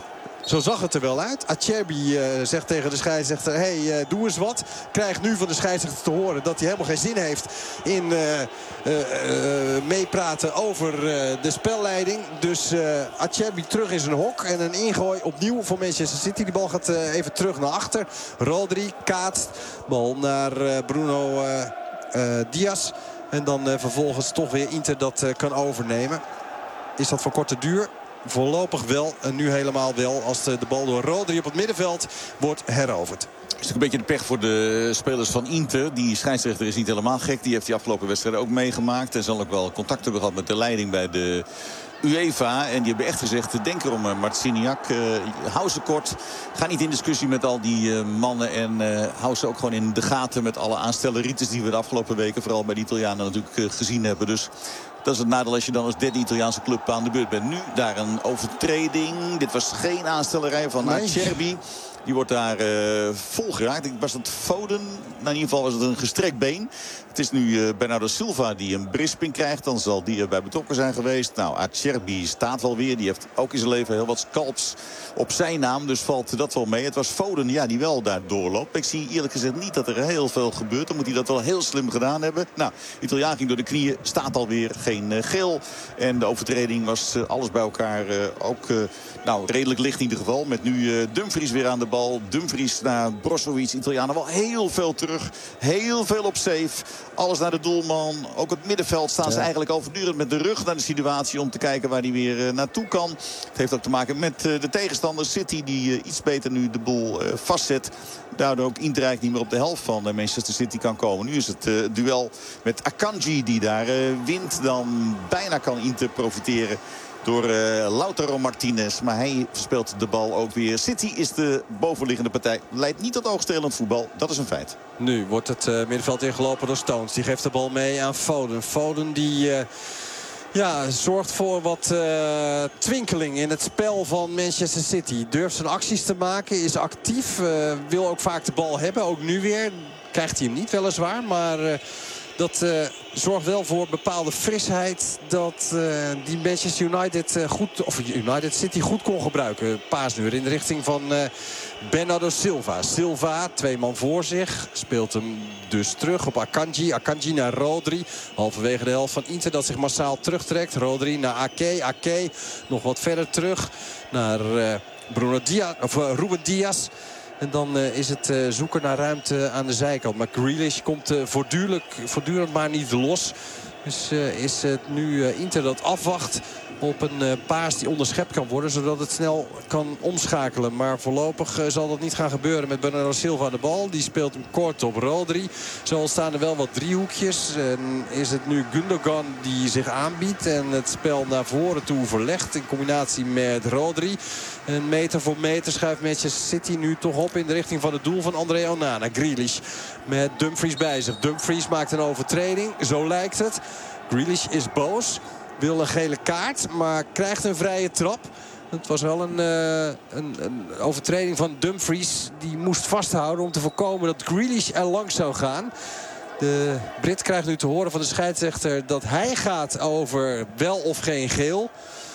Zo zag het er wel uit. Acerbi uh, zegt tegen de scheidsrechter, hey, uh, doe eens wat. Krijgt nu van de scheidsrechter te horen dat hij helemaal geen zin heeft in uh, uh, uh, meepraten over uh, de spelleiding. Dus uh, Acerbi terug in zijn hok. En een ingooi opnieuw voor Manchester City. Die bal gaat uh, even terug naar achter. Rodri kaatst. Bal naar uh, Bruno uh, uh, Diaz. En dan uh, vervolgens toch weer Inter dat uh, kan overnemen. Is dat van korte duur? Voorlopig wel en nu helemaal wel als de, de bal door Rodri op het middenveld wordt heroverd. Is ook een beetje de pech voor de spelers van Inter. Die scheidsrechter is niet helemaal gek. Die heeft die afgelopen wedstrijden ook meegemaakt. En zal ook wel contact hebben gehad met de leiding bij de UEFA. En die hebben echt gezegd, denk erom uh, Marciniak. Uh, hou ze kort. Ga niet in discussie met al die uh, mannen. En uh, hou ze ook gewoon in de gaten met alle aanstelleritis die we de afgelopen weken, vooral bij de Italianen natuurlijk uh, gezien hebben. Dus dat is het nadeel als je dan als derde Italiaanse club aan de beurt bent. Nu daar een overtreding. Dit was geen aanstellerij van Nee. Acerbi. Die wordt daar uh, vol geraakt. Was het Foden? Nou, in ieder geval was het een gestrekt been. Het is nu uh, Bernardo Silva die een berisping krijgt. Dan zal die erbij betrokken zijn geweest. Nou, Acerbi staat wel weer. Die heeft ook in zijn leven heel wat scalps op zijn naam. Dus valt dat wel mee. Het was Foden ja, die wel daar doorloopt. Ik zie eerlijk gezegd niet dat er heel veel gebeurt. Dan moet hij dat wel heel slim gedaan hebben. Nou, Italiaan ging door de knieën. Staat alweer geen uh, geel. En de overtreding was uh, alles bij elkaar uh, ook uh, nou, redelijk licht in ieder geval. Met nu uh, Dumfries weer aan de bal. Dumfries naar Brozovic. Italianen wel heel veel terug. Heel veel op safe. Alles naar de doelman. Ook het middenveld staan ze ja. eigenlijk al voortdurend met de rug naar de situatie om te kijken waar hij weer uh, naartoe kan. Het heeft ook te maken met uh, de tegenstander City die uh, iets beter nu de boel uh, vastzet. Daardoor ook Inter eigenlijk niet meer op de helft van uh, Manchester City kan komen. Nu is het uh, duel met Akanji die daar uh, wint. Dan bijna kan Inter profiteren door uh, Lautaro Martinez. Maar hij verspeelt de bal ook weer. City is de bovenliggende partij. Leidt niet tot oogstrelend voetbal. Dat is een feit. Nu wordt het uh, middenveld ingelopen door Stones. Die geeft de bal mee aan Foden. Foden die... Uh... Ja, zorgt voor wat uh, twinkeling in het spel van Manchester City. Durft zijn acties te maken, is actief. Uh, wil ook vaak de bal hebben, ook nu weer. Krijgt hij hem niet weliswaar, maar uh, dat uh, zorgt wel voor bepaalde frisheid. Dat uh, die Manchester United, uh, goed, of United City goed kon gebruiken. Paas nu in de richting van uh, Bernardo Silva. Silva, twee man voor zich. Speelt hem dus terug op Akanji. Akanji naar Rodri. Halverwege de helft van Inter dat zich massaal terugtrekt. Rodri naar Ake. Ake nog wat verder terug naar uh, Bruno Diaz, of uh, Ruben Diaz. En dan uh, is het uh, zoeken naar ruimte aan de zijkant. Maar Grealish komt uh, voortdurend, voortdurend maar niet los. Dus uh, is het nu uh, Inter dat afwacht op een uh, paas die onderschept kan worden. Zodat het snel kan omschakelen. Maar voorlopig uh, zal dat niet gaan gebeuren met Bernardo Silva aan de bal. Die speelt hem kort op Rodri. Zo staan er wel wat driehoekjes. En is het nu Gundogan die zich aanbiedt. En het spel naar voren toe verlegt. In combinatie met Rodri. En meter voor meter schuift Manchester City nu toch op in de richting van het doel van André Onana. Grealish met Dumfries bij zich. Dumfries maakt een overtreding. Zo lijkt het. Grealish is boos. Wil een gele kaart, maar krijgt een vrije trap. Het was wel een, uh, een, een overtreding van Dumfries. Die moest vasthouden om te voorkomen dat Grealish er langs zou gaan. De Brit krijgt nu te horen van de scheidsrechter dat hij gaat over wel of geen geel.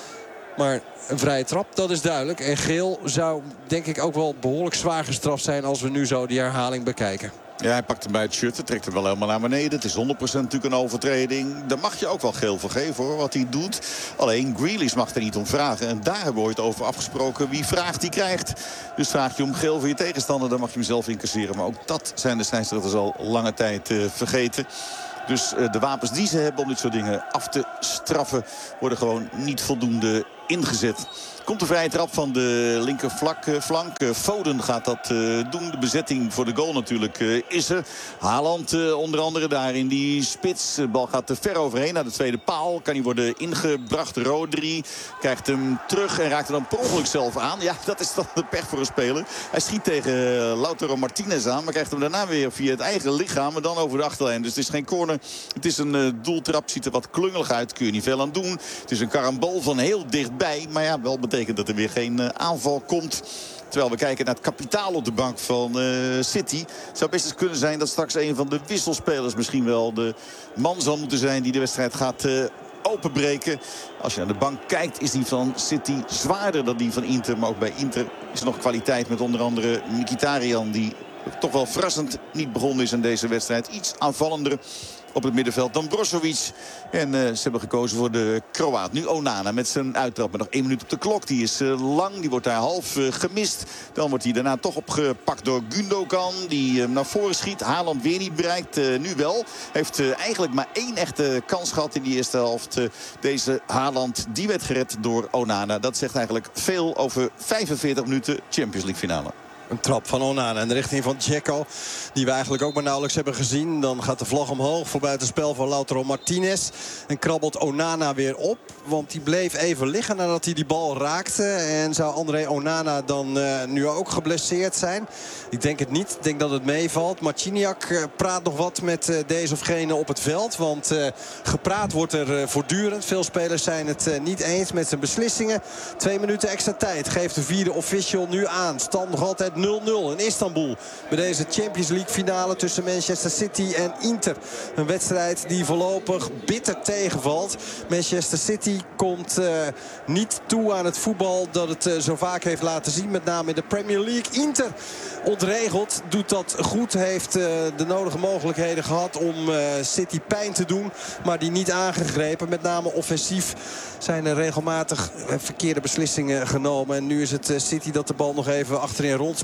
Maar een vrije trap, dat is duidelijk. En geel zou denk ik ook wel behoorlijk zwaar gestraft zijn als we nu zo die herhaling bekijken. Ja, hij pakt hem bij het shirt. Het trekt hem wel helemaal naar beneden. Het is honderd procent natuurlijk een overtreding. Daar mag je ook wel geel voor geven hoor, wat hij doet. Alleen Grealish mag er niet om vragen. En daar hebben we ooit over afgesproken. Wie vraagt, die krijgt. Dus vraag je om geel voor je tegenstander, dan mag je hem zelf incasseren. Maar ook dat zijn de scheidsrechters al lange tijd uh, vergeten. Dus uh, de wapens die ze hebben om dit soort dingen af te straffen worden gewoon niet voldoende ingezet. Komt de vrije trap van de linkerflank. Foden gaat dat uh, doen. De bezetting voor de goal natuurlijk uh, is er. Haaland uh, onder andere daar in die spits. De bal gaat te ver overheen naar de tweede paal. Kan hij worden ingebracht. Rodri krijgt hem terug en raakt er dan per ongeluk zelf aan. Ja, dat is dan de pech voor een speler. Hij schiet tegen uh, Lautaro Martinez aan. Maar krijgt hem daarna weer via het eigen lichaam. En dan over de achterlijn. Dus het is geen corner. Het is een uh, doeltrap. Ziet er wat klungelig uit. Kun je niet veel aan doen. Het is een karambol van heel dichtbij. Maar ja, wel betekent dat er weer geen uh, aanval komt. Terwijl we kijken naar het kapitaal op de bank van uh, City. Het zou best eens kunnen zijn dat straks een van de wisselspelers misschien wel de man zal moeten zijn die de wedstrijd gaat uh, openbreken. Als je naar de bank kijkt is die van City zwaarder dan die van Inter. Maar ook bij Inter is er nog kwaliteit met onder andere Mkhitaryan die toch wel verrassend niet begonnen is in deze wedstrijd. Iets aanvallender op het middenveld dan Brozovic. En uh, ze hebben gekozen voor de Kroaat. Nu Onana met zijn uittrap. Met nog één minuut op de klok. Die is uh, lang. Die wordt daar half uh, gemist. Dan wordt hij daarna toch opgepakt door Gundogan. Die uh, naar voren schiet. Haaland weer niet bereikt. Uh, nu wel. Heeft uh, eigenlijk maar één echte kans gehad in die eerste helft. Uh, deze Haaland. Die werd gered door Onana. Dat zegt eigenlijk veel over vijfenveertig minuten Champions League finale. Een trap van Onana in de richting van Dzeko. Die we eigenlijk ook maar nauwelijks hebben gezien. Dan gaat de vlag omhoog voor buitenspel van Lautaro Martinez. En krabbelt Onana weer op. Want die bleef even liggen nadat hij die bal raakte. En zou André Onana dan uh, nu ook geblesseerd zijn? Ik denk het niet. Ik denk dat het meevalt. Marciniak uh, praat nog wat met uh, deze of gene op het veld. Want uh, gepraat wordt er uh, voortdurend. Veel spelers zijn het uh, niet eens met zijn beslissingen. Twee minuten extra tijd geeft de vierde official nu aan. Stand nog altijd nul nul in Istanbul. Bij deze Champions League finale tussen Manchester City en Inter. Een wedstrijd die voorlopig bitter tegenvalt. Manchester City komt uh, niet toe aan het voetbal dat het uh, zo vaak heeft laten zien. Met name in de Premier League. Inter ontregeld, doet dat goed. Heeft uh, de nodige mogelijkheden gehad om uh, City pijn te doen. Maar die niet aangegrepen. Met name offensief zijn er regelmatig uh, verkeerde beslissingen genomen. En nu is het uh, City dat de bal nog even achterin rondspeelt.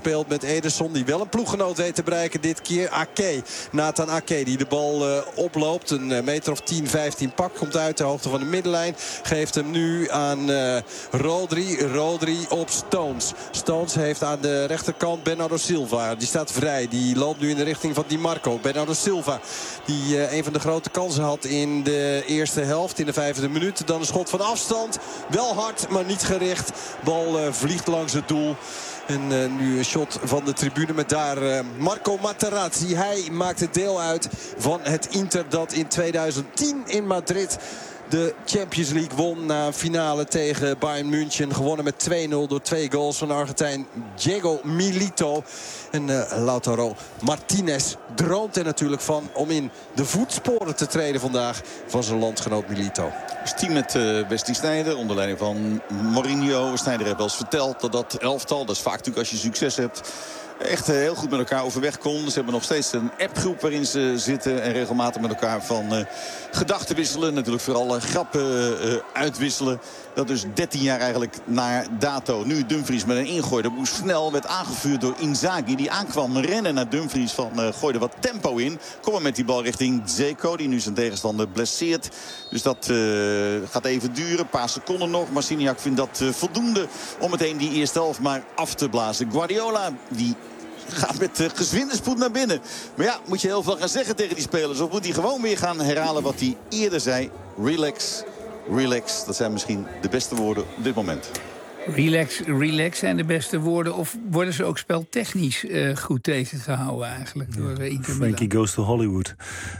speelt met Ederson. Die wel een ploeggenoot weet te bereiken dit keer. Ake. Nathan Ake die de bal uh, oploopt. Een uh, meter of tien, vijftien pak. Komt uit de hoogte van de middenlijn. Geeft hem nu aan uh, Rodri. Rodri op Stones. Stones heeft aan de rechterkant Bernardo Silva. Die staat vrij. Die loopt nu in de richting van Di Marco. Bernardo Silva. Die uh, een van de grote kansen had in de eerste helft. In de vijfde minuut. Dan een schot van afstand. Wel hard, maar niet gericht. Bal uh, vliegt langs het doel. En uh, nu een shot van de tribune met daar uh, Marco Materazzi. Hij maakt het deel uit van het Inter dat in tweeduizend tien in Madrid de Champions League won na een finale tegen Bayern München. Gewonnen met twee nul door twee goals van Argentijn Diego Milito. En uh, Lautaro Martinez droomt er natuurlijk van om in de voetsporen te treden vandaag van zijn landgenoot Milito. Het team met uh, Wesley Sneijder onder leiding van Mourinho. Sneijder heeft wel eens verteld dat dat elftal, dat is vaak natuurlijk als je succes hebt, echt heel goed met elkaar overweg kon. Ze hebben nog steeds een appgroep waarin ze zitten en regelmatig met elkaar van uh, gedachten wisselen. Natuurlijk vooral uh, grappen uh, uitwisselen. Dat dus dertien jaar eigenlijk naar dato. Nu Dumfries met een ingooi. Dat moest snel, werd aangevuurd door Inzaghi. Die aankwam rennen naar Dumfries van uh, gooide wat tempo in. Kom maar met die bal richting Dzeko, die nu zijn tegenstander blesseert. Dus dat uh, gaat even duren. Een paar seconden nog. Marciniak vindt dat uh, voldoende om meteen die eerste helft maar af te blazen. Guardiola, die gaat met uh, gezwinde spoed naar binnen. Maar ja, moet je heel veel gaan zeggen tegen die spelers. Of moet hij gewoon weer gaan herhalen wat hij eerder zei. Relax, relax. Dat zijn misschien de beste woorden op dit moment. Relax, relax zijn de beste woorden. Of worden ze ook speltechnisch uh, goed tegengehouden eigenlijk door uh, Inter Milan? Frankie goes to Hollywood.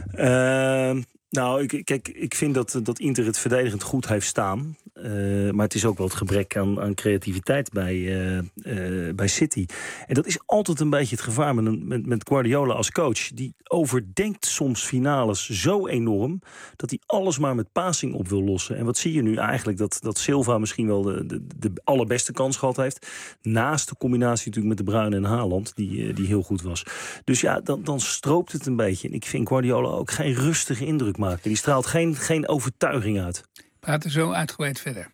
Uh, nou, ik, kijk, ik vind dat, dat Inter het verdedigend goed heeft staan. Uh, maar het is ook wel het gebrek aan, aan creativiteit bij, uh, uh, bij City. En dat is altijd een beetje het gevaar met, met, met Guardiola als coach. Die overdenkt soms finales zo enorm dat hij alles maar met passing op wil lossen. En wat zie je nu eigenlijk? Dat, dat Silva misschien wel de, de, de allerbeste kans gehad heeft. Naast de combinatie natuurlijk met De Bruyne en Haaland, die, die heel goed was. Dus ja, dan, dan stroopt het een beetje. En ik vind Guardiola ook geen rustige indruk maken. Die straalt geen, geen overtuiging uit. We praten zo uitgebreid verder.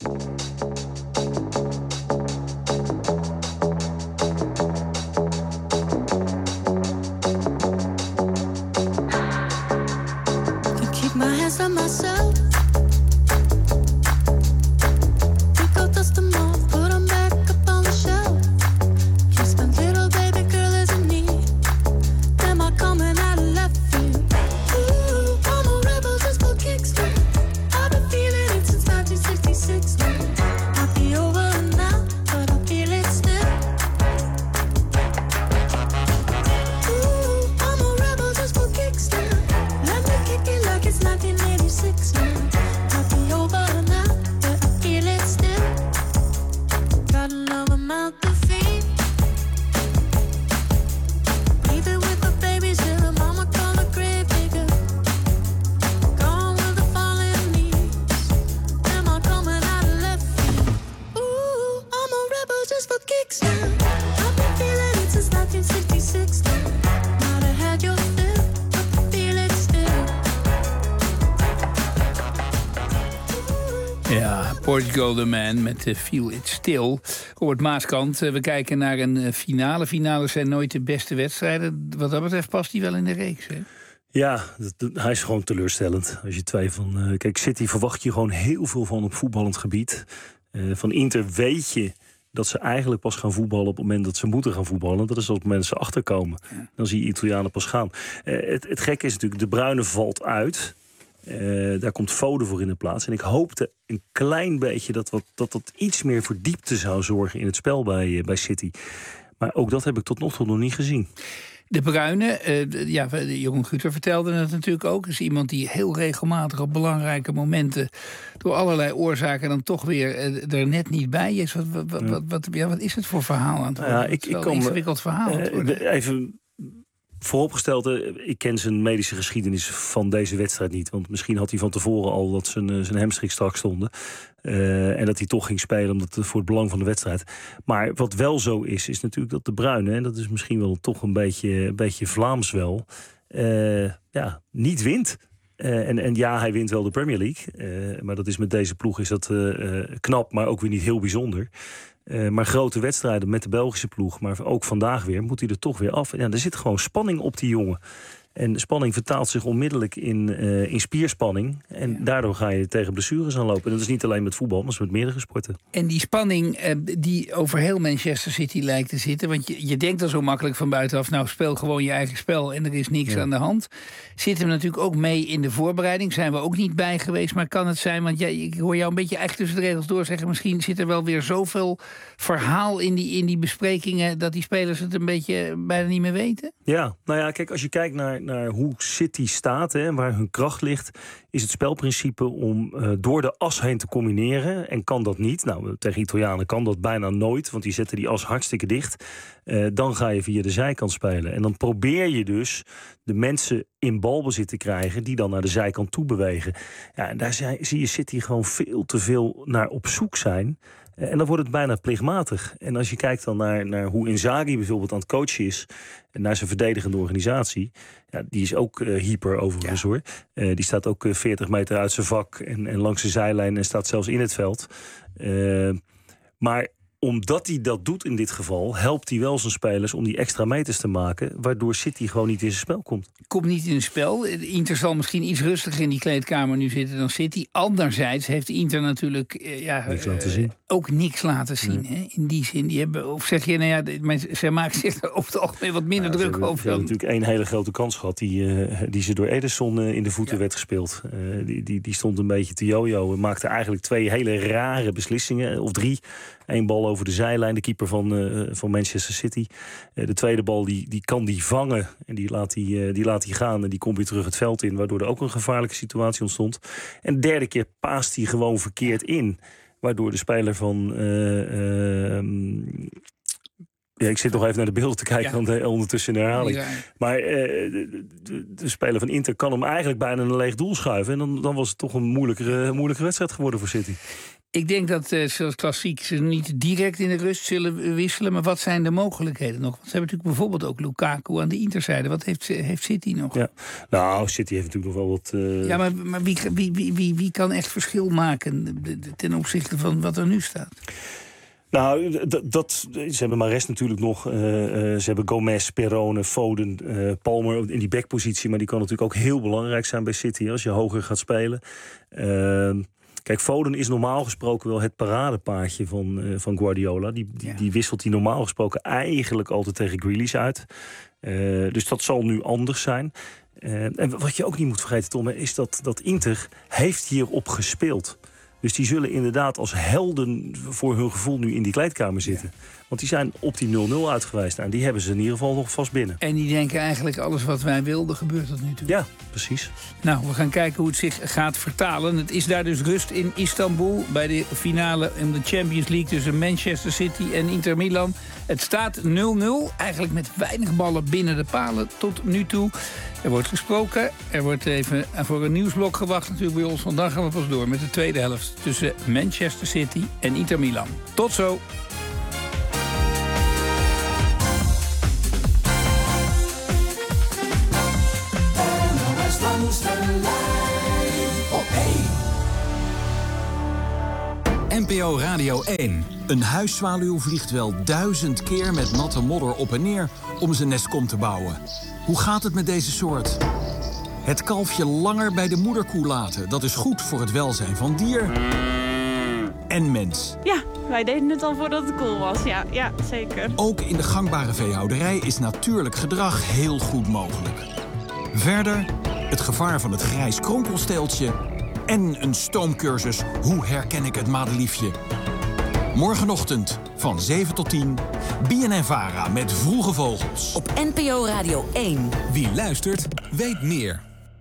Portugal the Man met uh, Feel It Still. Robert Maaskant, uh, we kijken naar een uh, finale. Finales zijn nooit de beste wedstrijden. Wat dat betreft past hij wel in de reeks, hè? Ja, dat, dat, hij is gewoon teleurstellend. Als je twee van... Uh, kijk, City verwacht je gewoon heel veel van op voetballend gebied. Uh, van Inter weet je dat ze eigenlijk pas gaan voetballen op het moment dat ze moeten gaan voetballen. Dat is als mensen achterkomen. Ja. Dan zie je Italianen pas gaan. Uh, het, het gekke is natuurlijk, De Bruyne valt uit. Uh, daar komt Foden voor in de plaats. En ik hoopte een klein beetje dat wat, dat, dat iets meer voor diepte zou zorgen in het spel bij, uh, bij City. Maar ook dat heb ik tot nog toe nog niet gezien. De Bruyne, uh, ja, Jeroen Guter vertelde het natuurlijk ook, is iemand die heel regelmatig op belangrijke momenten door allerlei oorzaken dan toch weer uh, er net niet bij is. Wat, wat, ja. wat, wat, ja, wat is het voor verhaal aan het worden? Ja, ik, het is wel ik kan, een ingewikkeld verhaal. Uh, even vooropgesteld, ik ken zijn medische geschiedenis van deze wedstrijd niet. Want misschien had hij van tevoren al dat zijn, zijn hamstring strak stonden. Uh, en dat hij toch ging spelen omdat het voor het belang van de wedstrijd. Maar wat wel zo is, is natuurlijk dat De Bruyne, en dat is misschien wel toch een beetje, een beetje Vlaams wel, uh, ja, niet wint. Uh, en, en ja, hij wint wel de Premier League. Uh, maar dat is met deze ploeg is dat uh, uh, knap, maar ook weer niet heel bijzonder. Uh, maar grote wedstrijden met de Belgische ploeg, maar ook vandaag weer, moet hij er toch weer af. En ja, er zit gewoon spanning op die jongen. En de spanning vertaalt zich onmiddellijk in, uh, in spierspanning. En ja. daardoor ga je tegen blessures aanlopen. En dat is niet alleen met voetbal, maar met meerdere sporten. En die spanning uh, die over heel Manchester City lijkt te zitten. Want je, je denkt dan zo makkelijk van buitenaf, nou speel gewoon je eigen spel en er is niks ja. aan de hand. Zit hem natuurlijk ook mee in de voorbereiding. Zijn we ook niet bij geweest, maar kan het zijn? Want ja, ik hoor jou een beetje eigenlijk tussen de regels door zeggen, misschien zit er wel weer zoveel verhaal in die, in die besprekingen dat die spelers het een beetje bijna niet meer weten? Ja, nou ja, kijk, als je kijkt naar naar hoe City staat en waar hun kracht ligt, is het spelprincipe om uh, door de as heen te combineren. En kan dat niet? Nou, tegen Italianen kan dat bijna nooit, want die zetten die as hartstikke dicht. Uh, dan ga je via de zijkant spelen. En dan probeer je dus de mensen in balbezit te krijgen die dan naar de zijkant toe bewegen. Ja, en daar zie je City gewoon veel te veel naar op zoek zijn. En dan wordt het bijna plichtmatig. En als je kijkt dan naar, naar hoe Inzaghi bijvoorbeeld aan het coachen is, en naar zijn verdedigende organisatie, ja, die is ook uh, hyper overigens ja. hoor. Uh, die staat ook uh, veertig meter uit zijn vak en, en langs de zijlijn en staat zelfs in het veld. Uh, maar omdat hij dat doet in dit geval, helpt hij wel zijn spelers om die extra meters te maken, waardoor City gewoon niet in zijn spel komt. Komt niet in het spel. Inter zal misschien iets rustiger in die kleedkamer nu zitten dan City. Anderzijds heeft Inter natuurlijk uh, ja, niks laten zien. Uh, ook niks laten zien. Nee. Hè? In die zin, die hebben, of zeg je, nou ja, ze maken zich er over het algemeen wat minder ja, druk ze hebben, over. Ze hebben natuurlijk één hele grote kans gehad die, uh, die ze door Ederson uh, in de voeten ja. werd gespeeld. Uh, die, die, die stond een beetje te jojo en maakte eigenlijk twee hele rare beslissingen, of drie. Eén bal over de zijlijn, de keeper van, uh, van Manchester City. Uh, de tweede bal die, die kan die vangen en die laat hij uh, die laat hij gaan en die komt weer terug het veld in, waardoor er ook een gevaarlijke situatie ontstond. En de derde keer paast hij gewoon verkeerd in, waardoor de speler van Uh, uh, ja, ik zit nog even naar de beelden te kijken, want ja. ondertussen in herhaling. Ja. Maar uh, de, de, de speler van Inter kan hem eigenlijk bijna een leeg doel schuiven. En dan, dan was het toch een moeilijkere, moeilijke wedstrijd geworden voor City. Ik denk dat, uh, zoals klassiek, ze niet direct in de rust zullen wisselen. Maar wat zijn de mogelijkheden nog? Want ze hebben natuurlijk bijvoorbeeld ook Lukaku aan de Interzijde. Wat heeft, heeft City nog? Ja. Nou, City heeft natuurlijk nog wel wat Uh... Ja, maar, maar wie, wie, wie, wie, wie kan echt verschil maken ten opzichte van wat er nu staat? Nou, dat, dat, ze hebben Mahrez natuurlijk nog. Uh, uh, ze hebben Gomez, Perone, Foden, uh, Palmer in die backpositie. Maar die kan natuurlijk ook heel belangrijk zijn bij City als je hoger gaat spelen. Uh, Kijk, Foden is normaal gesproken wel het paradepaardje van, uh, van Guardiola. Die, die, ja. die wisselt hij normaal gesproken eigenlijk altijd tegen Grealish uit. Uh, dus dat zal nu anders zijn. Uh, en wat je ook niet moet vergeten, Tom, is dat, dat Inter heeft hierop gespeeld. Dus die zullen inderdaad als helden voor hun gevoel nu in die kleedkamer zitten. Ja. Want die zijn op die nul nul uitgewijs. En die hebben ze in ieder geval nog vast binnen. En die denken eigenlijk alles wat wij wilden gebeurt tot nu toe. Ja, precies. Nou, we gaan kijken hoe het zich gaat vertalen. Het is daar dus rust in Istanbul bij de finale in de Champions League tussen Manchester City en Inter Milan. Het staat nul nul, eigenlijk met weinig ballen binnen de palen tot nu toe. Er wordt gesproken, er wordt even voor een nieuwsblok gewacht natuurlijk bij ons. Want dan gaan we pas door met de tweede helft tussen Manchester City en Inter Milan. Tot zo! N P O Radio één. Een huiszwaluw vliegt wel duizend keer met natte modder op en neer om zijn nestkom te bouwen. Hoe gaat het met deze soort? Het kalfje langer bij de moederkoe laten. Dat is goed voor het welzijn van dier en mens. Ja, wij deden het al voordat het cool was. Ja, ja, zeker. Ook in de gangbare veehouderij is natuurlijk gedrag heel goed mogelijk. Verder het gevaar van het grijs kronkelsteeltje en een stoomcursus Hoe herken ik het madeliefje. Morgenochtend van zeven tot tien, B N N Vara met Vroege Vogels. Op N P O Radio één. Wie luistert, weet meer.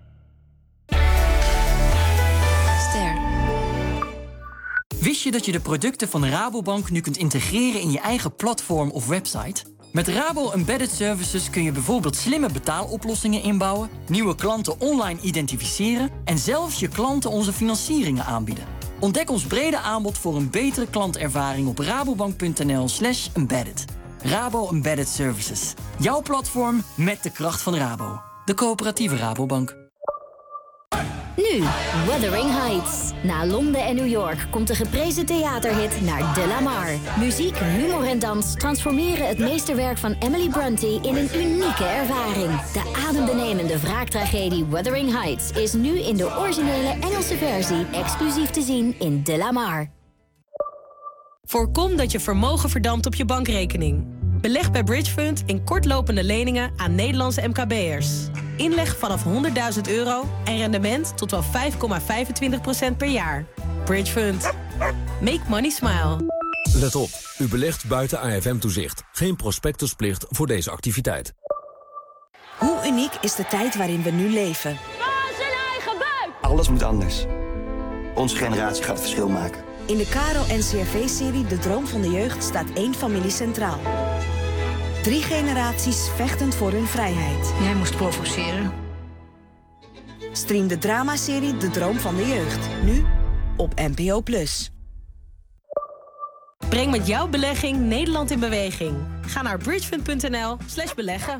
Ster. Wist je dat je de producten van Rabobank nu kunt integreren in je eigen platform of website? Met Rabo Embedded Services kun je bijvoorbeeld slimme betaaloplossingen inbouwen, nieuwe klanten online identificeren en zelfs je klanten onze financieringen aanbieden. Ontdek ons brede aanbod voor een betere klantervaring op rabobank.nl slash embedded. Rabo Embedded Services. Jouw platform met de kracht van Rabo. De coöperatieve Rabobank. Nu, Wuthering Heights. Na Londen en New York komt de geprezen theaterhit naar De La Mar. Muziek, humor en dans transformeren het meesterwerk van Emily Brontë in een unieke ervaring. De adembenemende wraaktragedie Wuthering Heights is nu in de originele Engelse versie exclusief te zien in De La Mar. Voorkom dat je vermogen verdampt op je bankrekening. Beleg bij Bridgefund in kortlopende leningen aan Nederlandse M K B'ers. Inleg vanaf honderdduizend euro en rendement tot wel vijf komma vijfentwintig procent per jaar. Bridgefund. Make money smile. Let op, u belegt buiten A F M-toezicht. Geen prospectusplicht voor deze activiteit. Hoe uniek is de tijd waarin we nu leven? Baas in eigen buik! Alles moet anders. Onze generatie gaat het verschil maken. In de Caro N C R V-serie De Droom van de Jeugd staat één familie centraal. Drie generaties vechtend voor hun vrijheid. Jij moest provoceren. Stream de dramaserie De Droom van de Jeugd. Nu op N P O plus. Breng met jouw belegging Nederland in beweging. Ga naar bridgefund.nl slash beleggen.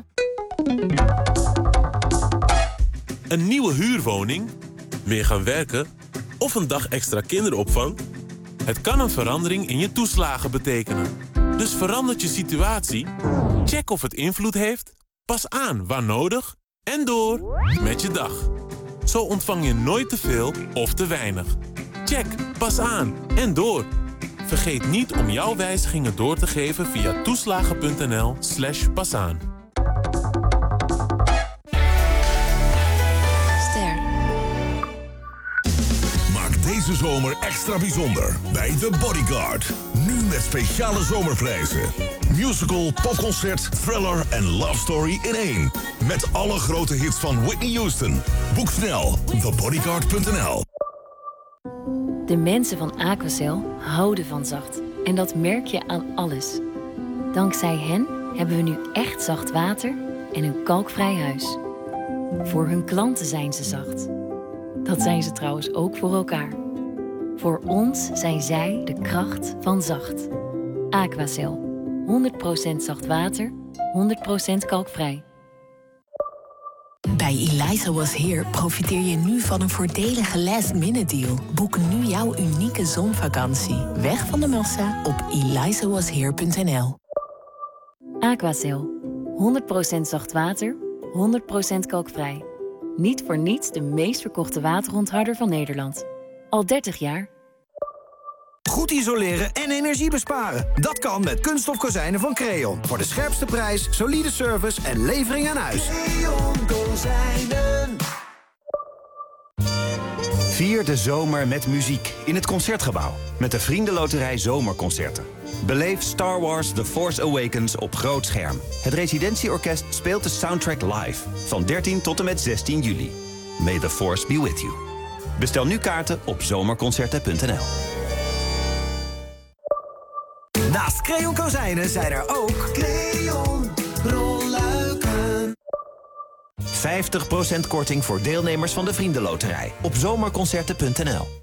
Een nieuwe huurwoning? Meer gaan werken? Of een dag extra kinderopvang? Het kan een verandering in je toeslagen betekenen. Dus verandert je situatie? Check of het invloed heeft. Pas aan waar nodig. En door met je dag. Zo ontvang je nooit te veel of te weinig. Check, pas aan en door. Vergeet niet om jouw wijzigingen door te geven via toeslagen.nl slash pasaan. Ster. Maak deze zomer extra bijzonder bij The Bodyguard. Nu met speciale zomerprijzen. Musical, popconcert, thriller en love story in één. Met alle grote hits van Whitney Houston. Boek snel the bodyguard punt n l. De mensen van Aquacel houden van zacht. En dat merk je aan alles. Dankzij hen hebben we nu echt zacht water en een kalkvrij huis. Voor hun klanten zijn ze zacht. Dat zijn ze trouwens ook voor elkaar. Voor ons zijn zij de kracht van zacht. Aquacel. honderd procent zacht water, honderd procent kalkvrij. Bij Eliza Was Here profiteer je nu van een voordelige last-minute deal. Boek nu jouw unieke zonvakantie. Weg van de massa op eliza was here punt n l. Aquacel. honderd procent zacht water, honderd procent kalkvrij. Niet voor niets de meest verkochte waterontharder van Nederland. Al dertig jaar. Goed isoleren en energie besparen. Dat kan met kunststof kozijnen van Creon. Voor de scherpste prijs, solide service en levering aan huis. Creon Kozijnen. Vier de zomer met muziek in het Concertgebouw. Met de Vriendenloterij Zomerconcerten. Beleef Star Wars The Force Awakens op groot scherm. Het Residentieorkest speelt de soundtrack live. Van dertien tot en met zestien juli. May the Force be with you. Bestel nu kaarten op zomerconcerten punt n l. Naast Creon Kozijnen zijn er ook Creon rolluiken. vijftig procent korting voor deelnemers van de Vriendenloterij op zomerconcerten punt n l.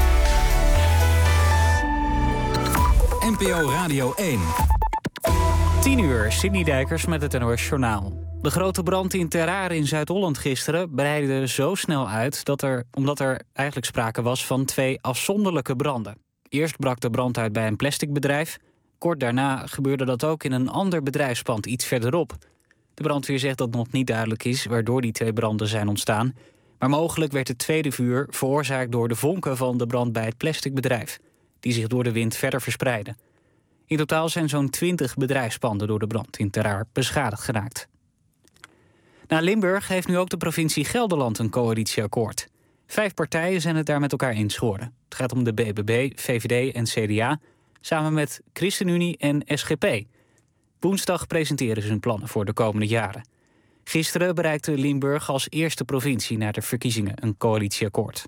N P O Radio één. tien uur, Sidney Dijkers met het N O S Journaal. De grote brand in Ter Aar in Zuid-Holland gisteren breidde zo snel uit... Dat er, omdat er eigenlijk sprake was van twee afzonderlijke branden. Eerst brak de brand uit bij een plasticbedrijf. Kort daarna gebeurde dat ook in een ander bedrijfspand iets verderop. De brandweer zegt dat nog niet duidelijk is waardoor die twee branden zijn ontstaan. Maar mogelijk werd het tweede vuur veroorzaakt door de vonken van de brand bij het plasticbedrijf, die zich door de wind verder verspreiden. In totaal zijn zo'n twintig bedrijfspanden door de brand in Ter Aar beschadigd geraakt. Na Limburg heeft nu ook de provincie Gelderland een coalitieakkoord. Vijf partijen zijn het daar met elkaar eens geworden. Het gaat om de B B B, V V D en C D A, samen met ChristenUnie en S G P. Woensdag presenteren ze hun plannen voor de komende jaren. Gisteren bereikte Limburg als eerste provincie na de verkiezingen een coalitieakkoord.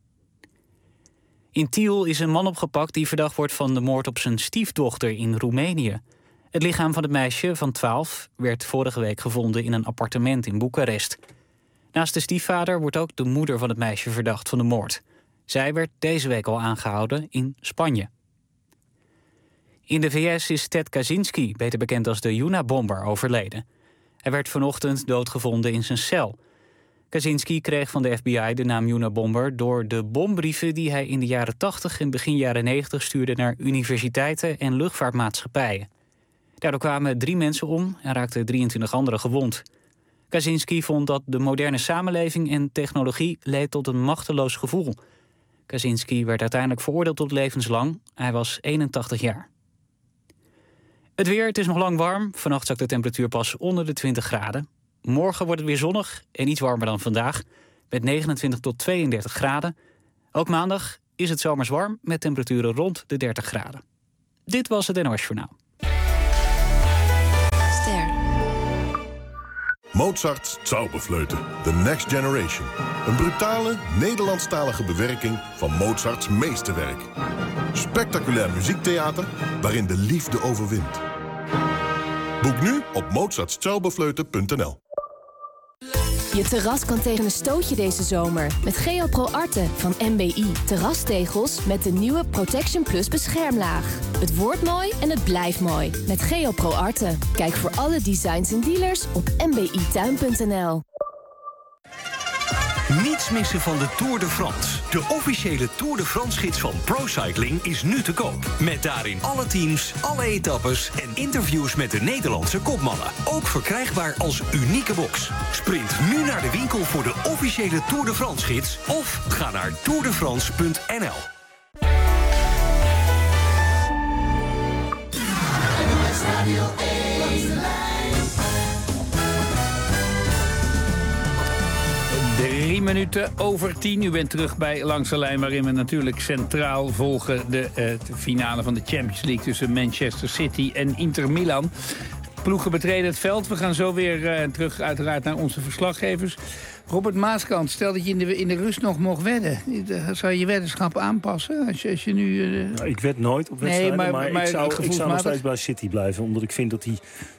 In Tiel is een man opgepakt die verdacht wordt van de moord op zijn stiefdochter in Roemenië. Het lichaam van het meisje van twaalf werd vorige week gevonden in een appartement in Boekarest. Naast de stiefvader wordt ook de moeder van het meisje verdacht van de moord. Zij werd deze week al aangehouden in Spanje. In de V S is Ted Kaczynski, beter bekend als de Unabomber, overleden. Hij werd vanochtend doodgevonden in zijn cel. Kaczynski kreeg van de F B I de naam Unabomber door de bombrieven die hij in de jaren tachtig en begin jaren negentig stuurde naar universiteiten en luchtvaartmaatschappijen. Daardoor kwamen drie mensen om en raakten drieëntwintig anderen gewond. Kaczynski vond dat de moderne samenleving en technologie leed tot een machteloos gevoel. Kaczynski werd uiteindelijk veroordeeld tot levenslang. Hij was eenentachtig jaar. Het weer, het is nog lang warm. Vannacht zakt de temperatuur pas onder de twintig graden. Morgen wordt het weer zonnig en iets warmer dan vandaag. Met negenentwintig tot tweeëndertig graden. Ook maandag is het zomers warm met temperaturen rond de dertig graden. Dit was het N O S Journaal. Ster. Mozart's Zauberflöte, The Next Generation. Een brutale, Nederlandstalige bewerking van Mozarts meesterwerk. Spectaculair muziektheater waarin de liefde overwint. Boek nu op mozarts zauberflöte punt n l. Je terras kan tegen een stootje deze zomer. Met Geopro Arte van M B I. Terrastegels met de nieuwe Protection Plus beschermlaag. Het wordt mooi en het blijft mooi. Met Geopro Arte. Kijk voor alle designs en dealers op m b i tuin punt n l. Niets missen van de Tour de France. De officiële Tour de France-gids van ProCycling is nu te koop. Met daarin alle teams, alle etappes en interviews met de Nederlandse kopmannen. Ook verkrijgbaar als unieke box. Sprint nu naar de winkel voor de officiële Tour de France-gids of ga naar tour de france punt n l. Drie minuten over tien. U bent terug bij Langs de Lijn, waarin we natuurlijk centraal volgen de, uh, de finale van de Champions League tussen Manchester City en Inter Milan. Ploegen betreden het veld. We gaan zo weer uh, terug uiteraard naar onze verslaggevers. Robert Maaskant, stel dat je in de, in de rust nog mocht wedden. Zou je je weddenschap aanpassen? Als je, als je nu, uh... nou, ik wed nooit op wedstrijden, nee, maar, maar, maar ik, zou, ik zou nog steeds bij City blijven. Omdat ik vind dat die...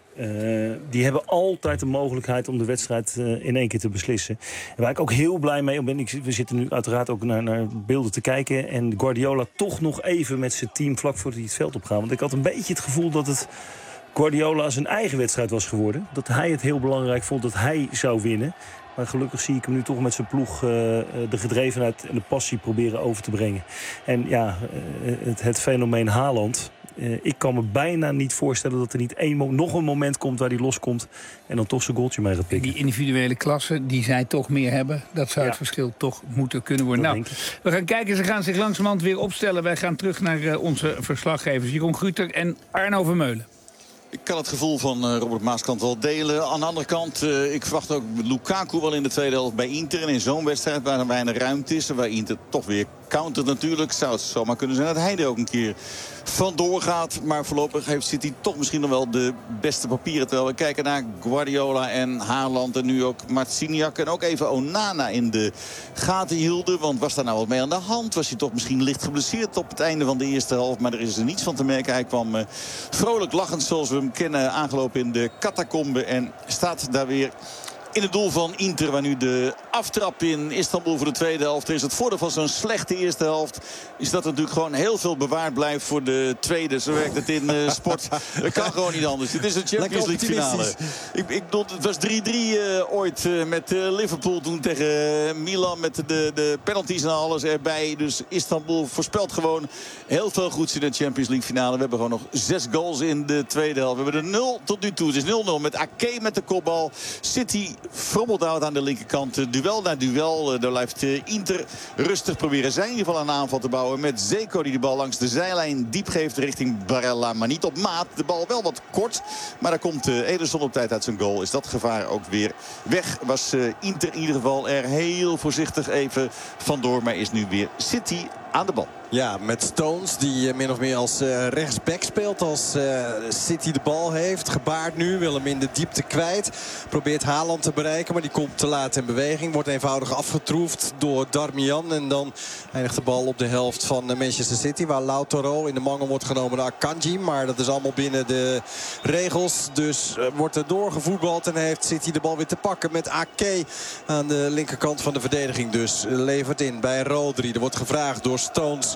Uh, die hebben altijd de mogelijkheid om de wedstrijd uh, in één keer te beslissen. En waar ik ook heel blij mee ben, ik, we zitten nu uiteraard ook naar, naar beelden te kijken. En Guardiola toch nog even met zijn team vlak voordat hij het veld opgaat. Want ik had een beetje het gevoel dat het Guardiola zijn eigen wedstrijd was geworden. Dat hij het heel belangrijk vond dat hij zou winnen. Maar gelukkig zie ik hem nu toch met zijn ploeg uh, de gedrevenheid en de passie proberen over te brengen. En ja, uh, het, het fenomeen Haaland. Uh, ik kan me bijna niet voorstellen dat er niet één mo- nog een moment komt waar hij loskomt en dan toch zijn goaltje mee gaat pikken. Die individuele klasse die zij toch meer hebben, dat zou ja. het verschil toch moeten kunnen worden. Nou, we gaan kijken, ze gaan zich langzamerhand weer opstellen. Wij gaan terug naar uh, onze verslaggevers Jeroen Gruter en Arno Vermeulen. Ik kan het gevoel van uh, Robert Maaskant wel delen. Aan de andere kant, uh, ik verwacht ook Lukaku wel in de tweede helft bij Inter. En in zo'n wedstrijd waar er weinig ruimte is, waar Inter toch weer countert natuurlijk, zou het zomaar kunnen zijn dat hij er ook een keer vandoor gaat. Maar voorlopig heeft City toch misschien nog wel de beste papieren. Terwijl we kijken naar Guardiola en Haaland en nu ook Marciniak en ook even Onana in de gaten hielden. Want was daar nou wat mee aan de hand? Was hij toch misschien licht geblesseerd op het einde van de eerste helft? Maar er is er niets van te merken. Hij kwam uh, vrolijk lachend zoals we hem kennen aangelopen in de catacombe en staat daar weer in het doel van Inter, waar nu de aftrap in Istanbul voor de tweede helft is. Het voordeel van zo'n slechte eerste helft is dat er natuurlijk gewoon heel veel bewaard blijft voor de tweede. Zo werkt het in uh, sport. Het kan gewoon niet anders. Het is een Champions League finale. Ik, ik bedoel, het was drie drie uh, ooit uh, met uh, Liverpool toen tegen uh, Milan. Met de, de penalties en alles erbij. Dus Istanbul voorspelt gewoon heel veel goeds in de Champions League finale. We hebben gewoon nog zes goals in de tweede helft. We hebben er nul tot nu toe. Het is nul nul met Ake met de kopbal. City frommelt uit aan de linkerkant. Duel na duel. Daar blijft Inter rustig proberen zijn in ieder geval een aanval te bouwen. Met Zeko die de bal langs de zijlijn diep geeft richting Barella. Maar niet op maat. De bal wel wat kort. Maar daar komt Ederson op tijd uit zijn goal. Is dat gevaar ook weer weg. Was Inter in ieder geval er heel voorzichtig even vandoor. Maar is nu weer City aan de bal. Ja, met Stones die uh, min of meer als uh, rechtsback speelt als uh, City de bal heeft. Gebaard nu, wil hem in de diepte kwijt. Probeert Haaland te bereiken, maar die komt te laat in beweging. Wordt eenvoudig afgetroefd door Darmian. En dan eindigt de bal op de helft van uh, Manchester City. Waar Lautaro in de mangel wordt genomen door Akanji. Maar dat is allemaal binnen de regels. Dus uh, wordt er doorgevoetbald en heeft City de bal weer te pakken. Met Ake aan de linkerkant van de verdediging. Dus uh, levert in bij Rodri. Er wordt gevraagd door Stones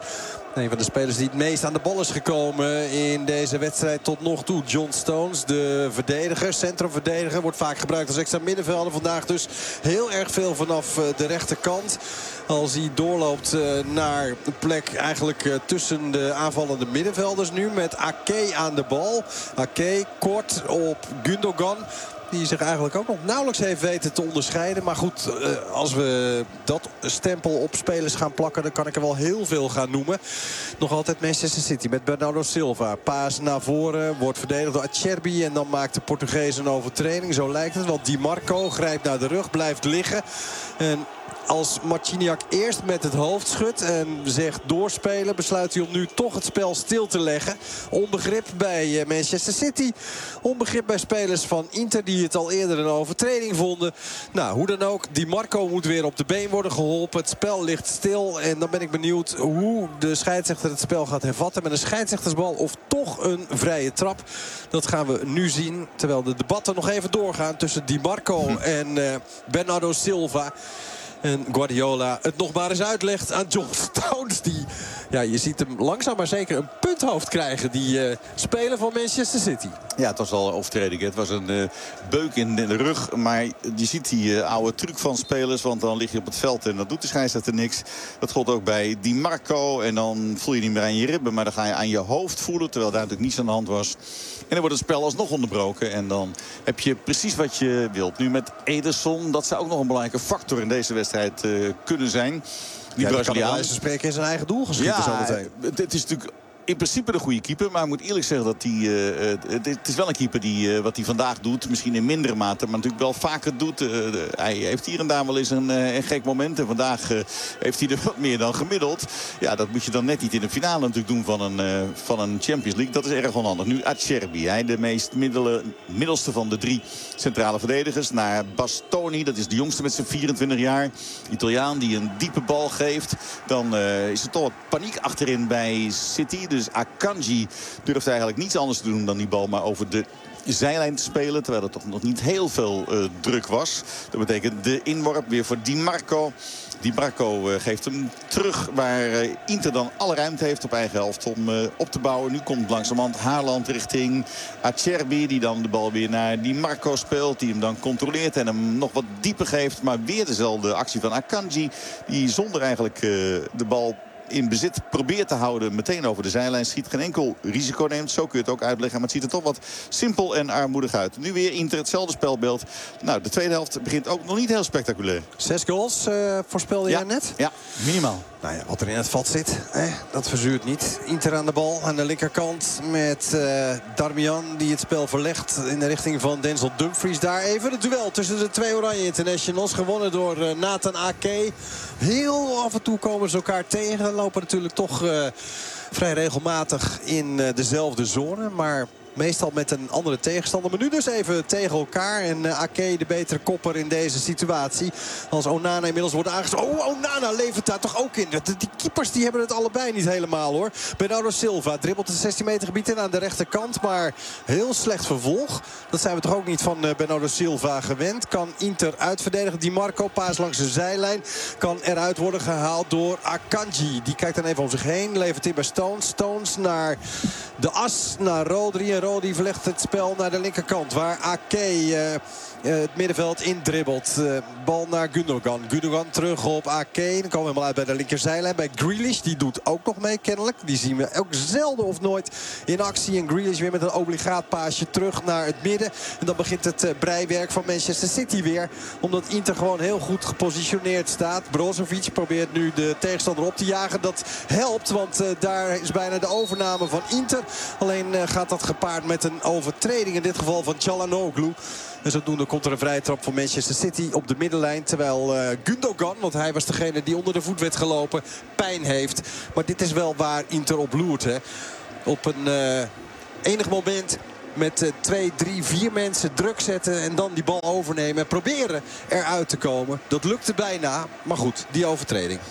Een van de spelers die het meest aan de bal is gekomen in deze wedstrijd tot nog toe. John Stones, de verdediger, centrumverdediger. Wordt vaak gebruikt als extra middenvelder. Vandaag dus heel erg veel vanaf de rechterkant. Als hij doorloopt naar een plek eigenlijk tussen de aanvallende middenvelders nu. Met Ake aan de bal. Ake kort op Gundogan. Die zich eigenlijk ook nog nauwelijks heeft weten te onderscheiden. Maar goed, als we dat stempel op spelers gaan plakken, dan kan ik er wel heel veel gaan noemen. Nog altijd Manchester City met Bernardo Silva. Paas naar voren, wordt verdedigd door Acerbi. En dan maakt de Portugees een overtreding. Zo lijkt het, want Di Marco grijpt naar de rug, blijft liggen. En als Marciniak eerst met het hoofd schudt en zegt doorspelen, besluit hij om nu toch het spel stil te leggen. Onbegrip bij Manchester City. Onbegrip bij spelers van Inter die het al eerder een overtreding vonden. Nou, hoe dan ook, Di Marco moet weer op de been worden geholpen. Het spel ligt stil en dan ben ik benieuwd hoe de scheidsrechter het spel gaat hervatten. Met een scheidsrechtersbal of toch een vrije trap. Dat gaan we nu zien. Terwijl de debatten nog even doorgaan tussen Di Marco hm. en uh, Bernardo Silva. En Guardiola het nog maar eens uitlegt aan John Stones. Die, ja, je ziet hem langzaam maar zeker een punthoofd krijgen. Die uh, speler van Manchester City. Ja, het was al overtreding. Het was een uh, beuk in de rug. Maar je ziet die uh, oude truc van spelers. Want dan lig je op het veld en dan doet de scheidsrechter niks. Dat gold ook bij Di Marco. En dan voel je niet meer aan je ribben. Maar dan ga je aan je hoofd voelen. Terwijl daar natuurlijk niets aan de hand was. En dan wordt het spel alsnog onderbroken. En dan heb je precies wat je wilt. Nu met Ederson. Dat zou ook nog een belangrijke factor in deze wedstrijd uh, kunnen zijn. Die ja, Braziliaan kan wijze spreken in zijn eigen doel geschieten ja, zo meteen. Het is natuurlijk in principe de goede keeper. Maar ik moet eerlijk zeggen dat hij... Uh, het, het is wel een keeper die uh, wat hij vandaag doet. Misschien in mindere mate. Maar natuurlijk wel vaker doet. Uh, de, hij heeft hier en daar wel eens een, uh, een gek moment. En vandaag uh, heeft hij er wat meer dan gemiddeld. Ja, dat moet je dan net niet in de finale natuurlijk doen van een, uh, van een Champions League. Dat is erg onhandig. Nu Acerbi. Hij de meest middele, middelste van de drie centrale verdedigers. Naar Bastoni. Dat is de jongste met zijn vierentwintig jaar. Italiaan die een diepe bal geeft. Dan uh, is er toch wat paniek achterin bij City. Dus Akanji durft eigenlijk niets anders te doen dan die bal maar over de zijlijn te spelen. Terwijl er toch nog niet heel veel uh, druk was. Dat betekent de inworp weer voor Di Marco. Di Marco uh, geeft hem terug waar uh, Inter dan alle ruimte heeft op eigen helft om uh, op te bouwen. Nu komt langzamerhand Haaland richting Acerbi. Die dan de bal weer naar Di Marco speelt. Die hem dan controleert en hem nog wat dieper geeft. Maar weer dezelfde actie van Akanji. Die zonder eigenlijk uh, de bal in bezit probeert te houden. Meteen over de zijlijn schiet. Geen enkel risico neemt. Zo kun je het ook uitleggen. Maar het ziet er toch wat simpel en armoedig uit. Nu weer Inter hetzelfde spelbeeld. Nou, de tweede helft begint ook nog niet heel spectaculair. Zes goals uh, voorspelde ja. jij net? Ja, minimaal. Nou ja, wat er in het vat zit, eh, dat verzuurt niet. Inter aan de bal aan de linkerkant met uh, Darmian die het spel verlegt in de richting van Denzel Dumfries. Daar even het duel tussen de twee Oranje Internationals. Gewonnen door uh, Nathan Ake. Heel af en toe komen ze elkaar tegen. Lopen natuurlijk toch uh, vrij regelmatig in uh, dezelfde zone. Maar meestal met een andere tegenstander. Maar nu dus even tegen elkaar. En uh, Ake de betere kopper in deze situatie. Als Onana inmiddels wordt aangesproken. Oh, Onana levert daar toch ook in. Die keepers die hebben het allebei niet helemaal hoor. Bernardo Silva dribbelt het zestien meter gebied in aan de rechterkant. Maar heel slecht vervolg. Dat zijn we toch ook niet van uh, Bernardo Silva gewend. Kan Inter uitverdedigen. Di Marco paas langs de zijlijn. Kan eruit worden gehaald door Akanji. Die kijkt dan even om zich heen. Levert in bij Stones. Stones naar de as. Naar Rodri. En Rodri verlegt het spel naar de linkerkant. Waar Ake uh, uh, het middenveld indribbelt. Uh, bal naar Gundogan. Gundogan terug op Ake. Dan komen we helemaal uit bij de linkerzijlijn. Bij Grealish. Die doet ook nog mee kennelijk. Die zien we ook zelden of nooit in actie. En Grealish weer met een obligaat paasje terug naar het midden. En dan begint het uh, breiwerk van Manchester City weer. Omdat Inter gewoon heel goed gepositioneerd staat. Brozovic probeert nu de tegenstander op te jagen. Dat helpt. Want uh, daar is bijna de overname van Inter. Alleen uh, gaat dat gepaard met een overtreding. In dit geval van Çalhanoğlu. En zodoende komt er een vrije trap voor Manchester City op de middenlijn. Terwijl uh, Gundogan, want hij was degene die onder de voet werd gelopen, pijn heeft. Maar dit is wel waar Inter op loert. Hè. Op een uh, enig moment met uh, twee, drie, vier mensen druk zetten. En dan die bal overnemen en proberen eruit te komen. Dat lukte bijna. Maar goed, die overtreding.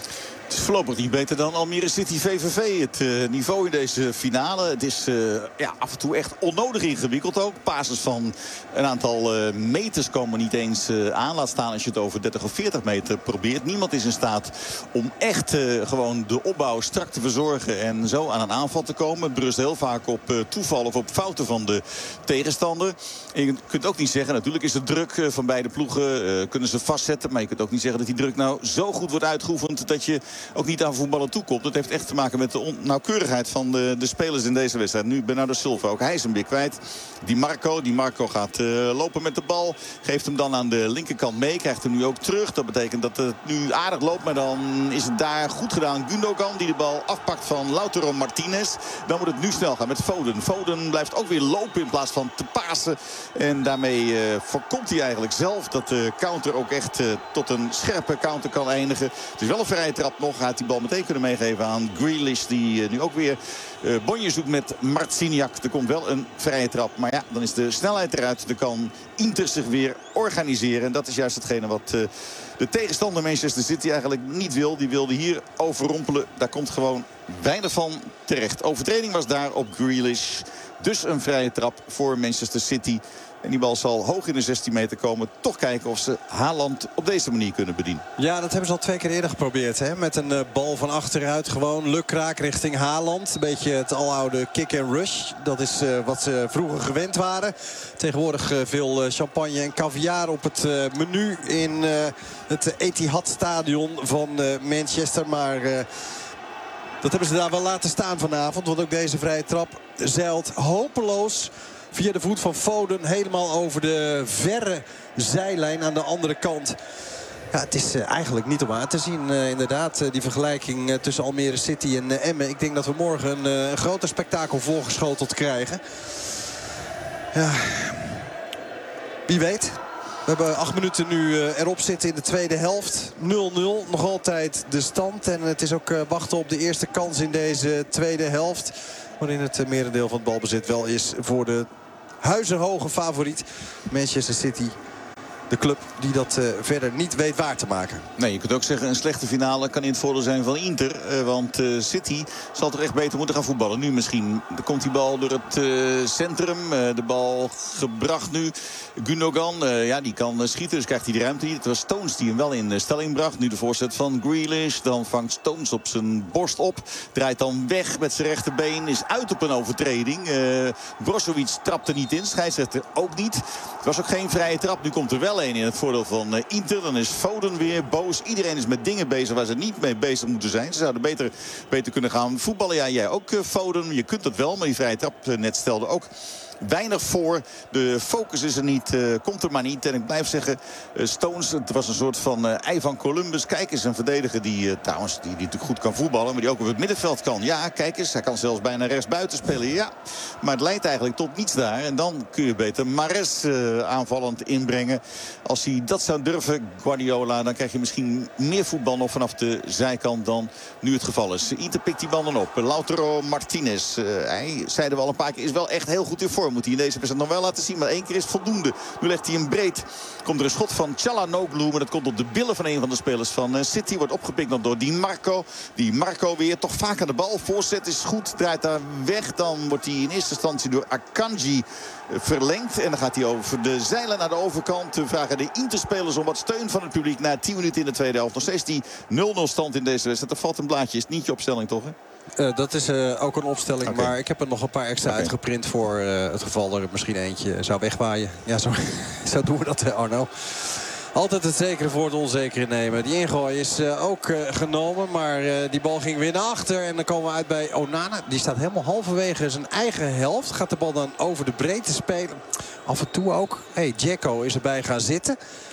Het is voorlopig niet beter dan Almere City V V V. Het uh, niveau in deze finale. Het is uh, ja, af en toe echt onnodig ingewikkeld ook. Passes van een aantal uh, meters komen niet eens uh, aan. Laat staan als je het over dertig of veertig meter probeert. Niemand is in staat om echt uh, gewoon de opbouw strak te verzorgen. En zo aan een aanval te komen. Het berust heel vaak op uh, toeval of op fouten van de tegenstander. En je kunt ook niet zeggen, natuurlijk is de druk uh, van beide ploegen. Uh, kunnen ze vastzetten. Maar je kunt ook niet zeggen dat die druk nou zo goed wordt uitgeoefend dat je ook niet aan voetballen toekomt. Dat heeft echt te maken met de onnauwkeurigheid van de, de spelers in deze wedstrijd. Nu Bernardo Silva, ook hij is hem weer kwijt. Di Marco, Di Marco gaat uh, lopen met de bal. Geeft hem dan aan de linkerkant mee. Krijgt hem nu ook terug. Dat betekent dat het nu aardig loopt. Maar dan is het daar goed gedaan. Gundogan die de bal afpakt van Lautaro Martinez. Dan moet het nu snel gaan met Foden. Foden blijft ook weer lopen in plaats van te pasen. En daarmee uh, voorkomt hij eigenlijk zelf dat de counter ook echt uh, tot een scherpe counter kan eindigen. Het is wel een vrije trap nog. Gaat die bal meteen kunnen meegeven aan Grealish. Die uh, nu ook weer uh, bonje zoekt met Marciniak. Er komt wel een vrije trap. Maar ja, dan is de snelheid eruit. Dan kan Inter zich weer organiseren. En dat is juist hetgene wat uh, de tegenstander Manchester City eigenlijk niet wil. Die wilde hier overrompelen. Daar komt gewoon weinig van terecht. Overtreding was daar op Grealish. Dus een vrije trap voor Manchester City. En die bal zal hoog in de zestien meter komen. Toch kijken of ze Haaland op deze manier kunnen bedienen. Ja, dat hebben ze al twee keer eerder geprobeerd. Hè? Met een uh, bal van achteruit. Gewoon lukraak richting Haaland. Een beetje het aloude kick and rush. Dat is uh, wat ze vroeger gewend waren. Tegenwoordig uh, veel uh, champagne en caviar op het uh, menu in uh, het Etihad Stadion van uh, Manchester. Maar Uh, dat hebben ze daar wel laten staan vanavond. Want ook deze vrije trap zeilt hopeloos via de voet van Foden helemaal over de verre zijlijn aan de andere kant. Ja, het is uh, eigenlijk niet om aan te zien. Uh, inderdaad, uh, die vergelijking uh, tussen Almere City en uh, Emmen. Ik denk dat we morgen een, uh, een groter spektakel voorgeschoteld krijgen. Ja, wie weet. We hebben acht minuten nu uh, erop zitten in de tweede helft. nul nul, nog altijd de stand. En het is ook uh, wachten op de eerste kans in deze tweede helft. Waarin het uh, merendeel van het balbezit wel is voor de huizenhoge favoriet Manchester City. De club die dat uh, verder niet weet waar te maken. Nee, je kunt ook zeggen een slechte finale kan in het voordeel zijn van Inter. Uh, want uh, City zal toch echt beter moeten gaan voetballen. Nu misschien. Er komt die bal door het uh, centrum. Uh, de bal gebracht nu. Gundogan, uh, ja, die kan uh, schieten. Dus krijgt hij de ruimte niet. Het was Stones die hem wel in uh, stelling bracht. Nu de voorzet van Grealish. Dan vangt Stones op zijn borst op. Draait dan weg met zijn rechterbeen. Is uit op een overtreding. Uh, Brozovic trapte niet in. Scheidsrechter ook niet. Het was ook geen vrije trap. Nu komt er wel een in het voordeel van uh, Inter. Dan is Foden weer boos. Iedereen is met dingen bezig waar ze niet mee bezig moeten zijn. Ze zouden beter, beter kunnen gaan voetballen. Ja, jij ook uh, Foden. Je kunt dat wel. Maar die vrije trap uh, net stelde ook weinig voor. De focus is er niet. Uh, komt er maar niet. En ik blijf zeggen, uh, Stones, het was een soort van uh, ei van Columbus. Kijk eens, een verdediger die uh, trouwens die, die natuurlijk goed kan voetballen. Maar die ook op het middenveld kan. Ja, kijk eens. Hij kan zelfs bijna rechtsbuiten spelen. Ja, maar het leidt eigenlijk tot niets daar. En dan kun je beter Mahrez uh, aanvallend inbrengen. Als hij dat zou durven, Guardiola, dan krijg je misschien meer voetbal nog vanaf de zijkant dan nu het geval is. Inter pikt die bal dan op. Lautaro Martinez. Uh, hij, zeiden we al een paar keer, is wel echt heel goed in vorm. Moet hij in deze wedstrijd nog wel laten zien. Maar één keer is voldoende. Nu legt hij hem breed. Komt er een schot van Çalhanoğlu. Maar dat komt op de billen van een van de spelers van City. Wordt opgepikt dan door Di Marco. Di Marco weer toch vaak aan de bal. Voorzet is goed. Draait daar weg. Dan wordt hij in eerste instantie door Akanji verlengd. En dan gaat hij over de zeilen naar de overkant. We vragen de Interspelers om wat steun van het publiek. Na tien minuten in de tweede helft. Nog steeds die nul nul stand in deze wedstrijd. Er valt een blaadje. Is niet je opstelling toch, hè? Uh, dat is uh, ook een opstelling, okay. Maar ik heb er nog een paar extra okay. uitgeprint voor uh, het geval er misschien eentje zou wegwaaien. Ja, zo, zo doen we dat, hè, Arno. Altijd het zekere voor het onzekere nemen. Die ingooi is uh, ook uh, genomen, maar uh, die bal ging weer naar achter. En dan komen we uit bij Onana. Die staat helemaal halverwege zijn eigen helft. Gaat de bal dan over de breedte spelen. Af en toe ook. Hey, Dzeko is erbij gaan zitten.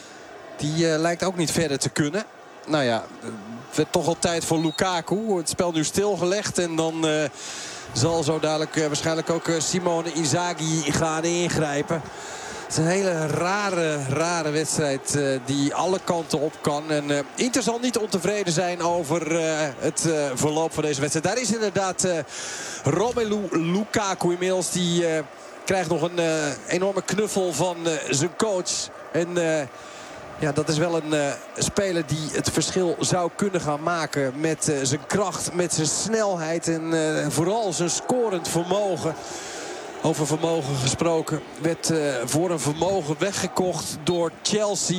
Die uh, lijkt ook niet verder te kunnen. Nou ja, het werd toch al tijd voor Lukaku. Het spel nu stilgelegd en dan uh, zal zo dadelijk uh, waarschijnlijk ook uh, Simone Inzaghi gaan ingrijpen. Het is een hele rare, rare wedstrijd uh, die alle kanten op kan. En uh, Inter zal niet ontevreden zijn over uh, het uh, verloop van deze wedstrijd. Daar is inderdaad uh, Romelu Lukaku inmiddels. Die uh, krijgt nog een uh, enorme knuffel van uh, zijn coach. En uh, Ja, dat is wel een uh, speler die het verschil zou kunnen gaan maken. Met uh, zijn kracht, met zijn snelheid en uh, vooral zijn scorend vermogen. Over vermogen gesproken. Werd uh, voor een vermogen weggekocht door Chelsea.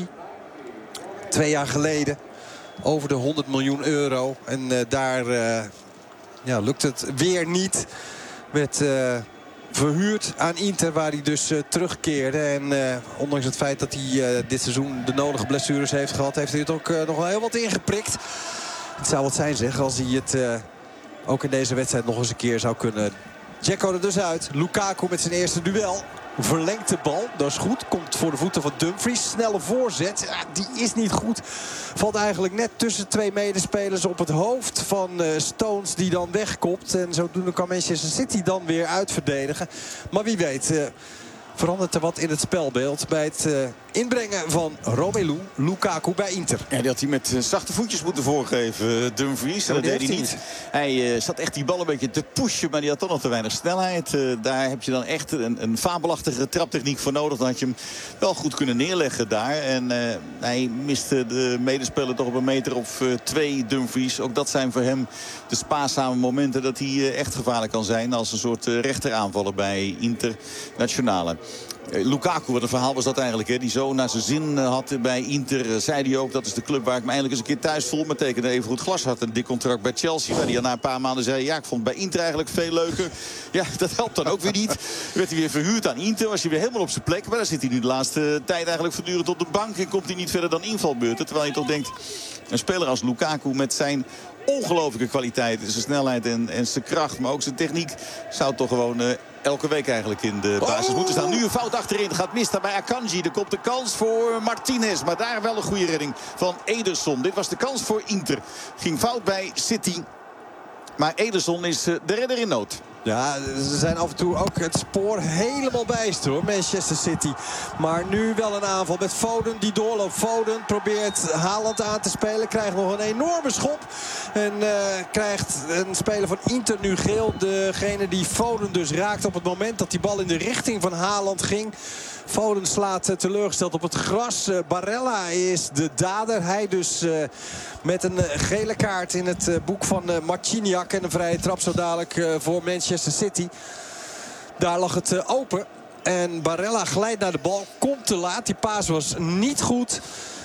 Twee jaar geleden. Over de honderd miljoen euro. En uh, daar uh, ja, lukt het weer niet. Werd uh, verhuurd aan Inter, waar hij dus uh, terugkeerde. En uh, ondanks het feit dat hij uh, dit seizoen de nodige blessures heeft gehad, heeft hij het ook uh, nog wel heel wat ingeprikt. Het zou wat zijn, zeg, als hij het uh, ook in deze wedstrijd nog eens een keer zou kunnen. Dzeko er dus uit. Lukaku met zijn eerste duel. Verlengt de bal, dat is goed. Komt voor de voeten van Dumfries. Snelle voorzet, ja, die is niet goed. Valt eigenlijk net tussen twee medespelers op het hoofd van uh, Stones, die dan wegkopt. En zodoende kan Manchester City dan weer uitverdedigen. Maar wie weet uh, verandert er wat in het spelbeeld bij het uh, inbrengen van Romelu Lukaku bij Inter. Ja, die had hij met uh, zachte voetjes moeten voorgeven, Dumfries. En dat deed hij niet. niet. Hij uh, zat echt die bal een beetje te pushen, maar die had toch nog te weinig snelheid. Uh, daar heb je dan echt een, een fabelachtige traptechniek voor nodig. Dan had je hem wel goed kunnen neerleggen daar. En uh, hij miste de medespeler toch op een meter of uh, twee, Dumfries. Ook dat zijn voor hem de spaarzame momenten dat hij uh, echt gevaarlijk kan zijn als een soort uh, rechteraanvaller bij Internationale. Lukaku, wat een verhaal was dat eigenlijk, hè? Die zo naar zijn zin had bij Inter. Uh, zei hij ook, dat is de club waar ik me eindelijk eens een keer thuis voel. Maar tekende even goed glas, had een dik contract bij Chelsea. Waar hij na een paar maanden zei, ja, ik vond het bij Inter eigenlijk veel leuker. Ja, dat helpt dan ook weer niet. Werd hij weer verhuurd aan Inter, was hij weer helemaal op zijn plek. Maar daar zit hij nu de laatste tijd eigenlijk voortdurend op de bank. En komt hij niet verder dan invalbeurten. Terwijl je toch denkt, een speler als Lukaku met zijn ongelooflijke kwaliteit, zijn snelheid en, en zijn kracht, maar ook zijn techniek, zou toch gewoon uh, elke week eigenlijk in de basis moeten staan. Nu een fout achterin, gaat mis daar bij Akanji. Er komt de kans voor Martinez, maar daar wel een goede redding van Ederson. Dit was de kans voor Inter. Ging fout bij City, maar Ederson is uh, de redder in nood. Ja, ze zijn af en toe ook het spoor helemaal bijster, hoor, Manchester City. Maar nu wel een aanval met Foden die doorloopt. Foden probeert Haaland aan te spelen. Krijgt nog een enorme schop. En uh, krijgt een speler van Inter nu geel. Degene die Foden dus raakt op het moment dat die bal in de richting van Haaland ging. Foden slaat uh, teleurgesteld op het gras. Uh, Barella is de dader. Hij dus uh, met een uh, gele kaart in het uh, boek van uh, Marciniak. En een vrije trap zo dadelijk uh, voor Manchester City. Daar lag het uh, open. En Barella glijdt naar de bal. Komt te laat. Die paas was niet goed.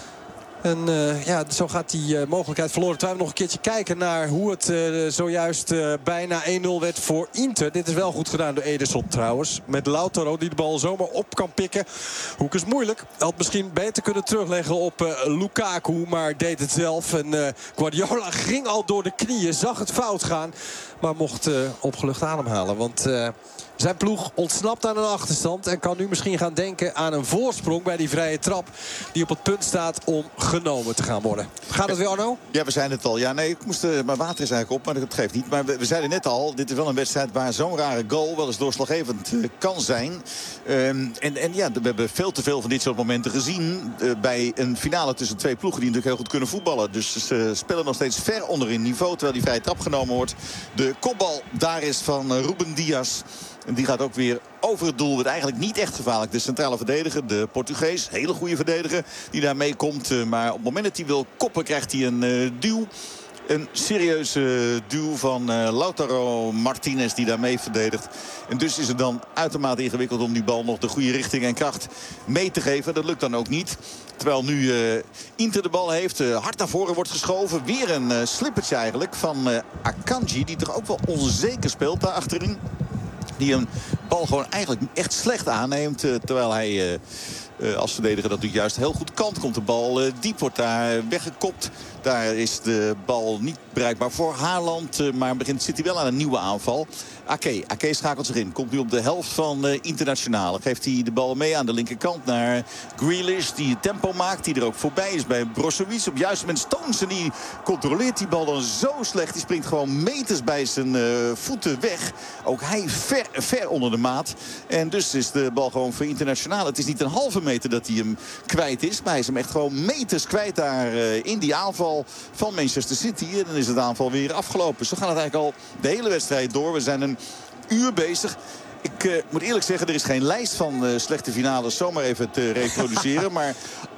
En uh, ja, zo gaat die uh, mogelijkheid verloren. Terwijl we nog een keertje kijken naar hoe het uh, zojuist uh, bijna één nul werd voor Inter. Dit is wel goed gedaan door Ederson trouwens. Met Lautaro die de bal zomaar op kan pikken. Hoek is moeilijk. Had misschien beter kunnen terugleggen op uh, Lukaku. Maar deed het zelf. En uh, Guardiola ging al door de knieën. Zag het fout gaan. Maar mocht uh, opgelucht ademhalen. Want Uh, zijn ploeg ontsnapt aan een achterstand en kan nu misschien gaan denken aan een voorsprong bij die vrije trap die op het punt staat om genomen te gaan worden. Gaat het weer, Arno? Ja, we zijn het al. Ja, nee, ik moest, uh, mijn water is eigenlijk op, maar dat geeft niet. Maar we, we zeiden net al, dit is wel een wedstrijd waar zo'n rare goal wel eens doorslaggevend uh, kan zijn. Um, en, en ja, we hebben veel te veel van dit soort momenten gezien uh, bij een finale tussen twee ploegen die natuurlijk heel goed kunnen voetballen. Dus ze spelen nog steeds ver onder hun niveau, terwijl die vrije trap genomen wordt. De kopbal daar is van uh, Ruben Dias. En die gaat ook weer over het doel. Wordt eigenlijk niet echt gevaarlijk. De centrale verdediger, de Portugees, hele goede verdediger die daar mee komt. Maar op het moment dat hij wil koppen krijgt hij een uh, duw. Een serieuze duw van uh, Lautaro Martinez die daarmee verdedigt. En dus is het dan uitermate ingewikkeld om die bal nog de goede richting en kracht mee te geven. Dat lukt dan ook niet. Terwijl nu uh, Inter de bal heeft. Uh, hard naar voren wordt geschoven. Weer een uh, slippertje eigenlijk van uh, Akanji. Die toch ook wel onzeker speelt daar achterin. Die een bal gewoon eigenlijk echt slecht aanneemt. Uh, terwijl hij uh, uh, als verdediger dat natuurlijk juist heel goed kan. Komt de bal uh, diep, wordt daar weggekopt. Daar is de bal niet bereikbaar voor Haaland. Uh, maar begint zit hij wel aan een nieuwe aanval. Ake, Ake schakelt zich in. Komt nu op de helft van uh, Internationale. Geeft hij de bal mee aan de linkerkant naar Grealish. Die tempo maakt. Die er ook voorbij is bij Brozovic. Op juist moment Stones. En die controleert die bal dan zo slecht. Die springt gewoon meters bij zijn uh, voeten weg. Ook hij ver, ver onder de maat. En dus is de bal gewoon voor Internationale. Het is niet een halve meter dat hij hem kwijt is. Maar hij is hem echt gewoon meters kwijt daar uh, in die aanval van Manchester City. En dan is het aanval weer afgelopen. Zo gaat het eigenlijk al de hele wedstrijd door. We zijn een uur bezig. Ik uh, moet eerlijk zeggen, er is geen lijst van uh, slechte finales zomaar even te reproduceren. Maar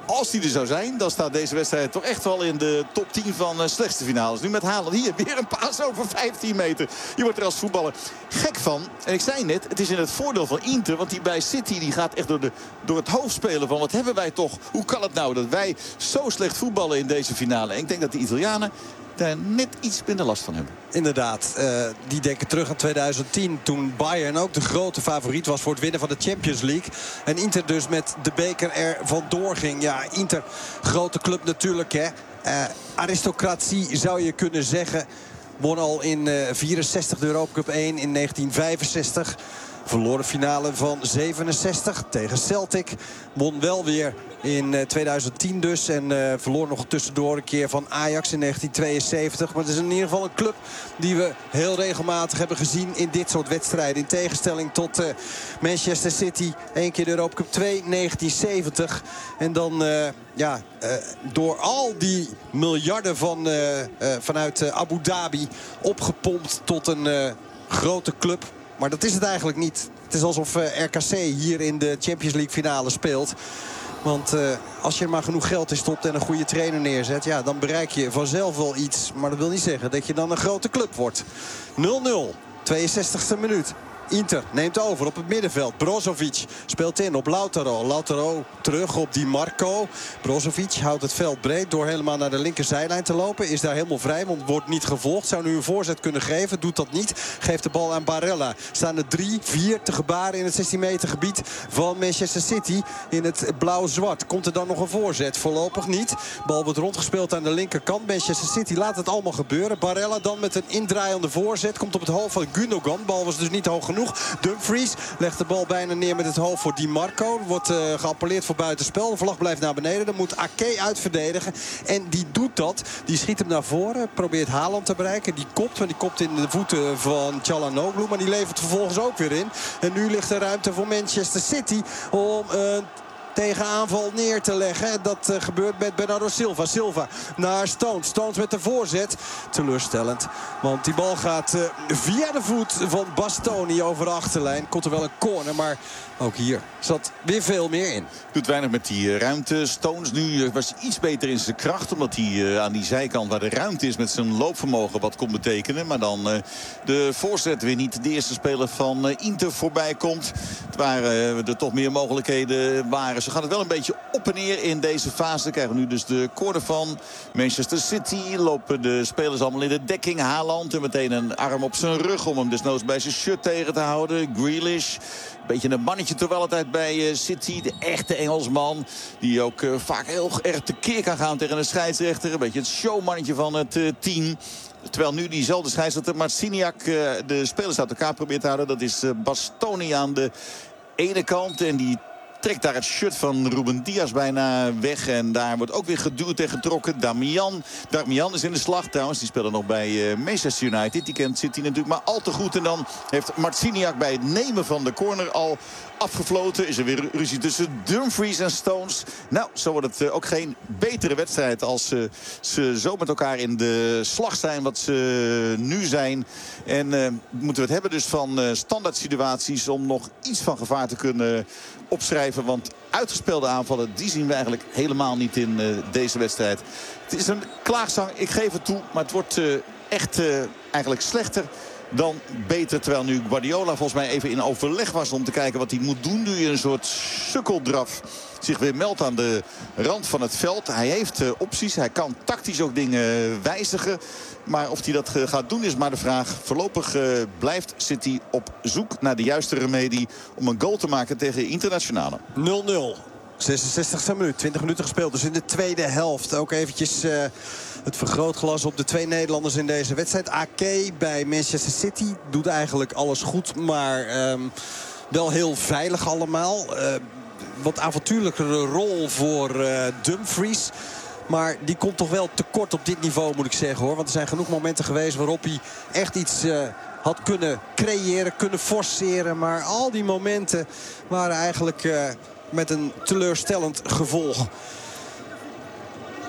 als die er zou zijn, dan staat deze wedstrijd toch echt wel in de top tien van uh, slechtste finales. Nu met Haaland. Hier weer een paas over vijftien meter. Je wordt er als voetballer gek van. En ik zei net, het is in het voordeel van Inter. Want die bij City die gaat echt door, de, door het hoofd spelen van wat hebben wij toch. Hoe kan het nou dat wij zo slecht voetballen in deze finale? En ik denk dat de Italianen daar net iets minder last van hebben. Inderdaad, uh, die denken terug aan tweeduizend tien... toen Bayern ook de grote favoriet was voor het winnen van de Champions League. En Inter dus met de beker er vandoor ging. Ja, Inter, grote club natuurlijk, hè. Uh, aristocratie zou je kunnen zeggen. Won al in uh, vierenzestig de Europa Cup één, in negentien vijfenzestig. Verloren finale van zevenenzestig tegen Celtic. Won wel weer in uh, tweeduizend tien dus. En uh, verloor nog tussendoor een keer van Ajax in negentien tweeënzeventig. Maar het is in ieder geval een club die we heel regelmatig hebben gezien in dit soort wedstrijden. In tegenstelling tot uh, Manchester City. Eén keer de Europa Cup twee, negentien zeventig. En dan uh, ja, uh, door al die miljarden van, uh, uh, vanuit uh, Abu Dhabi opgepompt tot een uh, grote club. Maar dat is het eigenlijk niet. Het is alsof uh, R K C hier in de Champions League finale speelt. Want uh, als je er maar genoeg geld in stopt en een goede trainer neerzet... ja, dan bereik je vanzelf wel iets. Maar dat wil niet zeggen dat je dan een grote club wordt. nul nul, tweeënzestigste minuut. Inter neemt over op het middenveld. Brozovic speelt in op Lautaro. Lautaro terug op Di Marco. Brozovic houdt het veld breed door helemaal naar de linkerzijlijn te lopen. Is daar helemaal vrij, want wordt niet gevolgd. Zou nu een voorzet kunnen geven, doet dat niet. Geeft de bal aan Barella. Staan er drie, vier te gebaren in het zestien meter gebied van Manchester City. In het blauw-zwart. Komt er dan nog een voorzet? Voorlopig niet. Bal wordt rondgespeeld aan de linkerkant. Manchester City laat het allemaal gebeuren. Barella dan met een indraaiende voorzet. Komt op het hoofd van Gundogan. Bal was dus niet hoog genoeg. Dumfries legt de bal bijna neer met het hoofd voor Di Marco. Wordt uh, geappelleerd voor buitenspel. De vlag blijft naar beneden. Dan moet Ake uitverdedigen. En die doet dat. Die schiet hem naar voren. Probeert Haaland te bereiken. Die kopt. Want die kopt in de voeten van Çalhanoğlu. Maar die levert vervolgens ook weer in. En nu ligt er ruimte voor Manchester City om een uh, tegenaanval neer te leggen. Dat uh, gebeurt met Bernardo Silva. Silva naar Stones. Stones met de voorzet. Teleurstellend. Want die bal gaat uh, via de voet van Bastoni over de achterlijn. Komt er wel een corner, maar ook hier zat weer veel meer in. Doet weinig met die uh, ruimte. Stones nu uh, was iets beter in zijn kracht. Omdat hij uh, aan die zijkant waar de ruimte is met zijn loopvermogen wat kon betekenen. Maar dan uh, de voorzet weer niet de eerste speler van uh, Inter voorbij komt. Waar uh, er toch meer mogelijkheden waren. Ze gaan het wel een beetje op en neer in deze fase. Krijgen we nu dus de corner van Manchester City. Lopen de spelers allemaal in de dekking. Haaland en meteen een arm op zijn rug om hem desnoods bij zijn shirt tegen te houden. Grealish. Beetje een mannetje toch wel altijd bij City. De echte Engelsman. Die ook uh, vaak heel erg tekeer kan gaan tegen een scheidsrechter. Een beetje het showmannetje van het uh, team. Terwijl nu diezelfde scheidsrechter Marciniak uh, de spelers uit elkaar probeert te houden. Dat is uh, Bastoni aan de ene kant. En die trekt daar het shirt van Ruben Dias bijna weg. En daar wordt ook weer geduwd en getrokken. Darmian. Darmian is in de slag trouwens. Die speelde nog bij uh, Manchester United. Die kent City natuurlijk maar al te goed. En dan heeft Marciniak bij het nemen van de corner al afgefloten. Is er weer ruzie tussen Dumfries en Stones. Nou, zo wordt het uh, ook geen betere wedstrijd als uh, ze zo met elkaar in de slag zijn wat ze uh, nu zijn. En uh, moeten we het hebben dus van uh, standaard situaties om nog iets van gevaar te kunnen opschrijven. Want uitgespeelde aanvallen, die zien we eigenlijk helemaal niet in uh, deze wedstrijd. Het is een klaagzang, ik geef het toe. Maar het wordt uh, echt uh, eigenlijk slechter dan beter. Terwijl nu Guardiola volgens mij even in overleg was om te kijken wat hij moet doen. Nu in een soort sukkeldraf zich weer meldt aan de rand van het veld. Hij heeft uh, opties. Hij kan tactisch ook dingen wijzigen. Maar of hij dat uh, gaat doen is maar de vraag. Voorlopig uh, blijft City op zoek naar de juiste remedie om een goal te maken tegen Internationale. nul nul. zesenzestigste minuut. twintig minuten gespeeld. Dus in de tweede helft. Ook eventjes uh, het vergrootglas op de twee Nederlanders in deze wedstrijd. Ake bij Manchester City doet eigenlijk alles goed. Maar um, wel heel veilig allemaal. Uh, wat avontuurlijkere rol voor uh, Dumfries. Maar die komt toch wel tekort op dit niveau, moet ik zeggen, hoor. Want er zijn genoeg momenten geweest waarop hij echt iets uh, had kunnen creëren, kunnen forceren. Maar al die momenten waren eigenlijk uh, met een teleurstellend gevolg.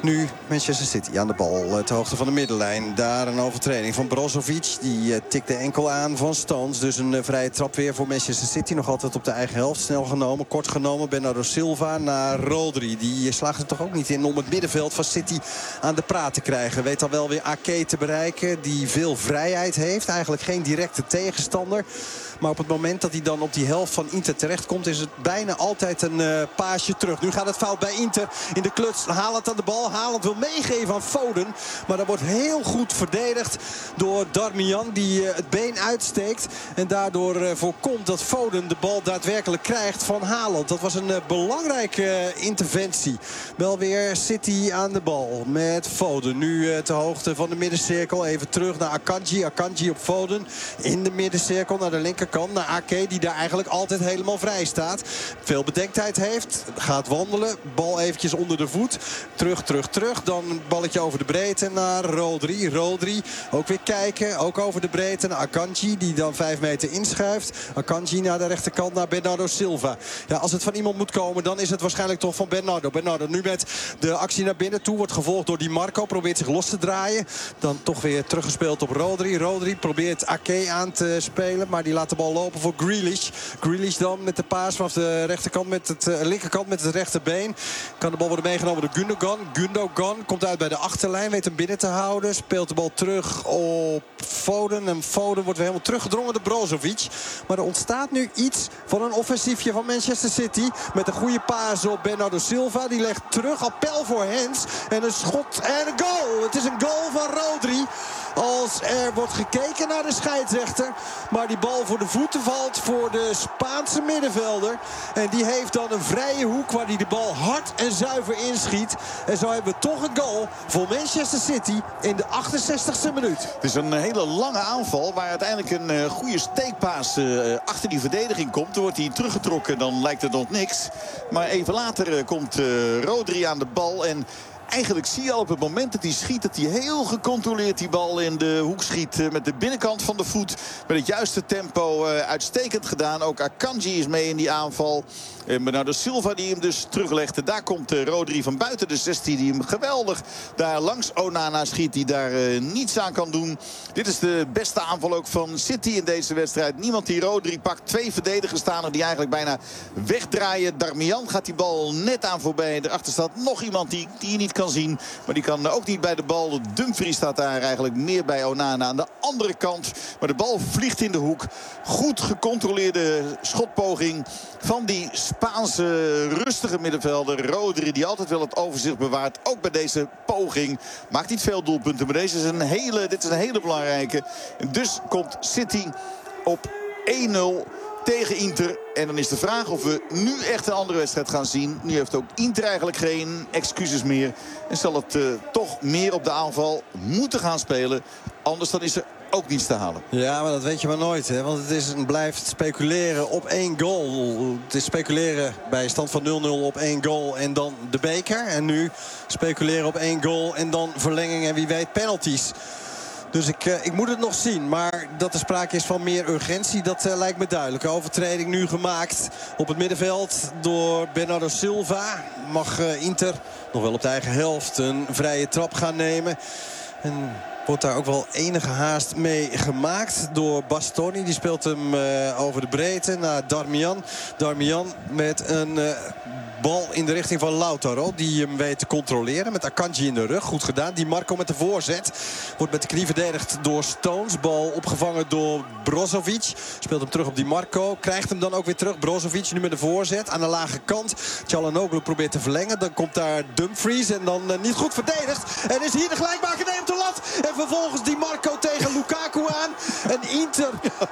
Nu Manchester City aan de bal ter hoogte van de middenlijn. Daar een overtreding van Brozovic. Die uh, tikt de enkel aan van Stones. Dus een uh, vrije trap weer voor Manchester City. Nog altijd op de eigen helft. Snel genomen, kort genomen. Bernardo Silva naar Rodri. Die slaagt er toch ook niet in om het middenveld van City aan de praat te krijgen. Weet dan wel weer Ake te bereiken. Die veel vrijheid heeft. Eigenlijk geen directe tegenstander. Maar op het moment dat hij dan op die helft van Inter terechtkomt, is het bijna altijd een uh, paasje terug. Nu gaat het fout bij Inter in de kluts. Haaland aan de bal. Haaland wil meegeven aan Foden. Maar dat wordt heel goed verdedigd door Darmian. Die uh, het been uitsteekt. En daardoor uh, voorkomt dat Foden de bal daadwerkelijk krijgt van Haaland. Dat was een uh, belangrijke uh, interventie. Wel weer City aan de bal met Foden. Nu uh, ter hoogte van de middencirkel. Even terug naar Akanji. Akanji op Foden. In de middencirkel naar de linkerkant. Naar Ake, die daar eigenlijk altijd helemaal vrij staat. Veel bedenktheid heeft. Gaat wandelen. Bal eventjes onder de voet. Terug, terug, terug. Dan een balletje over de breedte naar Rodri. Rodri ook weer kijken. Ook over de breedte naar Akanji. Die dan vijf meter inschuift. Akanji naar de rechterkant naar Bernardo Silva. Ja, als het van iemand moet komen, dan is het waarschijnlijk toch van Bernardo. Bernardo nu met de actie naar binnen toe. Wordt gevolgd door Di Marco. Probeert zich los te draaien. Dan toch weer teruggespeeld op Rodri. Rodri probeert Ake aan te spelen. Maar die laat de bal lopen voor Grealish. Grealish dan met de paas vanaf de rechterkant met het uh, linkerkant met het rechterbeen. Kan de bal worden meegenomen door Gundogan. Gundogan komt uit bij de achterlijn. Weet hem binnen te houden. Speelt de bal terug op Foden. En Foden wordt weer helemaal teruggedrongen door Brozovic. Maar er ontstaat nu iets van een offensiefje van Manchester City. Met een goede paas op Bernardo Silva. Die legt terug. Appel voor Hens. En een schot en een goal. Het is een goal van Rodri. Als er wordt gekeken naar de scheidsrechter. Maar die bal voor de voeten valt voor de Spaanse middenvelder. En die heeft dan een vrije hoek waar hij de bal hard en zuiver inschiet. En zo hebben we toch een goal voor Manchester City in de achtenzestigste minuut. Het is een hele lange aanval waar uiteindelijk een uh, goede steekpaas uh, achter die verdediging komt. Dan wordt hij teruggetrokken, dan lijkt het nog niks. Maar even later uh, komt uh, Rodri aan de bal en eigenlijk zie je al op het moment dat hij schiet, dat hij heel gecontroleerd die bal in de hoek schiet. Met de binnenkant van de voet. Met het juiste tempo. Uitstekend gedaan. Ook Akanji is mee in die aanval. En Bernardo Silva die hem dus teruglegde. Daar komt Rodri van buiten de zestien. Die hem geweldig daar langs Onana schiet. Die daar uh, niets aan kan doen. Dit is de beste aanval ook van City in deze wedstrijd. Niemand die Rodri pakt. Twee verdedigers staan er die eigenlijk bijna wegdraaien. Darmian gaat die bal net aan voorbij. Erachter staat nog iemand die, die je niet kan zien. Maar die kan ook niet bij de bal. Dumfries staat daar eigenlijk meer bij Onana aan de andere kant. Maar de bal vliegt in de hoek. Goed gecontroleerde schotpoging van die Spaanse rustige middenvelder Rodri, die altijd wel het overzicht bewaart. Ook bij deze poging. Maakt niet veel doelpunten, maar deze is een hele, dit is een hele belangrijke. En dus komt City op één nul tegen Inter. En dan is de vraag of we nu echt een andere wedstrijd gaan zien. Nu heeft ook Inter eigenlijk geen excuses meer. En zal het uh, toch meer op de aanval moeten gaan spelen. Anders dan is er ook niets te halen. Ja, maar dat weet je maar nooit. Hè? Want het is een, blijft speculeren op één goal. Het is speculeren bij stand van nul nul op één goal en dan de beker. En nu speculeren op één goal en dan verlenging en wie weet penalties. Dus ik, uh, ik moet het nog zien. Maar dat er sprake is van meer urgentie, dat uh, lijkt me duidelijk. Overtreding nu gemaakt op het middenveld door Bernardo Silva. Mag uh, Inter nog wel op de eigen helft een vrije trap gaan nemen. En wordt daar ook wel enige haast mee gemaakt door Bastoni. Die speelt hem uh, over de breedte naar Darmian. Darmian met een uh, bal in de richting van Lautaro. Die hem weet te controleren met Akanji in de rug. Goed gedaan. Di Marco met de voorzet. Wordt met de knie verdedigd door Stones. Bal opgevangen door Brozovic. Speelt hem terug op Di Marco. Krijgt hem dan ook weer terug. Brozovic nu met de voorzet. Aan de lage kant. Çalhanoğlu probeert te verlengen. Dan komt daar Dumfries. En dan uh, niet goed verdedigd. En is hier de gelijkmaker. Nee, op de lat. En vervolgens Di Marco tegen Lukaku aan. En Inter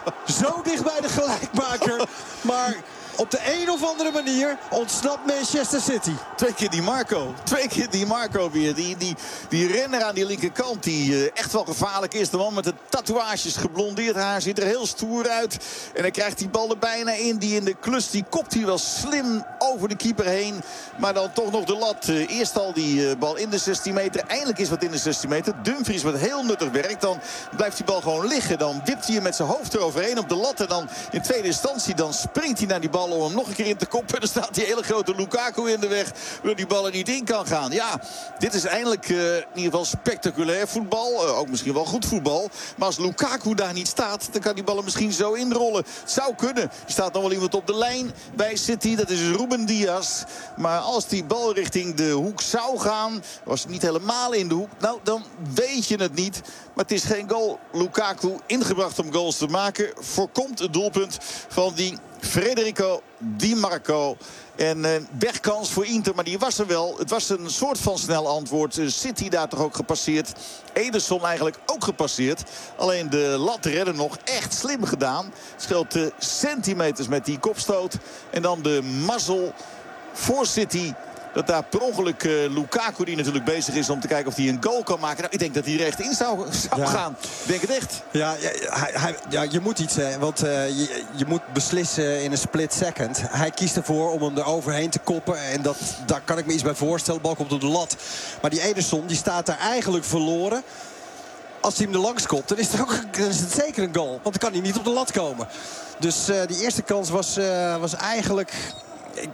zo dicht bij de gelijkmaker. Maar op de een of andere manier ontsnapt Manchester City. Twee keer Di Marco. Twee keer Di Marco weer. Die, die, die renner aan die linkerkant die uh, echt wel gevaarlijk is. De man met de tatoeages, geblondeerd haar, ziet er heel stoer uit. En hij krijgt die bal er bijna in. Die in de klus, die kopt hier wel slim over de keeper heen. Maar dan toch nog de lat. Uh, eerst al die uh, bal in de zestien meter. Eindelijk is wat in de zestien meter. Dumfries wat heel nuttig werkt. Dan blijft die bal gewoon liggen. Dan wipt hij hem met zijn hoofd eroverheen op de lat. En dan in tweede instantie dan springt hij naar die bal bal om hem nog een keer in te koppen. En dan staat die hele grote Lukaku in de weg, waardoor die bal er niet in kan gaan. Ja, dit is eindelijk uh, in ieder geval spectaculair voetbal. Uh, ook misschien wel goed voetbal. Maar als Lukaku daar niet staat, dan kan die bal er misschien zo inrollen. Het zou kunnen. Er staat nog wel iemand op de lijn bij City. Dat is Ruben Dias. Maar als die bal richting de hoek zou gaan, was het niet helemaal in de hoek. Nou, dan weet je het niet. Maar het is geen goal. Lukaku ingebracht om goals te maken. Voorkomt het doelpunt van die Federico Di Marco. En uh, wegkans voor Inter, maar die was er wel. Het was een soort van snel antwoord. Uh, City daar toch ook gepasseerd. Ederson eigenlijk ook gepasseerd. Alleen de lat redden nog echt slim gedaan. Het scheelt uh, centimeters met die kopstoot. En dan de mazzel voor City. Dat daar per ongeluk uh, Lukaku, die natuurlijk bezig is om te kijken of hij een goal kan maken. Nou, ik denk dat hij er echt in zou, zou ja. gaan. Ik denk het echt. Ja, ja, hij, hij, ja je moet iets, hè, want uh, je, je moet beslissen in een split second. Hij kiest ervoor om hem er overheen te koppen. En dat, daar kan ik me iets bij voorstellen. De bal komt op de lat. Maar die Ederson, die staat daar eigenlijk verloren. Als hij hem er langs kopt, dan is het, ook, dan is het zeker een goal. Want dan kan hij niet op de lat komen. Dus uh, die eerste kans was, uh, was eigenlijk... Ik,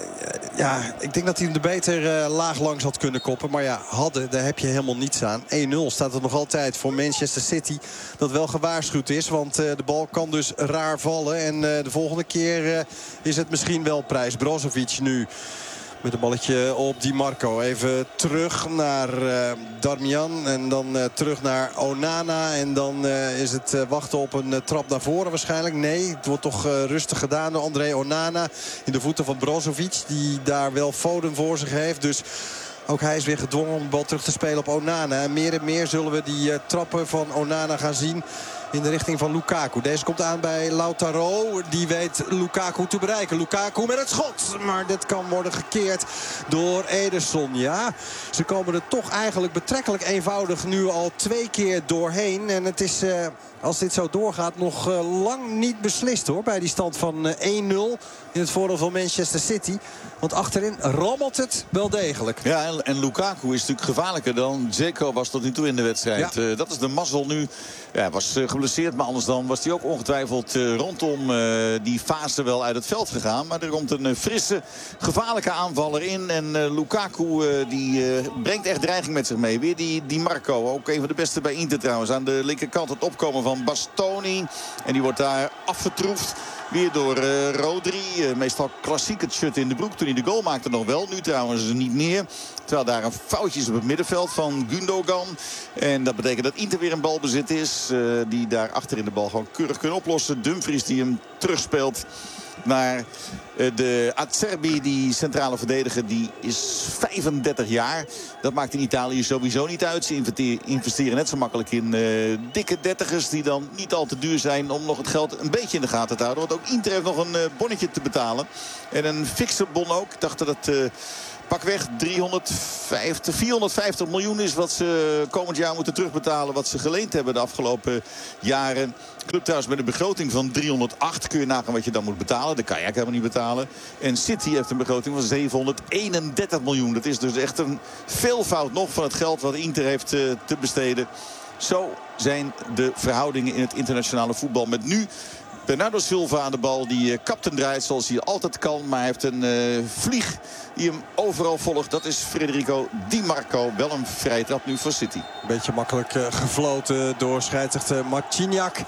ja, ik denk dat hij hem er beter uh, laag langs had kunnen koppen. Maar ja, hadden, daar heb je helemaal niets aan. één nul staat er nog altijd voor Manchester City. Dat wel gewaarschuwd is, want uh, de bal kan dus raar vallen. En uh, de volgende keer uh, is het misschien wel prijs. Brozovic nu met een balletje op Di Marco. Even terug naar uh, Darmian. En dan uh, terug naar Onana. En dan uh, is het uh, wachten op een uh, trap naar voren waarschijnlijk. Nee, het wordt toch uh, rustig gedaan door André Onana. In de voeten van Brozovic. Die daar wel Foden voor zich heeft. Dus ook hij is weer gedwongen om de bal terug te spelen op Onana. En meer en meer zullen we die uh, trappen van Onana gaan zien in de richting van Lukaku. Deze komt aan bij Lautaro. Die weet Lukaku te bereiken. Lukaku met het schot. Maar dit kan worden gekeerd door Ederson. Ja, ze komen er toch eigenlijk betrekkelijk eenvoudig nu al twee keer doorheen. En het is, uh, als dit zo doorgaat, nog uh, lang niet beslist hoor. Bij die stand van uh, één nul in het voordeel van Manchester City. Want achterin rammelt het wel degelijk. Ja, en, en Lukaku is natuurlijk gevaarlijker dan Dzeko was tot nu toe in de wedstrijd. Ja. Uh, dat is de mazzel nu. Ja, hij was uh, geblesseerd, maar anders dan was hij ook ongetwijfeld uh, rondom uh, die fase wel uit het veld gegaan. Maar er komt een uh, frisse, gevaarlijke aanvaller in. En uh, Lukaku uh, die uh, brengt echt dreiging met zich mee. Weer die, die Marco, ook een van de beste bij Inter trouwens. Aan de linkerkant het opkomen van Bastoni. En die wordt daar afgetroefd. Weer door uh, Rodri. Uh, meestal klassiek het shirt in de broek. Toen hij de goal maakte nog wel. Nu trouwens niet meer. Terwijl daar een foutje is op het middenveld van Gundogan. En dat betekent dat Inter weer een balbezit is. Uh, die daar achterin de bal gewoon keurig kunnen oplossen. Dumfries die hem terugspeelt naar uh, de Acerbi. Die centrale verdediger die is vijfendertig jaar. Dat maakt in Italië sowieso niet uit. Ze investeren net zo makkelijk in uh, dikke dertigers. Die dan niet al te duur zijn om nog het geld een beetje in de gaten te houden. Want ook Inter heeft nog een uh, bonnetje te betalen. En een fikse bon ook. Ik dacht dat het... Uh, pakweg driehonderdvijftig, vierhonderdvijftig miljoen is wat ze komend jaar moeten terugbetalen. Wat ze geleend hebben de afgelopen jaren. Club trouwens met een begroting van driehonderdacht. Kun je nagaan wat je dan moet betalen. Dat kan je eigenlijk helemaal niet betalen. En City heeft een begroting van zevenhonderdeenendertig miljoen. Dat is dus echt een veelvoud nog van het geld wat Inter heeft uh, te besteden. Zo zijn de verhoudingen in het internationale voetbal met nu Bernardo Silva aan de bal. Die uh, kapten draait zoals hij altijd kan. Maar hij heeft een uh, vlieg die hem overal volgt. Dat is Federico Di Marco. Wel een vrije trap nu voor City. Beetje makkelijk uh, gefloten door scheidsrechter Marciniak.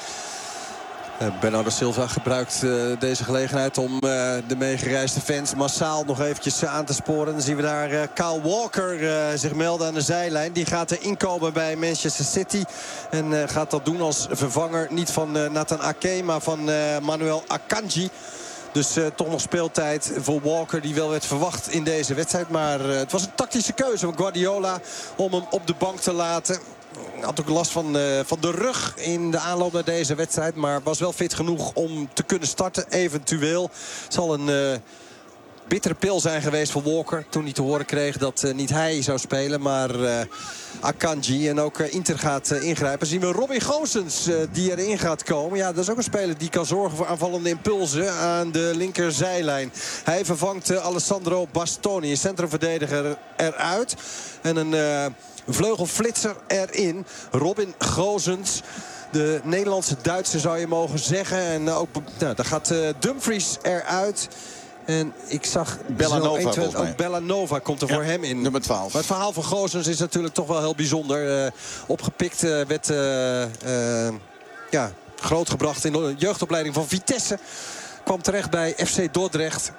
Uh, Bernardo Silva gebruikt uh, deze gelegenheid om uh, de meegereisde fans massaal nog eventjes uh, aan te sporen. Dan zien we daar uh, Kyle Walker uh, zich melden aan de zijlijn. Die gaat er inkomen bij Manchester City. En uh, gaat dat doen als vervanger niet van uh, Nathan Ake, maar van uh, Manuel Akanji. Dus uh, toch nog speeltijd voor Walker, die wel werd verwacht in deze wedstrijd. Maar uh, het was een tactische keuze van Guardiola om hem op de bank te laten. Had ook last van, uh, van de rug in de aanloop naar deze wedstrijd. Maar was wel fit genoeg om te kunnen starten. Eventueel zal een uh, bittere pil zijn geweest voor Walker. Toen hij te horen kreeg dat uh, niet hij zou spelen, maar uh, Akanji. En ook uh, Inter gaat uh, ingrijpen. Zien we Robin Goossens uh, die erin gaat komen. Ja, dat is ook een speler die kan zorgen voor aanvallende impulsen aan de linkerzijlijn. Hij vervangt uh, Alessandro Bastoni, een centrumverdediger, eruit. En een... Uh, vleugelflitser erin. Robin Goossens. De Nederlandse Duitser zou je mogen zeggen. En ook, nou, daar gaat uh, Dumfries eruit. En ik zag... Bellanova, een, twee, volgens mij. Ook Bellanova komt er ja, voor hem in. Nummer twaalf. Maar het verhaal van Goossens is natuurlijk toch wel heel bijzonder. Uh, opgepikt uh, werd... Uh, uh, ja, grootgebracht in de jeugdopleiding van Vitesse. Kwam terecht bij F C Dordrecht.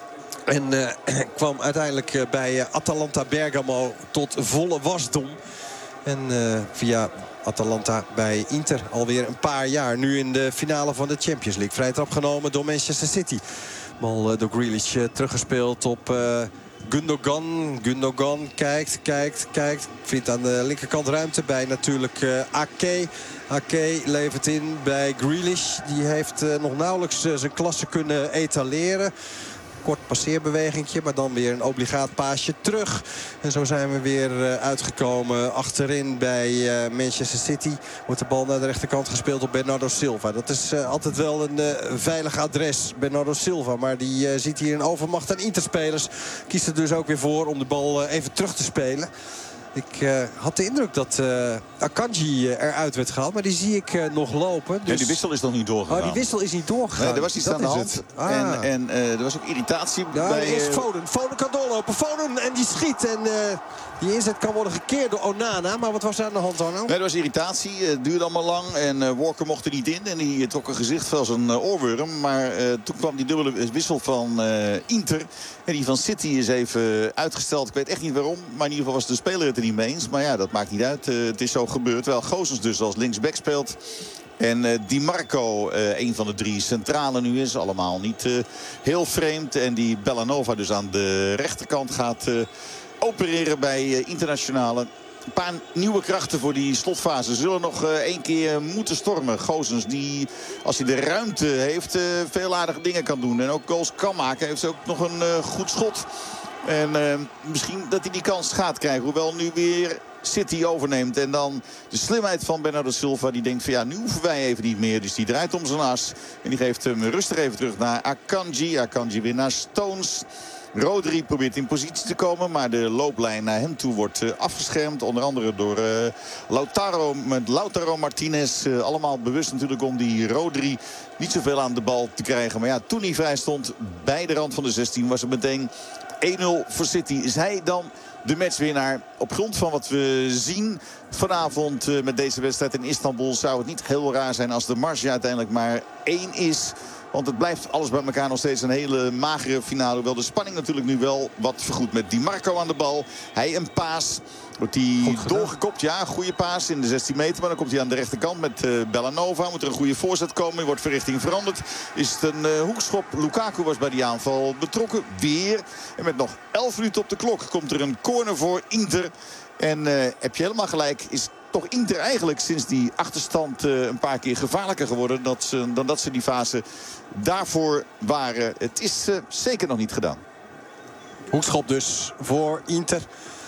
En uh, kwam uiteindelijk uh, bij uh, Atalanta Bergamo tot volle wasdom. En uh, via Atalanta bij Inter alweer een paar jaar. Nu in de finale van de Champions League. Vrij trap genomen door Manchester City. Bal uh, door Grealish uh, teruggespeeld op... Uh, Gundogan. Gundogan kijkt, kijkt, kijkt. Vindt aan de linkerkant ruimte bij natuurlijk uh, Ake. Ake levert in bij Grealish. Die heeft uh, nog nauwelijks uh, zijn klasse kunnen etaleren. Kort passeerbewegingje, maar dan weer een obligaat paasje terug. En zo zijn we weer uh, uitgekomen achterin bij uh, Manchester City. Wordt de bal naar de rechterkant gespeeld op Bernardo Silva. Dat is uh, altijd wel een uh, veilig adres, Bernardo Silva. Maar die uh, ziet hier een overmacht aan Interspelers. Kiest er dus ook weer voor om de bal uh, even terug te spelen. Ik uh, had de indruk dat uh, Akanji uh, eruit werd gehaald. Maar die zie ik uh, nog lopen. Dus... Ja, die wissel is nog niet doorgegaan. Oh, die wissel is niet doorgegaan. Nee, er was iets dat aan de hand. Ah. En, en uh, er was ook irritatie ja, bij... Eerst Foden. Foden kan doorlopen. Foden en die schiet. En uh, die inzet kan worden gekeerd door Onana. Maar wat was er aan de hand, Arno? Nee, er was irritatie. Het duurde allemaal lang. En uh, Walker mocht er niet in. En die trok een gezicht als een uh, oorworm. Maar uh, toen kwam die dubbele wissel van uh, Inter. En die van City is even uitgesteld. Ik weet echt niet waarom. Maar in ieder geval was de speler het er niet mee eens. Maar ja, dat maakt niet uit. Uh, het is zo gebeurd. Terwijl Goossens dus als linksback speelt. En uh, Di Marco, uh, een van de drie centralen nu is. Allemaal niet uh, heel vreemd. En die Bellanova dus aan de rechterkant gaat uh, opereren bij uh, Internationale. Een paar nieuwe krachten voor die slotfase. Zullen nog uh, één keer moeten stormen. Goossens die, als hij de ruimte heeft, uh, veel aardige dingen kan doen. En ook goals kan maken. Heeft ook nog een uh, goed schot. En uh, misschien dat hij die kans gaat krijgen. Hoewel nu weer City overneemt. En dan de slimheid van Bernardo Silva. Die denkt van ja, nu hoeven wij even niet meer. Dus die draait om zijn as. En die geeft hem rustig even terug naar Akanji. Akanji weer naar Stones. Rodri probeert in positie te komen. Maar de looplijn naar hem toe wordt uh, afgeschermd. Onder andere door uh, Lautaro, met Lautaro Martinez. Uh, allemaal bewust natuurlijk om die Rodri niet zoveel aan de bal te krijgen. Maar ja, toen hij vrij stond bij de rand van de zestien was het meteen één nul voor City. Is hij dan de matchwinnaar? Op grond van wat we zien vanavond uh, met deze wedstrijd in Istanbul zou het niet heel raar zijn als de marge uiteindelijk maar één is. Want het blijft alles bij elkaar nog steeds een hele magere finale. Hoewel de spanning natuurlijk nu wel wat vergoedt met Di Marco aan de bal. Hij een paas. Wordt hij doorgekopt? Ja, goede paas in de zestien meter. Maar dan komt hij aan de rechterkant met uh, Bellanova. Moet er een goede voorzet komen. Wordt verrichting veranderd. Is het een uh, hoekschop. Lukaku was bij die aanval betrokken. Weer. En met nog elf minuten op de klok komt er een corner voor Inter. En uh, heb je helemaal gelijk. Is toch Inter eigenlijk sinds die achterstand uh, een paar keer gevaarlijker geworden. Dat ze, dan dat ze die fase daarvoor waren. Het is uh, zeker nog niet gedaan. Hoekschop dus voor Inter.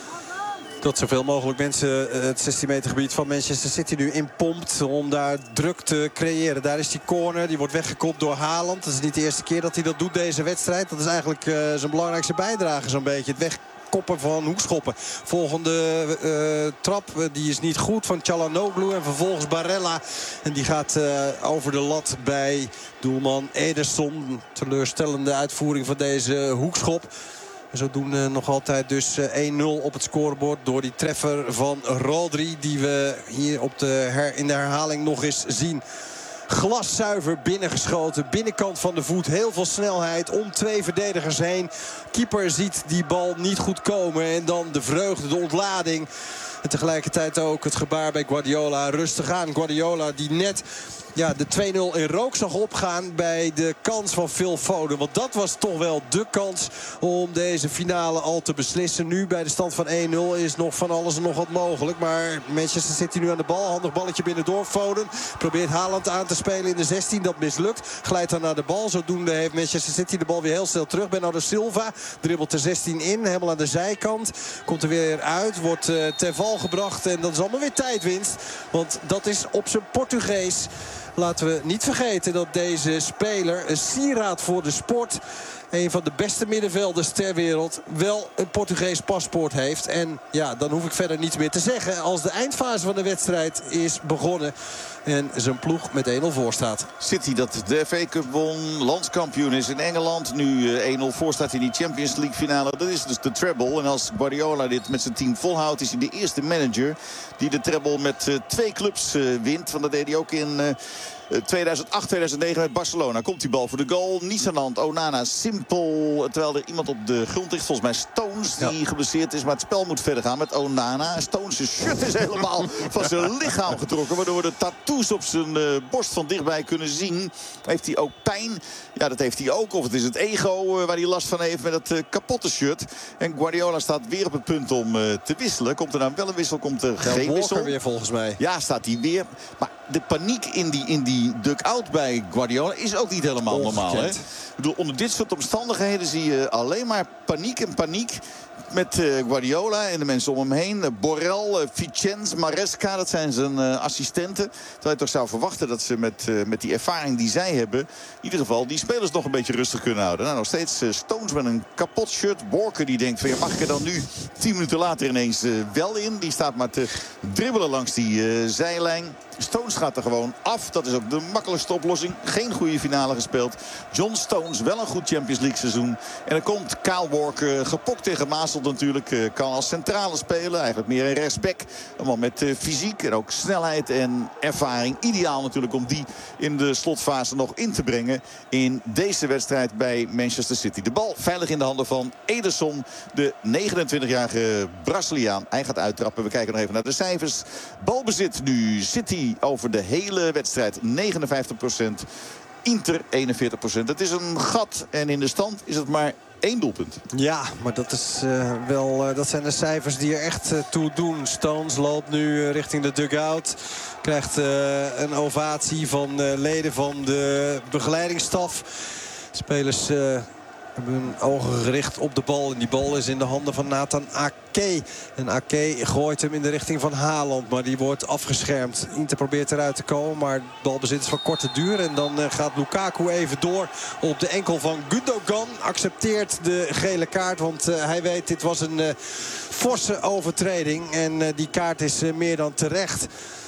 Dat zoveel mogelijk mensen het zestien meter gebied van Manchester City nu inpompt om daar druk te creëren. Daar is die corner, die wordt weggekopt door Haaland. Dat is niet de eerste keer dat hij dat doet deze wedstrijd. Dat is eigenlijk uh, zijn belangrijkste bijdrage zo'n beetje. Het wegkoppen van hoekschoppen. Volgende uh, trap, uh, die is niet goed van Çalhanoğlu. En vervolgens Barella. En die gaat uh, over de lat bij doelman Ederson. Teleurstellende uitvoering van deze hoekschop. Zo doen uh, nog altijd dus uh, één nul op het scorebord door die treffer van Rodri. Die we hier op de her, in de herhaling nog eens zien. Glaszuiver binnengeschoten. Binnenkant van de voet. Heel veel snelheid om twee verdedigers heen. Keeper ziet die bal niet goed komen. En dan de vreugde, de ontlading. En tegelijkertijd ook het gebaar bij Guardiola. Rustig aan. Guardiola die net ja, de twee nul in rook zag opgaan bij de kans van Phil Foden. Want dat was toch wel de kans om deze finale al te beslissen. Nu bij de stand van één nul is nog van alles en nog wat mogelijk. Maar Manchester City nu aan de bal. Handig balletje binnendoor. Foden probeert Haaland aan te spelen in de zestien. Dat mislukt. Glijdt dan naar de bal. Zodoende heeft Manchester City de bal weer heel snel terug. Bernardo Silva dribbelt de zestien in. Helemaal aan de zijkant. Komt er weer uit. Wordt uh, ter val gebracht. En dat is allemaal weer tijdwinst. Want dat is op zijn Portugees laten we niet vergeten dat deze speler, een sieraad voor de sport, een van de beste middenvelders ter wereld, wel een Portugees paspoort heeft. En ja, dan hoef ik verder niets meer te zeggen. Als de eindfase van de wedstrijd is begonnen en zijn ploeg met één nul voor staat. City dat de F A Cup won, landskampioen is in Engeland. Nu één nul voor staat in die Champions League finale. Dat is dus de treble. En als Guardiola dit met zijn team volhoudt, is hij de eerste manager die de treble met uh, twee clubs uh, wint. Want dat deed hij ook in... Uh, tweeduizend acht, tweeduizend negen met Barcelona. Komt die bal voor de goal. Niets aan de hand. Onana simpel. Terwijl er iemand op de grond ligt. Volgens mij Stones die ja. geblesseerd is. Maar het spel moet verder gaan met Onana. Stones' shirt is helemaal van zijn lichaam getrokken. Waardoor we de tattoos op zijn uh, borst van dichtbij kunnen zien. Heeft hij ook pijn? Ja, dat heeft hij ook. Of het is het ego uh, waar hij last van heeft met het uh, kapotte shirt. En Guardiola staat weer op het punt om uh, te wisselen. Komt er nou wel een wissel? Komt er ja, geen wissel? weer volgens mij. Ja, staat hij weer. Maar de paniek in die, in die duck-out bij Guardiola is ook niet helemaal Ongekend. normaal. Hè? Ik bedoel, onder dit soort omstandigheden zie je alleen maar paniek en paniek. Met uh, Guardiola en de mensen om hem heen. Uh, Borrell, uh, Vicens, Maresca, dat zijn zijn uh, assistenten. Terwijl je toch zou verwachten dat ze met, uh, met die ervaring die zij hebben... in ieder geval die spelers nog een beetje rustig kunnen houden. Nou, nog steeds uh, Stones met een kapot shirt. Walker die denkt van ja, mag ik er dan nu tien minuten later ineens uh, wel in? Die staat maar te dribbelen langs die uh, zijlijn. Stones gaat er gewoon af. Dat is ook de makkelijkste oplossing. Geen goede finale gespeeld. John Stones, wel een goed Champions League seizoen. En dan komt Kyle Walker, gepokt tegen Maasel natuurlijk. Kan als centrale spelen. Eigenlijk meer een rechtsback. Allemaal met fysiek en ook snelheid en ervaring. Ideaal natuurlijk om die in de slotfase nog in te brengen. In deze wedstrijd bij Manchester City. De bal veilig in de handen van Ederson. De negenentwintigjarige Braziliaan. Hij gaat uittrappen. We kijken nog even naar de cijfers. Balbezit nu City over de hele wedstrijd. negenenvijftig procent. Inter eenenveertig procent. Het is een gat en in de stand is het maar één doelpunt. Ja, maar dat, is, uh, wel, uh, dat zijn de cijfers die er echt uh, toe doen. Stones loopt nu uh, richting de dugout. Krijgt uh, een ovatie van uh, leden van de begeleidingsstaf. Spelers... Uh, hebben hun ogen gericht op de bal. En die bal is in de handen van Nathan Ake. En Ake gooit hem in de richting van Haaland. Maar die wordt afgeschermd. Inter probeert eruit te komen. Maar het balbezit is van korte duur. En dan uh, gaat Lukaku even door op de enkel van Gundogan. Accepteert de gele kaart. Want uh, hij weet dit was een uh, forse overtreding. En uh, die kaart is uh, meer dan terecht.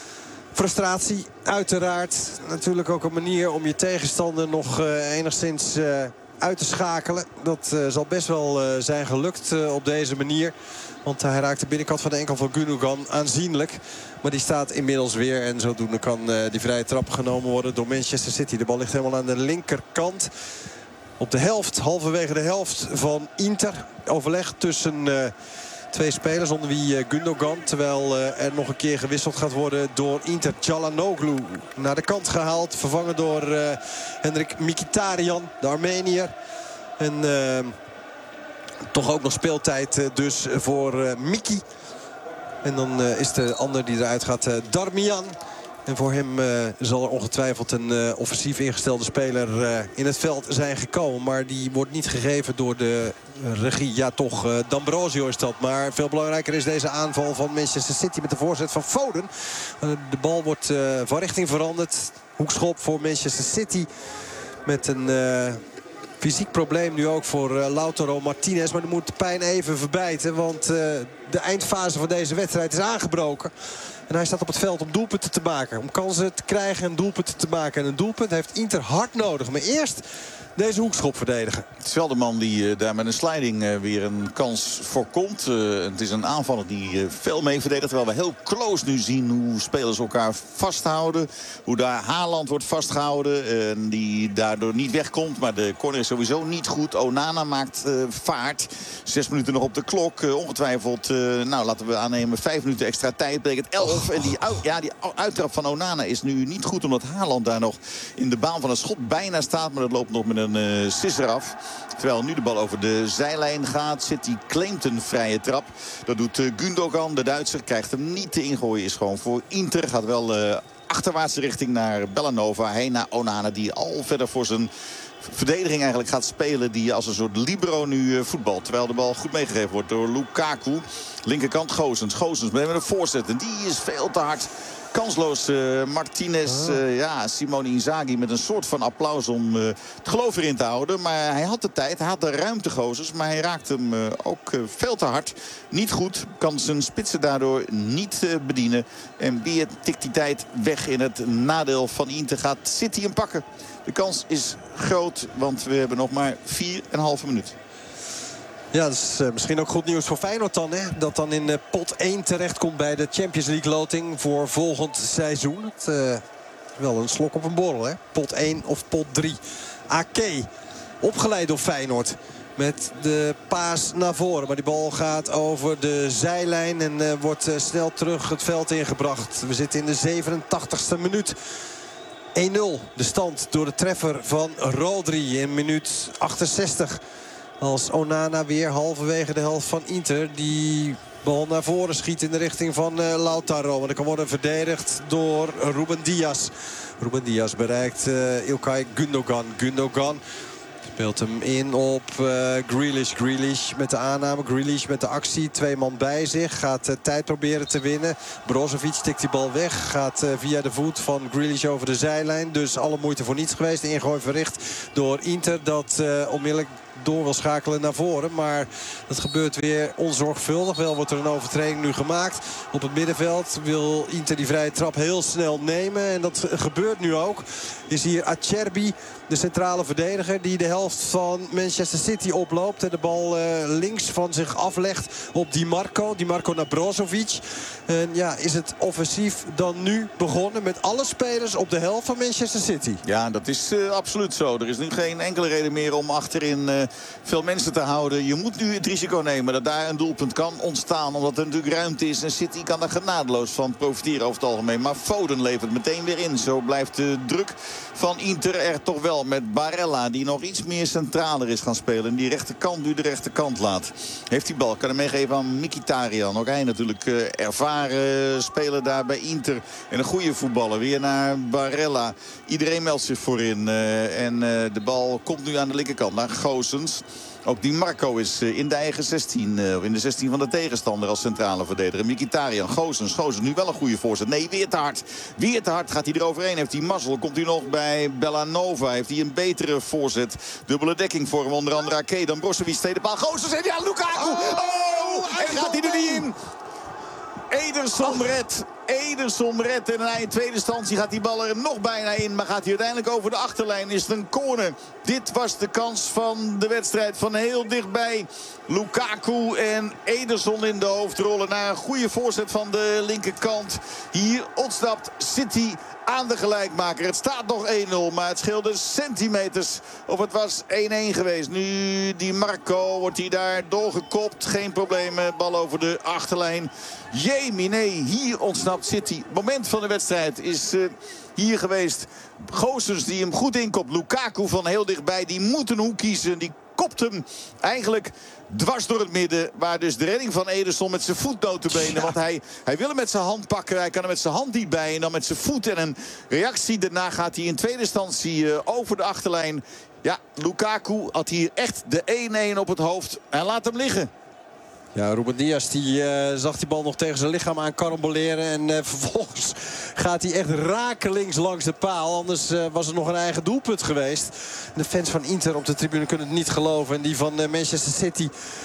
Frustratie uiteraard. Natuurlijk ook een manier om je tegenstander nog uh, enigszins... Uh, uit te schakelen. Dat uh, zal best wel uh, zijn gelukt uh, op deze manier. Want hij raakt de binnenkant van de enkel van Gundogan aanzienlijk. Maar die staat inmiddels weer. En zodoende kan uh, die vrije trap genomen worden door Manchester City. De bal ligt helemaal aan de linkerkant. Op de helft, halverwege de helft van Inter. Overleg tussen... Uh, Twee spelers onder wie uh, Gundogan. Terwijl uh, er nog een keer gewisseld gaat worden door Inter. Çalhanoğlu naar de kant gehaald. Vervangen door uh, Henrik Mkhitaryan, de Armeniër. En uh, toch ook nog speeltijd uh, dus voor uh, Miki. En dan uh, is de ander die eruit gaat uh, Darmian. En voor hem uh, zal er ongetwijfeld een uh, offensief ingestelde speler uh, in het veld zijn gekomen. Maar die wordt niet gegeven door de uh, regie. Ja, toch, uh, D'Ambrosio is dat. Maar veel belangrijker is deze aanval van Manchester City met de voorzet van Foden. Uh, de bal wordt uh, van richting veranderd. Hoekschop voor Manchester City. Met een uh, fysiek probleem nu ook voor uh, Lautaro Martinez. Maar er moet de pijn even verbijten. Want uh, de eindfase van deze wedstrijd is aangebroken. En hij staat op het veld om doelpunten te maken. Om kansen te krijgen en doelpunten te maken. En een doelpunt heeft Inter hard nodig. Maar eerst deze hoekschop verdedigen. Het is wel de man die uh, daar met een sliding uh, weer een kans voorkomt. Uh, het is een aanvaller die uh, veel mee verdedigt. Terwijl we heel close nu zien hoe spelers elkaar vasthouden. Hoe daar Haaland wordt vastgehouden. Uh, die daardoor niet wegkomt. Maar de corner is sowieso niet goed. Onana maakt uh, vaart. Zes minuten nog op de klok. Uh, ongetwijfeld, uh, nou laten we aannemen, vijf minuten extra tijd. Betekent elf. En die, uit, ja, die uittrap van Onana is nu niet goed. Omdat Haaland daar nog in de baan van het schot bijna staat. Maar dat loopt nog met een uh, sisser af. Terwijl nu de bal over de zijlijn gaat. City claimt een vrije trap. Dat doet uh, Gundogan. De Duitser krijgt hem niet te ingooien. Is gewoon voor Inter. Gaat wel uh, achterwaartse richting naar Bellanova. Heen naar Onana die al verder voor zijn verdediging eigenlijk gaat spelen. Die als een soort libero nu uh, voetbalt. Terwijl de bal goed meegegeven wordt door Lukaku. Linkerkant Goossens. Goossens met een voorzet. En die is veel te hard. kansloos. Uh, Martinez, uh, ja, Simone Inzaghi met een soort van applaus om uh, het geloof erin te houden. Maar hij had de tijd, hij had de ruimte, Gozens. Maar hij raakte hem uh, ook uh, veel te hard. Niet goed, kan zijn spitsen daardoor niet uh, bedienen. En Bier tikt die tijd weg in het nadeel van Inter. Gaat City hem pakken. De kans is groot, want we hebben nog maar vier en een halve minuut. Ja, dat is uh, misschien ook goed nieuws voor Feyenoord dan. Hè? Dat dan in uh, pot één terechtkomt bij de Champions League loting voor volgend seizoen. Het, uh, wel een slok op een borrel, hè? Pot één of pot drie. Ake, opgeleid door Feyenoord. Met de paas naar voren. Maar die bal gaat over de zijlijn en uh, wordt uh, snel terug het veld ingebracht. We zitten in de zevenentachtigste minuut. één nul de stand door de treffer van Rodri in minuut achtenzestig. Als Onana weer halverwege de helft van Inter die bal naar voren schiet in de richting van uh, Lautaro. Maar dat kan worden verdedigd door Ruben Dias. Ruben Dias bereikt uh, Ilkay Gundogan. Gundogan speelt hem in op uh, Grealish. Grealish met de aanname. Grealish met de actie. Twee man bij zich. Gaat uh, tijd proberen te winnen. Brozovic tikt die bal weg. Gaat uh, via de voet van Grealish over de zijlijn. Dus alle moeite voor niets geweest. De ingooi verricht door Inter. Dat uh, onmiddellijk door wil schakelen naar voren. Maar dat gebeurt weer onzorgvuldig. Wel wordt er een overtreding nu gemaakt. Op het middenveld wil Inter die vrije trap heel snel nemen. En dat gebeurt nu ook. Is hier Acerbi, de centrale verdediger, die de helft van Manchester City oploopt. En de bal uh, links van zich aflegt op Di Marco. Di Marco naar Brozovic. En ja, is het offensief dan nu begonnen met alle spelers op de helft van Manchester City? Ja, dat is uh, absoluut zo. Er is nu geen enkele reden meer om achterin uh, veel mensen te houden. Je moet nu het risico nemen dat daar een doelpunt kan ontstaan. Omdat er natuurlijk ruimte is. En City kan daar genadeloos van profiteren over het algemeen. Maar Foden levert meteen weer in. Zo blijft de druk van Inter er toch wel met Barella. Die nog iets meer centraler is gaan spelen. En die rechterkant nu de rechterkant laat. Heeft die bal. Kan hem meegeven aan Mkhitaryan. Ook hij natuurlijk uh, ervaren speler daar bij Inter. En een goede voetballer. Weer naar Barella. Iedereen meldt zich voorin. Uh, en uh, de bal komt nu aan de linkerkant naar Gozens. Ook Di Marco is in de eigen zestien. In de zestien van de tegenstander als centrale verdediger. Mkhitaryan, Gozens. Gozens nu wel een goede voorzet. Nee, weer te hard. Weer te hard gaat hij eroverheen. Heeft hij mazzel. Komt hij nog bij Bellanova. Heeft hij een betere voorzet. Dubbele dekking voor hem. Onder andere Ake. Dan Brozovic steekt de bal. Gozens heeft hij aan Lukaku. Oh! oh en gaat hij er niet in. Ederson redt. Ederson redt. En in tweede instantie gaat die bal er nog bijna in. Maar gaat hij uiteindelijk over de achterlijn. Is het een corner. Dit was de kans van de wedstrijd. Van heel dichtbij. Lukaku en Ederson in de hoofdrollen. Na een goede voorzet van de linkerkant. Hier ontsnapt City aan de gelijkmaker. Het staat nog één nul. Maar het scheelde centimeters. Of het was één één geweest. Nu die Marco wordt hij daar doorgekopt. Geen problemen. Bal over de achterlijn. Jemie, nee. Hier ontsnapt City. Het moment van de wedstrijd is uh, hier geweest. Gozens die hem goed inkopt. Lukaku van heel dichtbij. Die moet een hoek kiezen. Die kopt hem eigenlijk dwars door het midden. Waar dus de redding van Ederson met zijn voet notabene. Ja. Want hij, hij wil hem met zijn hand pakken. Hij kan er met zijn hand niet bij. En dan met zijn voet en een reactie. Daarna gaat hij in tweede instantie uh, over de achterlijn. Ja, Lukaku had hier echt de één één op het hoofd. En laat hem liggen. Ja, Ruben Dias die, uh, zag die bal nog tegen zijn lichaam aan karamboleren. En uh, vervolgens gaat hij echt rakelings langs de paal. Anders uh, was er nog een eigen doelpunt geweest. De fans van Inter op de tribune kunnen het niet geloven. En die van uh, Manchester City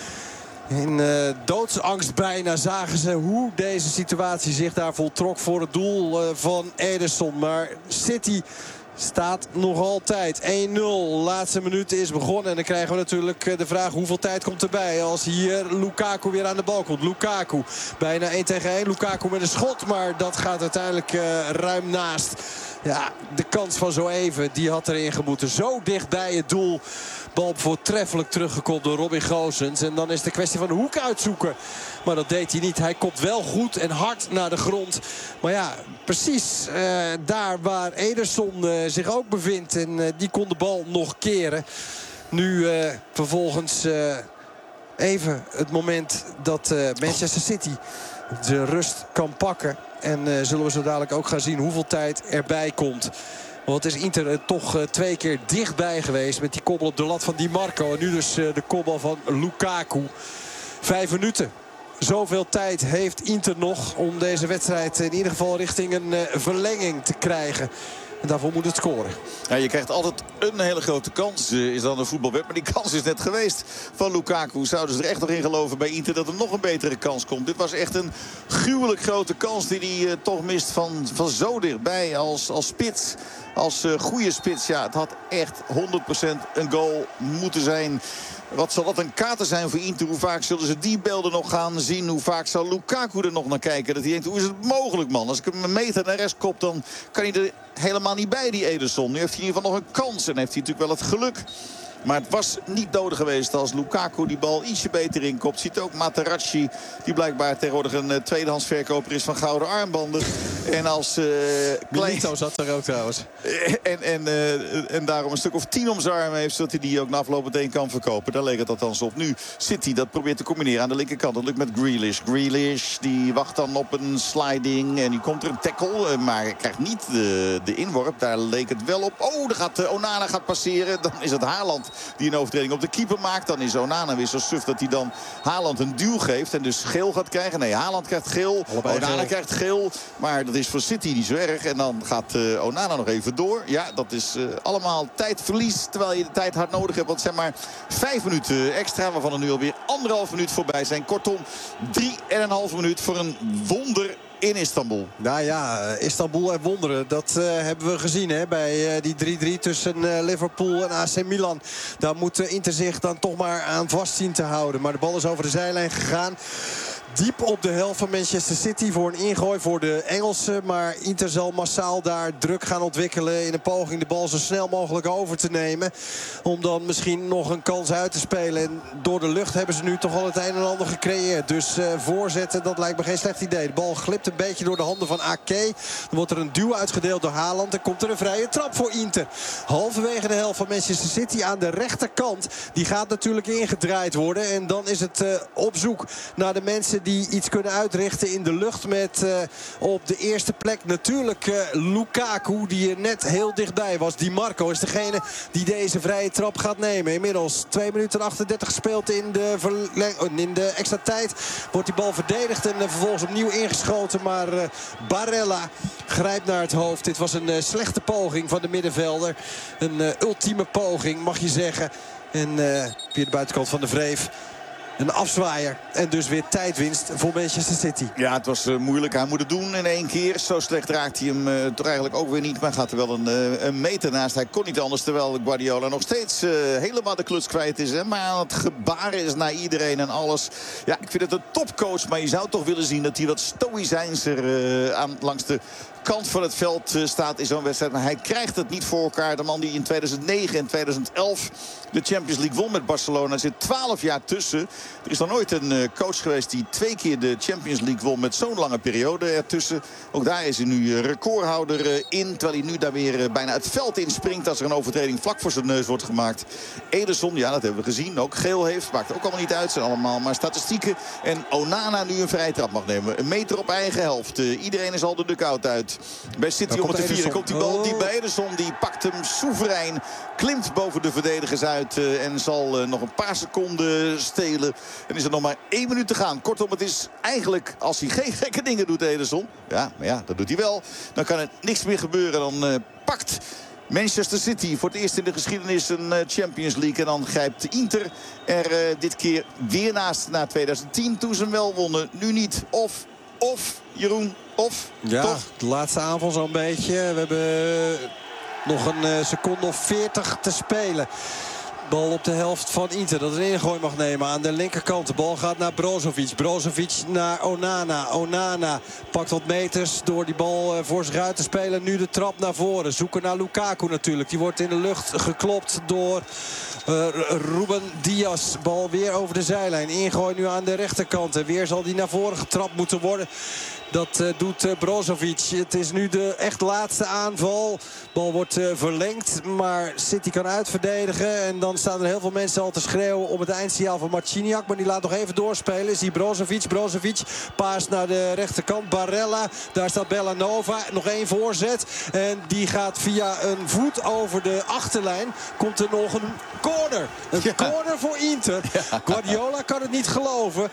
in uh, doodsangst bijna zagen ze hoe deze situatie zich daar voltrok voor het doel uh, van Ederson. Maar City staat nog altijd één nul. Laatste minuut is begonnen. En dan krijgen we natuurlijk de vraag hoeveel tijd komt erbij. Als hier Lukaku weer aan de bal komt. Lukaku bijna één tegen één. Lukaku met een schot. Maar dat gaat uiteindelijk uh, ruim naast. Ja, de kans van zo even. Die had erin gemoeten. Zo dicht bij het doel. Bal voortreffelijk teruggekopt door Robin Gozens. En dan is de kwestie van de hoek uitzoeken. Maar dat deed hij niet. Hij kopt wel goed en hard naar de grond. Maar ja, precies uh, daar waar Ederson uh, zich ook bevindt. En uh, die kon de bal nog keren. Nu uh, vervolgens uh, even het moment dat uh, Manchester City de rust kan pakken. En uh, zullen we zo dadelijk ook gaan zien hoeveel tijd erbij komt. Want is Inter er toch uh, twee keer dichtbij geweest met die kopbal op de lat van Di Marco. En nu dus uh, de kopbal van Lukaku. Vijf minuten Zoveel tijd heeft Inter nog om deze wedstrijd in ieder geval richting een uh, verlenging te krijgen. En daarvoor moet het scoren. Ja, je krijgt altijd een hele grote kans, uh, is dan een voetbalwet. Maar die kans is net geweest van Lukaku. Zouden ze er echt nog in geloven bij Inter dat er nog een betere kans komt. Dit was echt een gruwelijk grote kans die hij uh, toch mist van, van zo dichtbij als, als spits. Als uh, goede spits. Ja, het had echt honderd procent een goal moeten zijn. Wat zal dat een kater zijn voor Inter? Hoe vaak zullen ze die beelden nog gaan zien? Hoe vaak zal Lukaku er nog naar kijken? Dat hij denkt, hoe is het mogelijk, man? Als ik hem een meter naar rechts kop, dan kan hij er helemaal niet bij, die Ederson. Nu heeft hij in ieder geval nog een kans. En heeft hij natuurlijk wel het geluk. Maar het was niet nodig geweest als Lukaku die bal ietsje beter inkopt. Ziet ook Materazzi, die blijkbaar tegenwoordig een uh, tweedehands verkoper is van gouden armbanden. En als... Uh, Milito zat er ook trouwens. En, en, uh, en daarom een stuk of tien om zijn arm heeft, zodat hij die ook na afloop meteen kan verkopen. Daar leek het althans op. Nu City dat probeert te combineren aan de linkerkant. Dat lukt met Grealish. Grealish die wacht dan op een sliding. En die komt er een tackle. Maar krijgt niet de, de inworp. Daar leek het wel op. Oh, daar gaat uh, Onana gaat passeren. Dan is het Haaland die een overtreding op de keeper maakt. Dan is Onana weer zo suf dat hij dan Haaland een duw geeft. En dus geel gaat krijgen. Nee, Haaland krijgt geel. Allebei Onana geel. krijgt geel. Maar dat is voor City niet zo erg. En dan gaat uh, Onana nog even door. Ja, dat is uh, allemaal tijdverlies. Terwijl je de tijd hard nodig hebt. Want het zijn maar vijf minuten extra. Waarvan er nu alweer anderhalf minuut voorbij zijn. Kortom, drie en een half minuut voor een wonder in Istanbul. Nou ja, Istanbul en wonderen. Dat uh, hebben we gezien hè, bij uh, die drie drie tussen uh, Liverpool en A C Milan. Daar moet uh, Inter zich dan toch maar aan vast zien te houden. Maar de bal is over de zijlijn gegaan. Diep op de helft van Manchester City voor een ingooi voor de Engelsen. Maar Inter zal massaal daar druk gaan ontwikkelen in een poging de bal zo snel mogelijk over te nemen. Om dan misschien nog een kans uit te spelen. En door de lucht hebben ze nu toch al het een en ander gecreëerd. Dus uh, voorzetten, dat lijkt me geen slecht idee. De bal glipt een beetje door de handen van Ake. Dan wordt er een duw uitgedeeld door Haaland. En komt er een vrije trap voor Inter. Halverwege de helft van Manchester City aan de rechterkant. Die gaat natuurlijk ingedraaid worden. En dan is het uh, op zoek naar de mensen die iets kunnen uitrichten in de lucht met uh, op de eerste plek natuurlijk uh, Lukaku, die er net heel dichtbij was. Di Marco is degene die deze vrije trap gaat nemen. Inmiddels twee minuten achtendertig gespeeld in de, verleng- in de extra tijd. Wordt die bal verdedigd en uh, vervolgens opnieuw ingeschoten. Maar uh, Barella grijpt naar het hoofd. Dit was een uh, slechte poging van de middenvelder. Een uh, ultieme poging mag je zeggen. En uh, via de buitenkant van de Vreef. Een afzwaaier en dus weer tijdwinst voor Manchester City. Ja, het was uh, moeilijk. Hij moet het doen in één keer. Zo slecht raakt hij hem uh, toch eigenlijk ook weer niet. Maar gaat er wel een, uh, een meter naast. Hij kon niet anders, terwijl Guardiola nog steeds uh, helemaal de kluts kwijt is. Hè? Maar aan het gebaren is naar iedereen en alles. Ja, ik vind het een topcoach. Maar je zou toch willen zien dat hij wat stoïcijnser uh, aan langs de kant van het veld uh, staat in zo'n wedstrijd. Maar hij krijgt het niet voor elkaar. De man die in tweeduizend negen en tweeduizend elf de Champions League won met Barcelona. Er zit twaalf jaar tussen. Er is nog nooit een uh, coach geweest die twee keer de Champions League won met zo'n lange periode ertussen. Ook daar is hij nu uh, recordhouder uh, in. Terwijl hij nu daar weer uh, bijna het veld inspringt als er een overtreding vlak voor zijn neus wordt gemaakt. Ederson, ja, dat hebben we gezien. Ook geel heeft. Maakt ook allemaal niet uit. Zijn allemaal maar statistieken. En Onana nu een vrije trap mag nemen. Een meter op eigen helft. Uh, iedereen is al de dugout uit. Bij City om het te vieren komt die bal diep bij Ederson. Die pakt hem soeverein. Klimt boven de verdedigers uit. Uh, en zal uh, nog een paar seconden stelen. En is er nog maar één minuut te gaan. Kortom, het is eigenlijk, als hij geen gekke dingen doet, Ederson. Ja, maar ja, dat doet hij wel. Dan kan er niks meer gebeuren. Dan uh, pakt Manchester City voor het eerst in de geschiedenis een uh, Champions League. En dan grijpt Inter er uh, dit keer weer naast na tweeduizend tien. Toen ze hem wel wonnen. Nu niet. Of, of, Jeroen, of, ja, toch? De laatste aanval zo'n beetje. We hebben nog een uh, seconde of veertig te spelen. Bal op de helft van Inter. Dat een ingooi mag nemen aan de linkerkant. De bal gaat naar Brozovic. Brozovic naar Onana. Onana pakt wat meters door die bal voor zich uit te spelen. Nu de trap naar voren. Zoeken naar Lukaku natuurlijk. Die wordt in de lucht geklopt door uh, Ruben Dias. Bal weer over de zijlijn. Ingooi nu aan de rechterkant. En weer zal die naar voren getrapt moeten worden. Dat uh, doet uh, Brozovic. Het is nu de echt laatste aanval. Bal wordt uh, verlengd. Maar City kan uitverdedigen. En dan staan er heel veel mensen al te schreeuwen om het eindsignaal van Marciniak. Maar die laat nog even doorspelen. Is die Brozovic. Brozovic paast naar de rechterkant. Barella. Daar staat Bellanova. Nog één voorzet. En die gaat via een voet over de achterlijn. Komt er nog een corner. Een ja. corner voor Inter. Ja. Guardiola kan het niet geloven.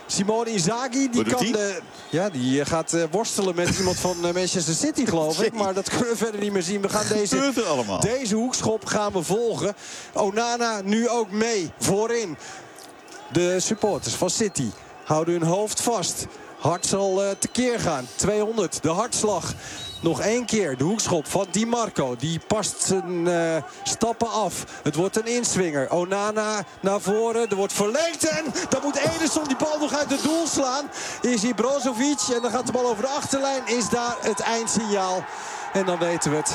Simone Inzaghi, die, kan, uh, ja, die gaat uh, worstelen met iemand van uh, Manchester City, geloof ik. Maar dat kunnen we verder niet meer zien. We gaan deze, deze hoekschop gaan we volgen. Onana nu ook mee, voorin. De supporters van City houden hun hoofd vast. Hart zal uh, tekeer gaan. tweehonderd, de hartslag. Nog één keer de hoekschop van Di Marco. Die past zijn uh, stappen af. Het wordt een inswinger. Onana naar voren. Er wordt verlengd en dan moet Ederson die bal nog uit het doel slaan. Is hier Brozovic en dan gaat de bal over de achterlijn. Is daar het eindsignaal. En dan weten we het.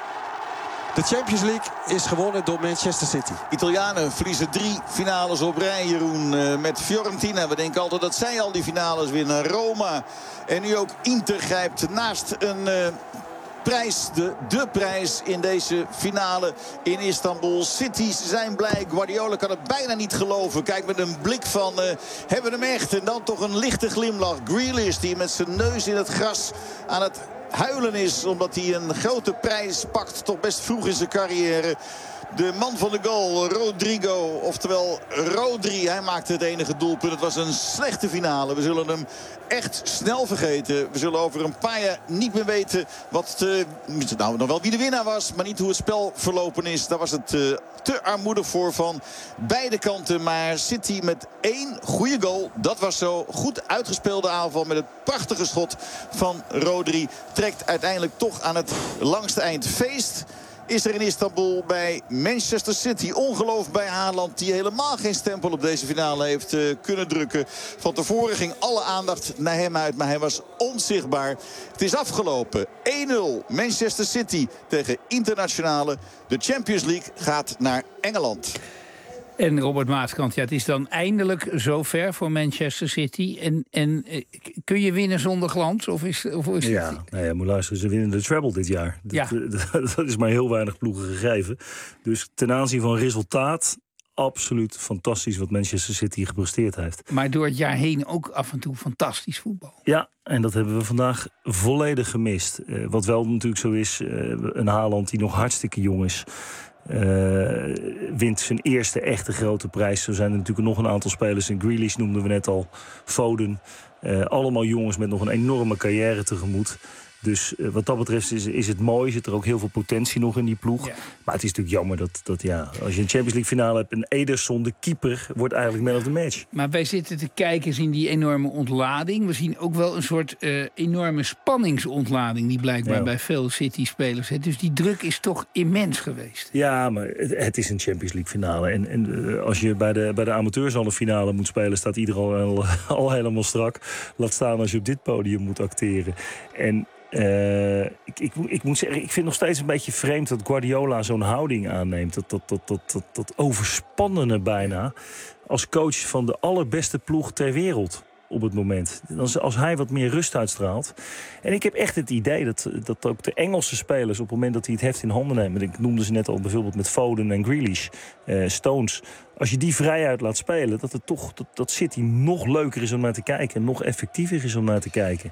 De Champions League is gewonnen door Manchester City. Italianen verliezen drie finales op rij, Jeroen, uh, met Fiorentina. We denken altijd dat zij al die finales winnen. Roma en nu ook Inter grijpt naast een uh, prijs, de, de prijs in deze finale in Istanbul. City zijn blij. Guardiola kan het bijna niet geloven. Kijk met een blik van, uh, hebben we hem echt? En dan toch een lichte glimlach. Grealish die met zijn neus in het gras aan het huilen is, omdat hij een grote prijs pakt, toch best vroeg in zijn carrière. De man van de goal, Rodrigo, oftewel Rodri, hij maakte het enige doelpunt. Het was een slechte finale. We zullen hem echt snel vergeten. We zullen over een paar jaar niet meer weten wat, uh, nou nog wel wie de winnaar was, maar niet hoe het spel verlopen is. Daar was het uh, te armoedig voor van beide kanten. Maar City met één goede goal, dat was zo. Goed uitgespeelde aanval met het prachtige schot van Rodri. Trekt uiteindelijk toch aan het langste eind. Feest is er in Istanbul bij Manchester City. Ongeloof bij Haaland, die helemaal geen stempel op deze finale heeft uh, kunnen drukken. Van tevoren ging alle aandacht naar hem uit, maar hij was onzichtbaar. Het is afgelopen. één nul Manchester City tegen Internationale. De Champions League gaat naar Engeland. En Robert Maaskant, ja, het is dan eindelijk zover voor Manchester City. En, en kun je winnen zonder glans? Of is, of is ja, het... nou ja, moet luisteren, ze winnen de treble dit jaar. Ja. Dat, dat is maar heel weinig ploegen gegeven. Dus ten aanzien van resultaat, absoluut fantastisch wat Manchester City gepresteerd heeft. Maar door het jaar heen ook af en toe fantastisch voetbal. Ja, en dat hebben we vandaag volledig gemist. Uh, wat wel natuurlijk zo is, uh, een Haaland die nog hartstikke jong is. Uh, wint zijn eerste echte grote prijs. Zo zijn er natuurlijk nog een aantal spelers. En Grealish noemden we net al, Foden. Uh, allemaal jongens met nog een enorme carrière tegemoet. Dus uh, wat dat betreft is, is het mooi. Zit er ook heel veel potentie nog in die ploeg. Ja. Maar het is natuurlijk jammer dat, dat ja, als je een Champions League finale hebt... en Ederson, de keeper, wordt eigenlijk man of the match. Maar wij zitten te kijken, zien die enorme ontlading. We zien ook wel een soort uh, enorme spanningsontlading... die blijkbaar ja. bij veel City-spelers. Hè. Dus die druk is toch immens geweest. Ja, maar het, het is een Champions League finale. En, en uh, als je bij de, bij de amateurs al een finale moet spelen... staat iedereen al, al helemaal strak. Laat staan als je op dit podium moet acteren. En... Uh, ik, ik, ik moet zeggen, ik vind nog steeds een beetje vreemd dat Guardiola zo'n houding aanneemt. Dat, dat, dat, dat, dat, dat overspannene bijna. Als coach van de allerbeste ploeg ter wereld op het moment. Als hij wat meer rust uitstraalt. En ik heb echt het idee dat, dat ook de Engelse spelers... op het moment dat hij het heft in handen nemen... ik noemde ze net al bijvoorbeeld met Foden en Grealish, uh, Stones... als je die vrijheid laat spelen... dat het toch dat, dat City nog leuker is om naar te kijken... nog effectiever is om naar te kijken.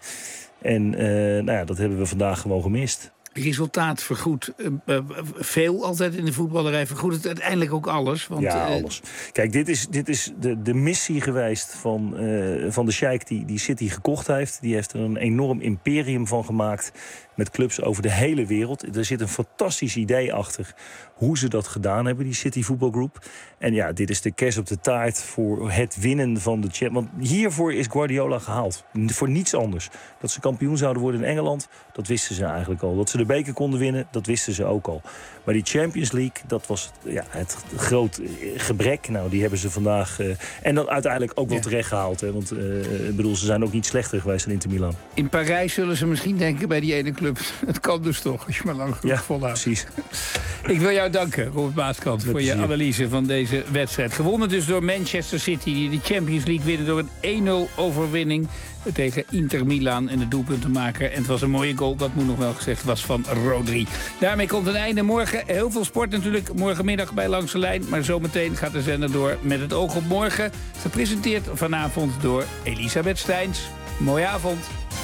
En uh, nou ja, dat hebben we vandaag gewoon gemist. Resultaat vergoedt uh, uh, veel altijd in de voetballerij. Vergoedt het uiteindelijk ook alles. Want, ja, uh, alles. Kijk, dit is, dit is de, de missie geweest van, uh, van de sheik die, die City gekocht heeft. Die heeft er een enorm imperium van gemaakt... met clubs over de hele wereld. Er zit een fantastisch idee achter hoe ze dat gedaan hebben, die City voetbalgroep. En ja, dit is de kers op de taart voor het winnen van de Champions. Want hiervoor is Guardiola gehaald. Voor niets anders. Dat ze kampioen zouden worden in Engeland, dat wisten ze eigenlijk al. Dat ze de beker konden winnen, dat wisten ze ook al. Maar die Champions League, dat was ja, het groot gebrek. Nou, die hebben ze vandaag... Uh, en dan uiteindelijk ook wel ja. terecht gehaald. Hè, want uh, ik bedoel, ze zijn ook niet slechter geweest dan Inter Milan. In Parijs zullen ze misschien denken bij die ene club... het kan dus toch, als je maar lang genoeg ja, volhoudt. Precies. Ik wil jou danken, Robert Maaskant, voor je analyse van deze wedstrijd. Gewonnen dus door Manchester City, die de Champions League winnen... door een één nul overwinning tegen Inter Milan en de doelpuntenmaker. En het was een mooie goal, dat moet nog wel gezegd, was van Rodri. Daarmee komt een einde. Morgen heel veel sport natuurlijk. Morgenmiddag bij Langs de Lijn. Maar zometeen gaat de zender door met het oog op morgen. Gepresenteerd vanavond door Elisabeth Steins. Mooie avond.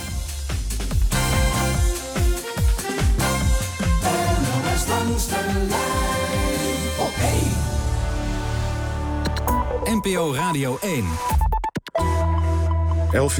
Langs de lijn op één. N P O Radio één. elf uur.